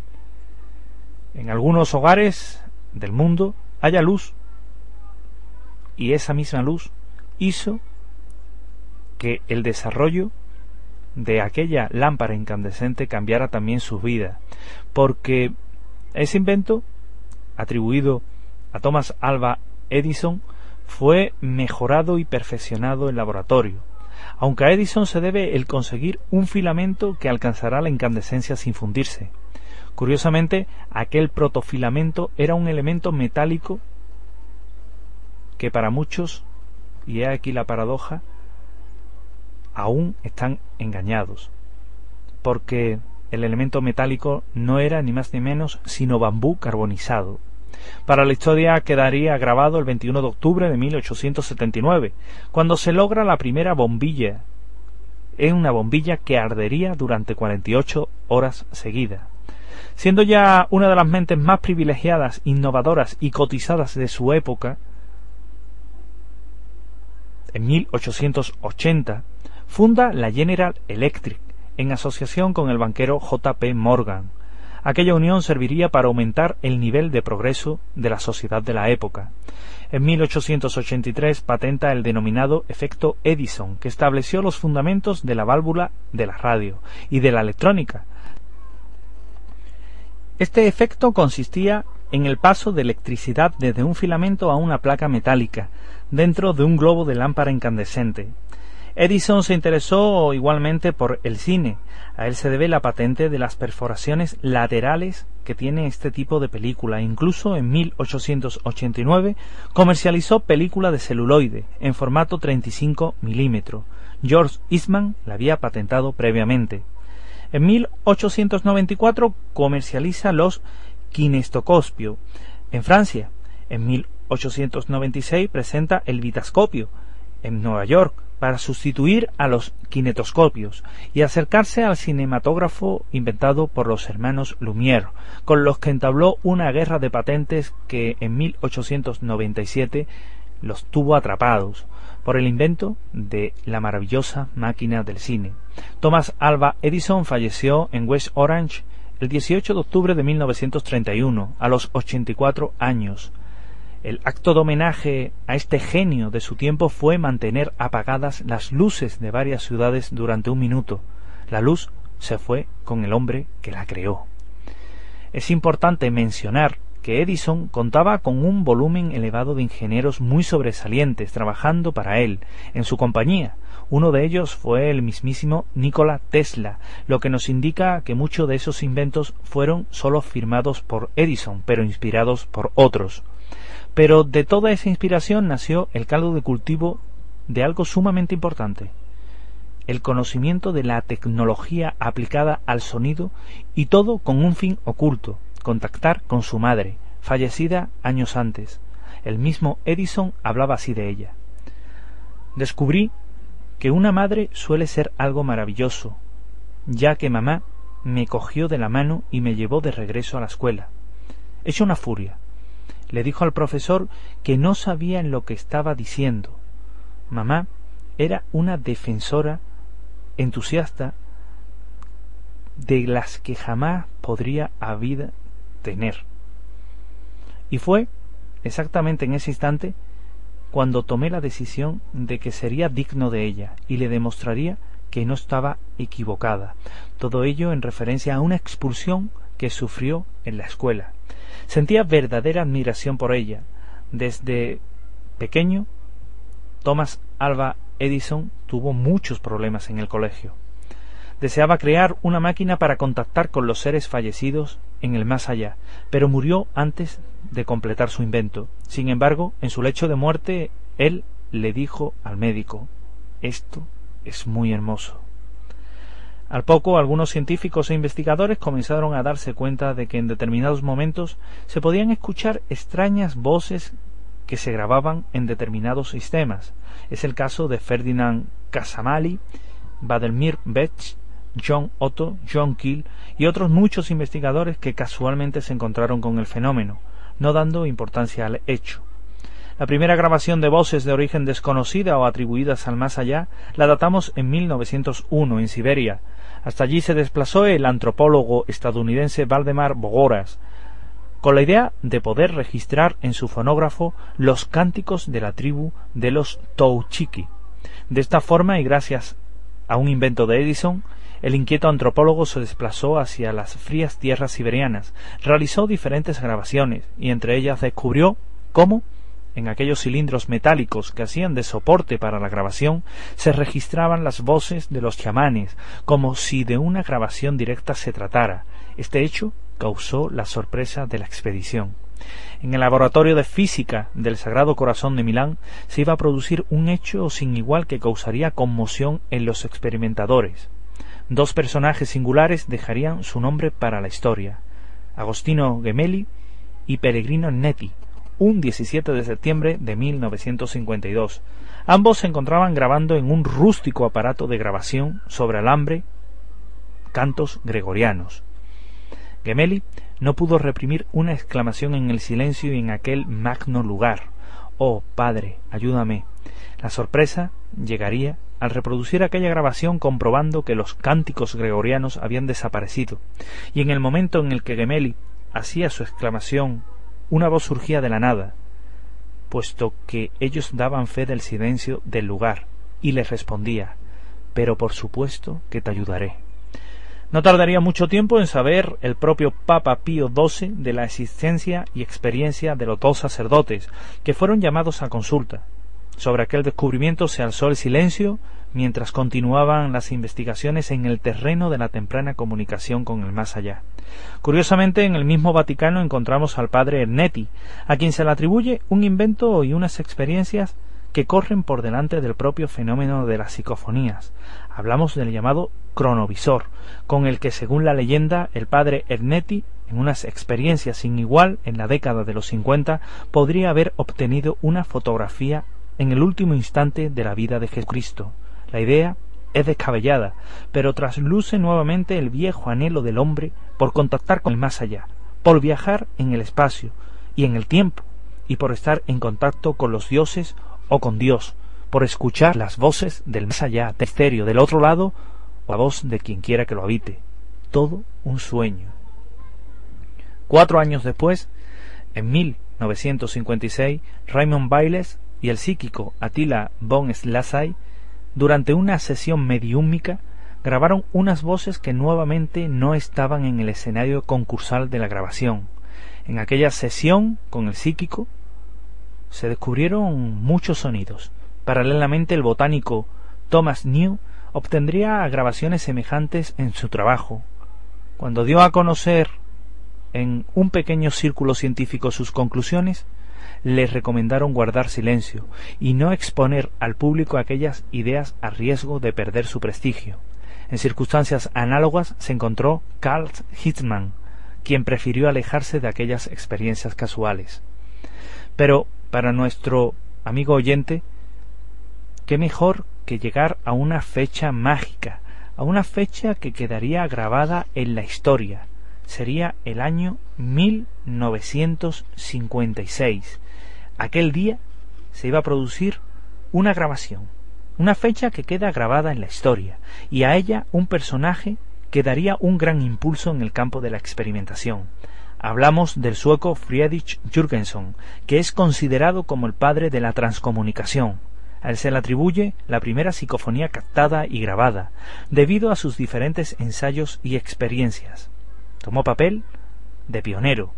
En algunos hogares del mundo haya luz, y esa misma luz hizo que el desarrollo de aquella lámpara incandescente cambiara también su vida, porque ese invento, atribuido a Thomas Alva Edison, fue mejorado y perfeccionado en laboratorio, aunque a Edison se debe el conseguir un filamento que alcanzará la incandescencia sin fundirse. Curiosamente, aquel protofilamento era un elemento metálico que para muchos, y he aquí la paradoja, aún están engañados, porque el elemento metálico no era ni más ni menos sino bambú carbonizado. Para la historia quedaría grabado el 21 de octubre de 1879, cuando se logra la primera bombilla. Es una bombilla que ardería durante 48 horas seguidas. Siendo ya una de las mentes más privilegiadas, innovadoras y cotizadas de su época, en 1880 funda la General Electric en asociación con el banquero J.P. Morgan. Aquella unión serviría para aumentar el nivel de progreso de la sociedad de la época. En 1883 patenta el denominado efecto Edison, que estableció los fundamentos de la válvula de la radio y de la electrónica. Este efecto consistía en el paso de electricidad desde un filamento a una placa metálica, dentro de un globo de lámpara incandescente. Edison se interesó igualmente por el cine. A él se debe la patente de las perforaciones laterales que tiene este tipo de película. Incluso en 1889 comercializó película de celuloide en formato 35 milímetros. George Eastman la había patentado previamente. En 1894 comercializa los kinestoscopios. En Francia, en 1896 presenta el vitascopio. En Nueva York, para sustituir a los kinetoscopios y acercarse al cinematógrafo inventado por los hermanos Lumière, con los que entabló una guerra de patentes que en 1897 los tuvo atrapados por el invento de la maravillosa máquina del cine. Thomas Alva Edison falleció en West Orange el 18 de octubre de 1931, a los 84 años. El acto de homenaje a este genio de su tiempo fue mantener apagadas las luces de varias ciudades durante un minuto. La luz se fue con el hombre que la creó. Es importante mencionar que Edison contaba con un volumen elevado de ingenieros muy sobresalientes trabajando para él, en su compañía. Uno de ellos fue el mismísimo Nikola Tesla, lo que nos indica que muchos de esos inventos fueron solo firmados por Edison, pero inspirados por otros. Pero de toda esa inspiración nació el caldo de cultivo de algo sumamente importante: el conocimiento de la tecnología aplicada al sonido, y todo con un fin oculto: contactar con su madre, fallecida años antes. El mismo Edison hablaba así de ella: descubrí que una madre suele ser algo maravilloso, ya que mamá me cogió de la mano y me llevó de regreso a la escuela. Hecho una furia, le dijo al profesor que no sabía en lo que estaba diciendo. Mamá era una defensora entusiasta de las que jamás podría haber tener. Y fue exactamente en ese instante cuando tomé la decisión de que sería digno de ella y le demostraría que no estaba equivocada. Todo ello en referencia a una expulsión que sufrió en la escuela. Sentía verdadera admiración por ella. Desde pequeño, Thomas Alva Edison tuvo muchos problemas en el colegio. Deseaba crear una máquina para contactar con los seres fallecidos en el más allá, pero murió antes de completar su invento. Sin embargo, en su lecho de muerte, él le dijo al médico: esto es muy hermoso. Al poco, algunos científicos e investigadores comenzaron a darse cuenta de que en determinados momentos se podían escuchar extrañas voces que se grababan en determinados sistemas. Es el caso de Ferdinand Casamali, Vladimir Betsch, John Otto, John Keel y otros muchos investigadores que casualmente se encontraron con el fenómeno, no dando importancia al hecho. La primera grabación de voces de origen desconocida o atribuidas al más allá la datamos en 1901 en Siberia. Hasta allí se desplazó el antropólogo estadounidense Valdemar Bogoras, con la idea de poder registrar en su fonógrafo los cánticos de la tribu de los Touchiki. De esta forma, y gracias a un invento de Edison, el inquieto antropólogo se desplazó hacia las frías tierras siberianas, realizó diferentes grabaciones y entre ellas descubrió cómo en aquellos cilindros metálicos que hacían de soporte para la grabación se registraban las voces de los chamanes, como si de una grabación directa se tratara. Este hecho causó la sorpresa de la expedición. En el laboratorio de física del Sagrado Corazón de Milán se iba a producir un hecho sin igual que causaría conmoción en los experimentadores. Dos personajes singulares dejarían su nombre para la historia: Agostino Gemelli y Pellegrino Netti, un 17 de septiembre de 1952. Ambos se encontraban grabando en un rústico aparato de grabación sobre alambre cantos gregorianos. Gemelli no pudo reprimir una exclamación en el silencio y en aquel magno lugar: «Oh, Padre, ayúdame». La sorpresa llegaría al reproducir aquella grabación comprobando que los cánticos gregorianos habían desaparecido, y en el momento en el que Gemelli hacía su exclamación, una voz surgía de la nada, puesto que ellos daban fe del silencio del lugar, y les respondía: «Pero por supuesto que te ayudaré». No tardaría mucho tiempo en saber el propio Papa Pío XII de la existencia y experiencia de los dos sacerdotes, que fueron llamados a consulta. Sobre aquel descubrimiento se alzó el silencio mientras continuaban las investigaciones en el terreno de la temprana comunicación con el más allá. Curiosamente, en el mismo Vaticano encontramos al padre Ernetti, a quien se le atribuye un invento y unas experiencias que corren por delante del propio fenómeno de las psicofonías. Hablamos del llamado cronovisor, con el que, según la leyenda, el padre Ernetti, en unas experiencias sin igual en la década de los 50, podría haber obtenido una fotografía en el último instante de la vida de Jesucristo. La idea es descabellada, pero trasluce nuevamente el viejo anhelo del hombre por contactar con el más allá, por viajar en el espacio y en el tiempo, y por estar en contacto con los dioses o con Dios, por escuchar las voces del más allá, del misterio, del otro lado, o la voz de quien quiera que lo habite. Todo un sueño. 4 años después, en 1956, Raymond Bayles y el psíquico Attila von Szlasay, durante una sesión mediúmica, grabaron unas voces que nuevamente no estaban en el escenario concursal de la grabación. En aquella sesión con el psíquico se descubrieron muchos sonidos. Paralelamente, el botánico Thomas New obtendría grabaciones semejantes en su trabajo. Cuando dio a conocer en un pequeño círculo científico sus conclusiones, les recomendaron guardar silencio y no exponer al público aquellas ideas a riesgo de perder su prestigio. En circunstancias análogas se encontró Carl Hitzmann, quien prefirió alejarse de aquellas experiencias casuales. Pero para nuestro amigo oyente, qué mejor que llegar a una fecha mágica, a una fecha que quedaría grabada en la historia. Sería el año 1956. Aquel día se iba a producir una grabación, una fecha que queda grabada en la historia, y a ella un personaje que daría un gran impulso en el campo de la experimentación. Hablamos del sueco Friedrich Jürgenson, que es considerado como el padre de la transcomunicación. A él se le atribuye la primera psicofonía captada y grabada, debido a sus diferentes ensayos y experiencias. Tomó papel de pionero,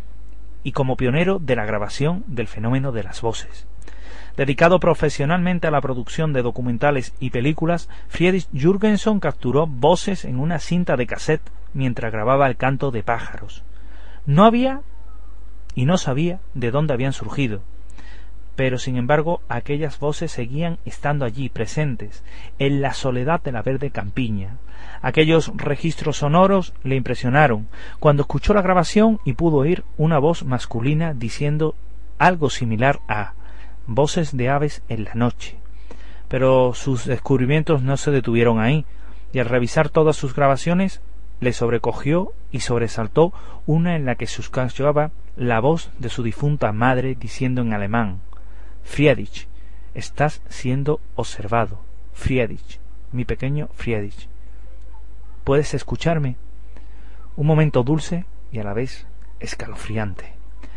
y como pionero de la grabación del fenómeno de las voces. Dedicado profesionalmente a la producción de documentales y películas, Friedrich Jürgenson capturó voces en una cinta de cassette mientras grababa el canto de pájaros. No había y no sabía de dónde habían surgido, pero sin embargo aquellas voces seguían estando allí presentes, en la soledad de la verde campiña. Aquellos registros sonoros le impresionaron cuando escuchó la grabación y pudo oír una voz masculina diciendo algo similar a voces de aves en la noche. Pero sus descubrimientos no se detuvieron ahí, y al revisar todas sus grabaciones le sobrecogió y sobresaltó una en la que se escuchaba la voz de su difunta madre diciendo en alemán: Friedrich, estás siendo observado. Friedrich, mi pequeño Friedrich, ¿puedes escucharme? Un momento dulce y a la vez escalofriante.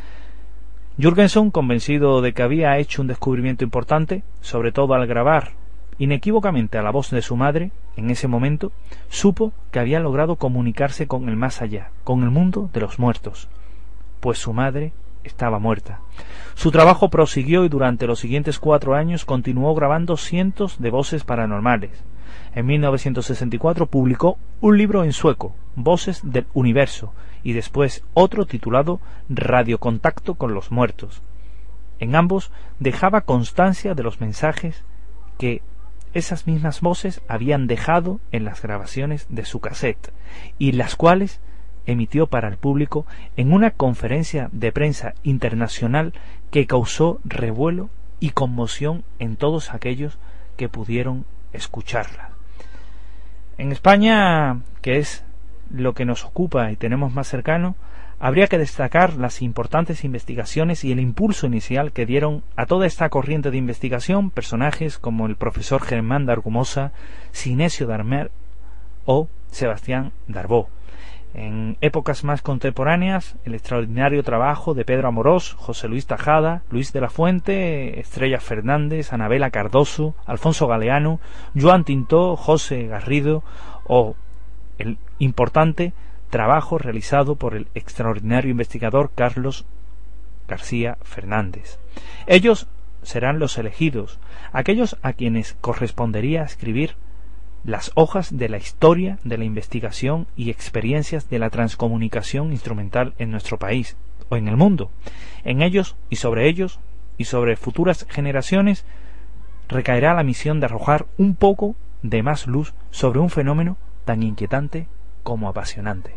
Jürgenson, convencido de que había hecho un descubrimiento importante, sobre todo al grabar inequívocamente a la voz de su madre, en ese momento supo que había logrado comunicarse con el más allá, con el mundo de los muertos, pues su madre estaba muerta. Su trabajo prosiguió y durante los siguientes 4 años continuó grabando cientos de voces paranormales. En 1964 publicó un libro en sueco, Voces del Universo, y después otro titulado Radiocontacto con los Muertos. En ambos dejaba constancia de los mensajes que esas mismas voces habían dejado en las grabaciones de su cassette, y las cuales emitió para el público en una conferencia de prensa internacional que causó revuelo y conmoción en todos aquellos que pudieron escucharla. En España, que es lo que nos ocupa y tenemos más cercano, habría que destacar las importantes investigaciones y el impulso inicial que dieron a toda esta corriente de investigación personajes como el profesor Germán de Argumosa, Sinesio Darmer o Sebastián Darboux. En épocas más contemporáneas, el extraordinario trabajo de Pedro Amorós, José Luis Tajada, Luis de la Fuente, Estrella Fernández, Anabela Cardoso, Alfonso Galeano, Joan Tintó, José Garrido o el importante trabajo realizado por el extraordinario investigador Carlos García Fernández. Ellos serán los elegidos, aquellos a quienes correspondería escribir las hojas de la historia de la investigación y experiencias de la transcomunicación instrumental en nuestro país o en el mundo. En ellos y sobre futuras generaciones recaerá la misión de arrojar un poco de más luz sobre un fenómeno tan inquietante como apasionante.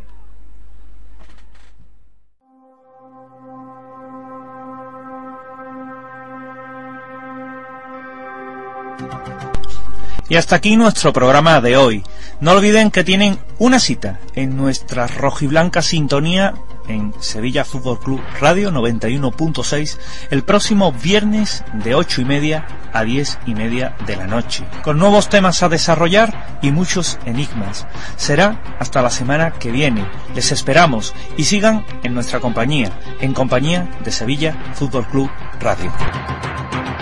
Y hasta aquí nuestro programa de hoy. No olviden que tienen una cita en nuestra rojiblanca sintonía en Sevilla Fútbol Club Radio 91.6 el próximo viernes de 8:30 a 10:30 de la noche, con nuevos temas a desarrollar y muchos enigmas. Será hasta la semana que viene. Les esperamos y sigan en nuestra compañía, en compañía de Sevilla Fútbol Club Radio.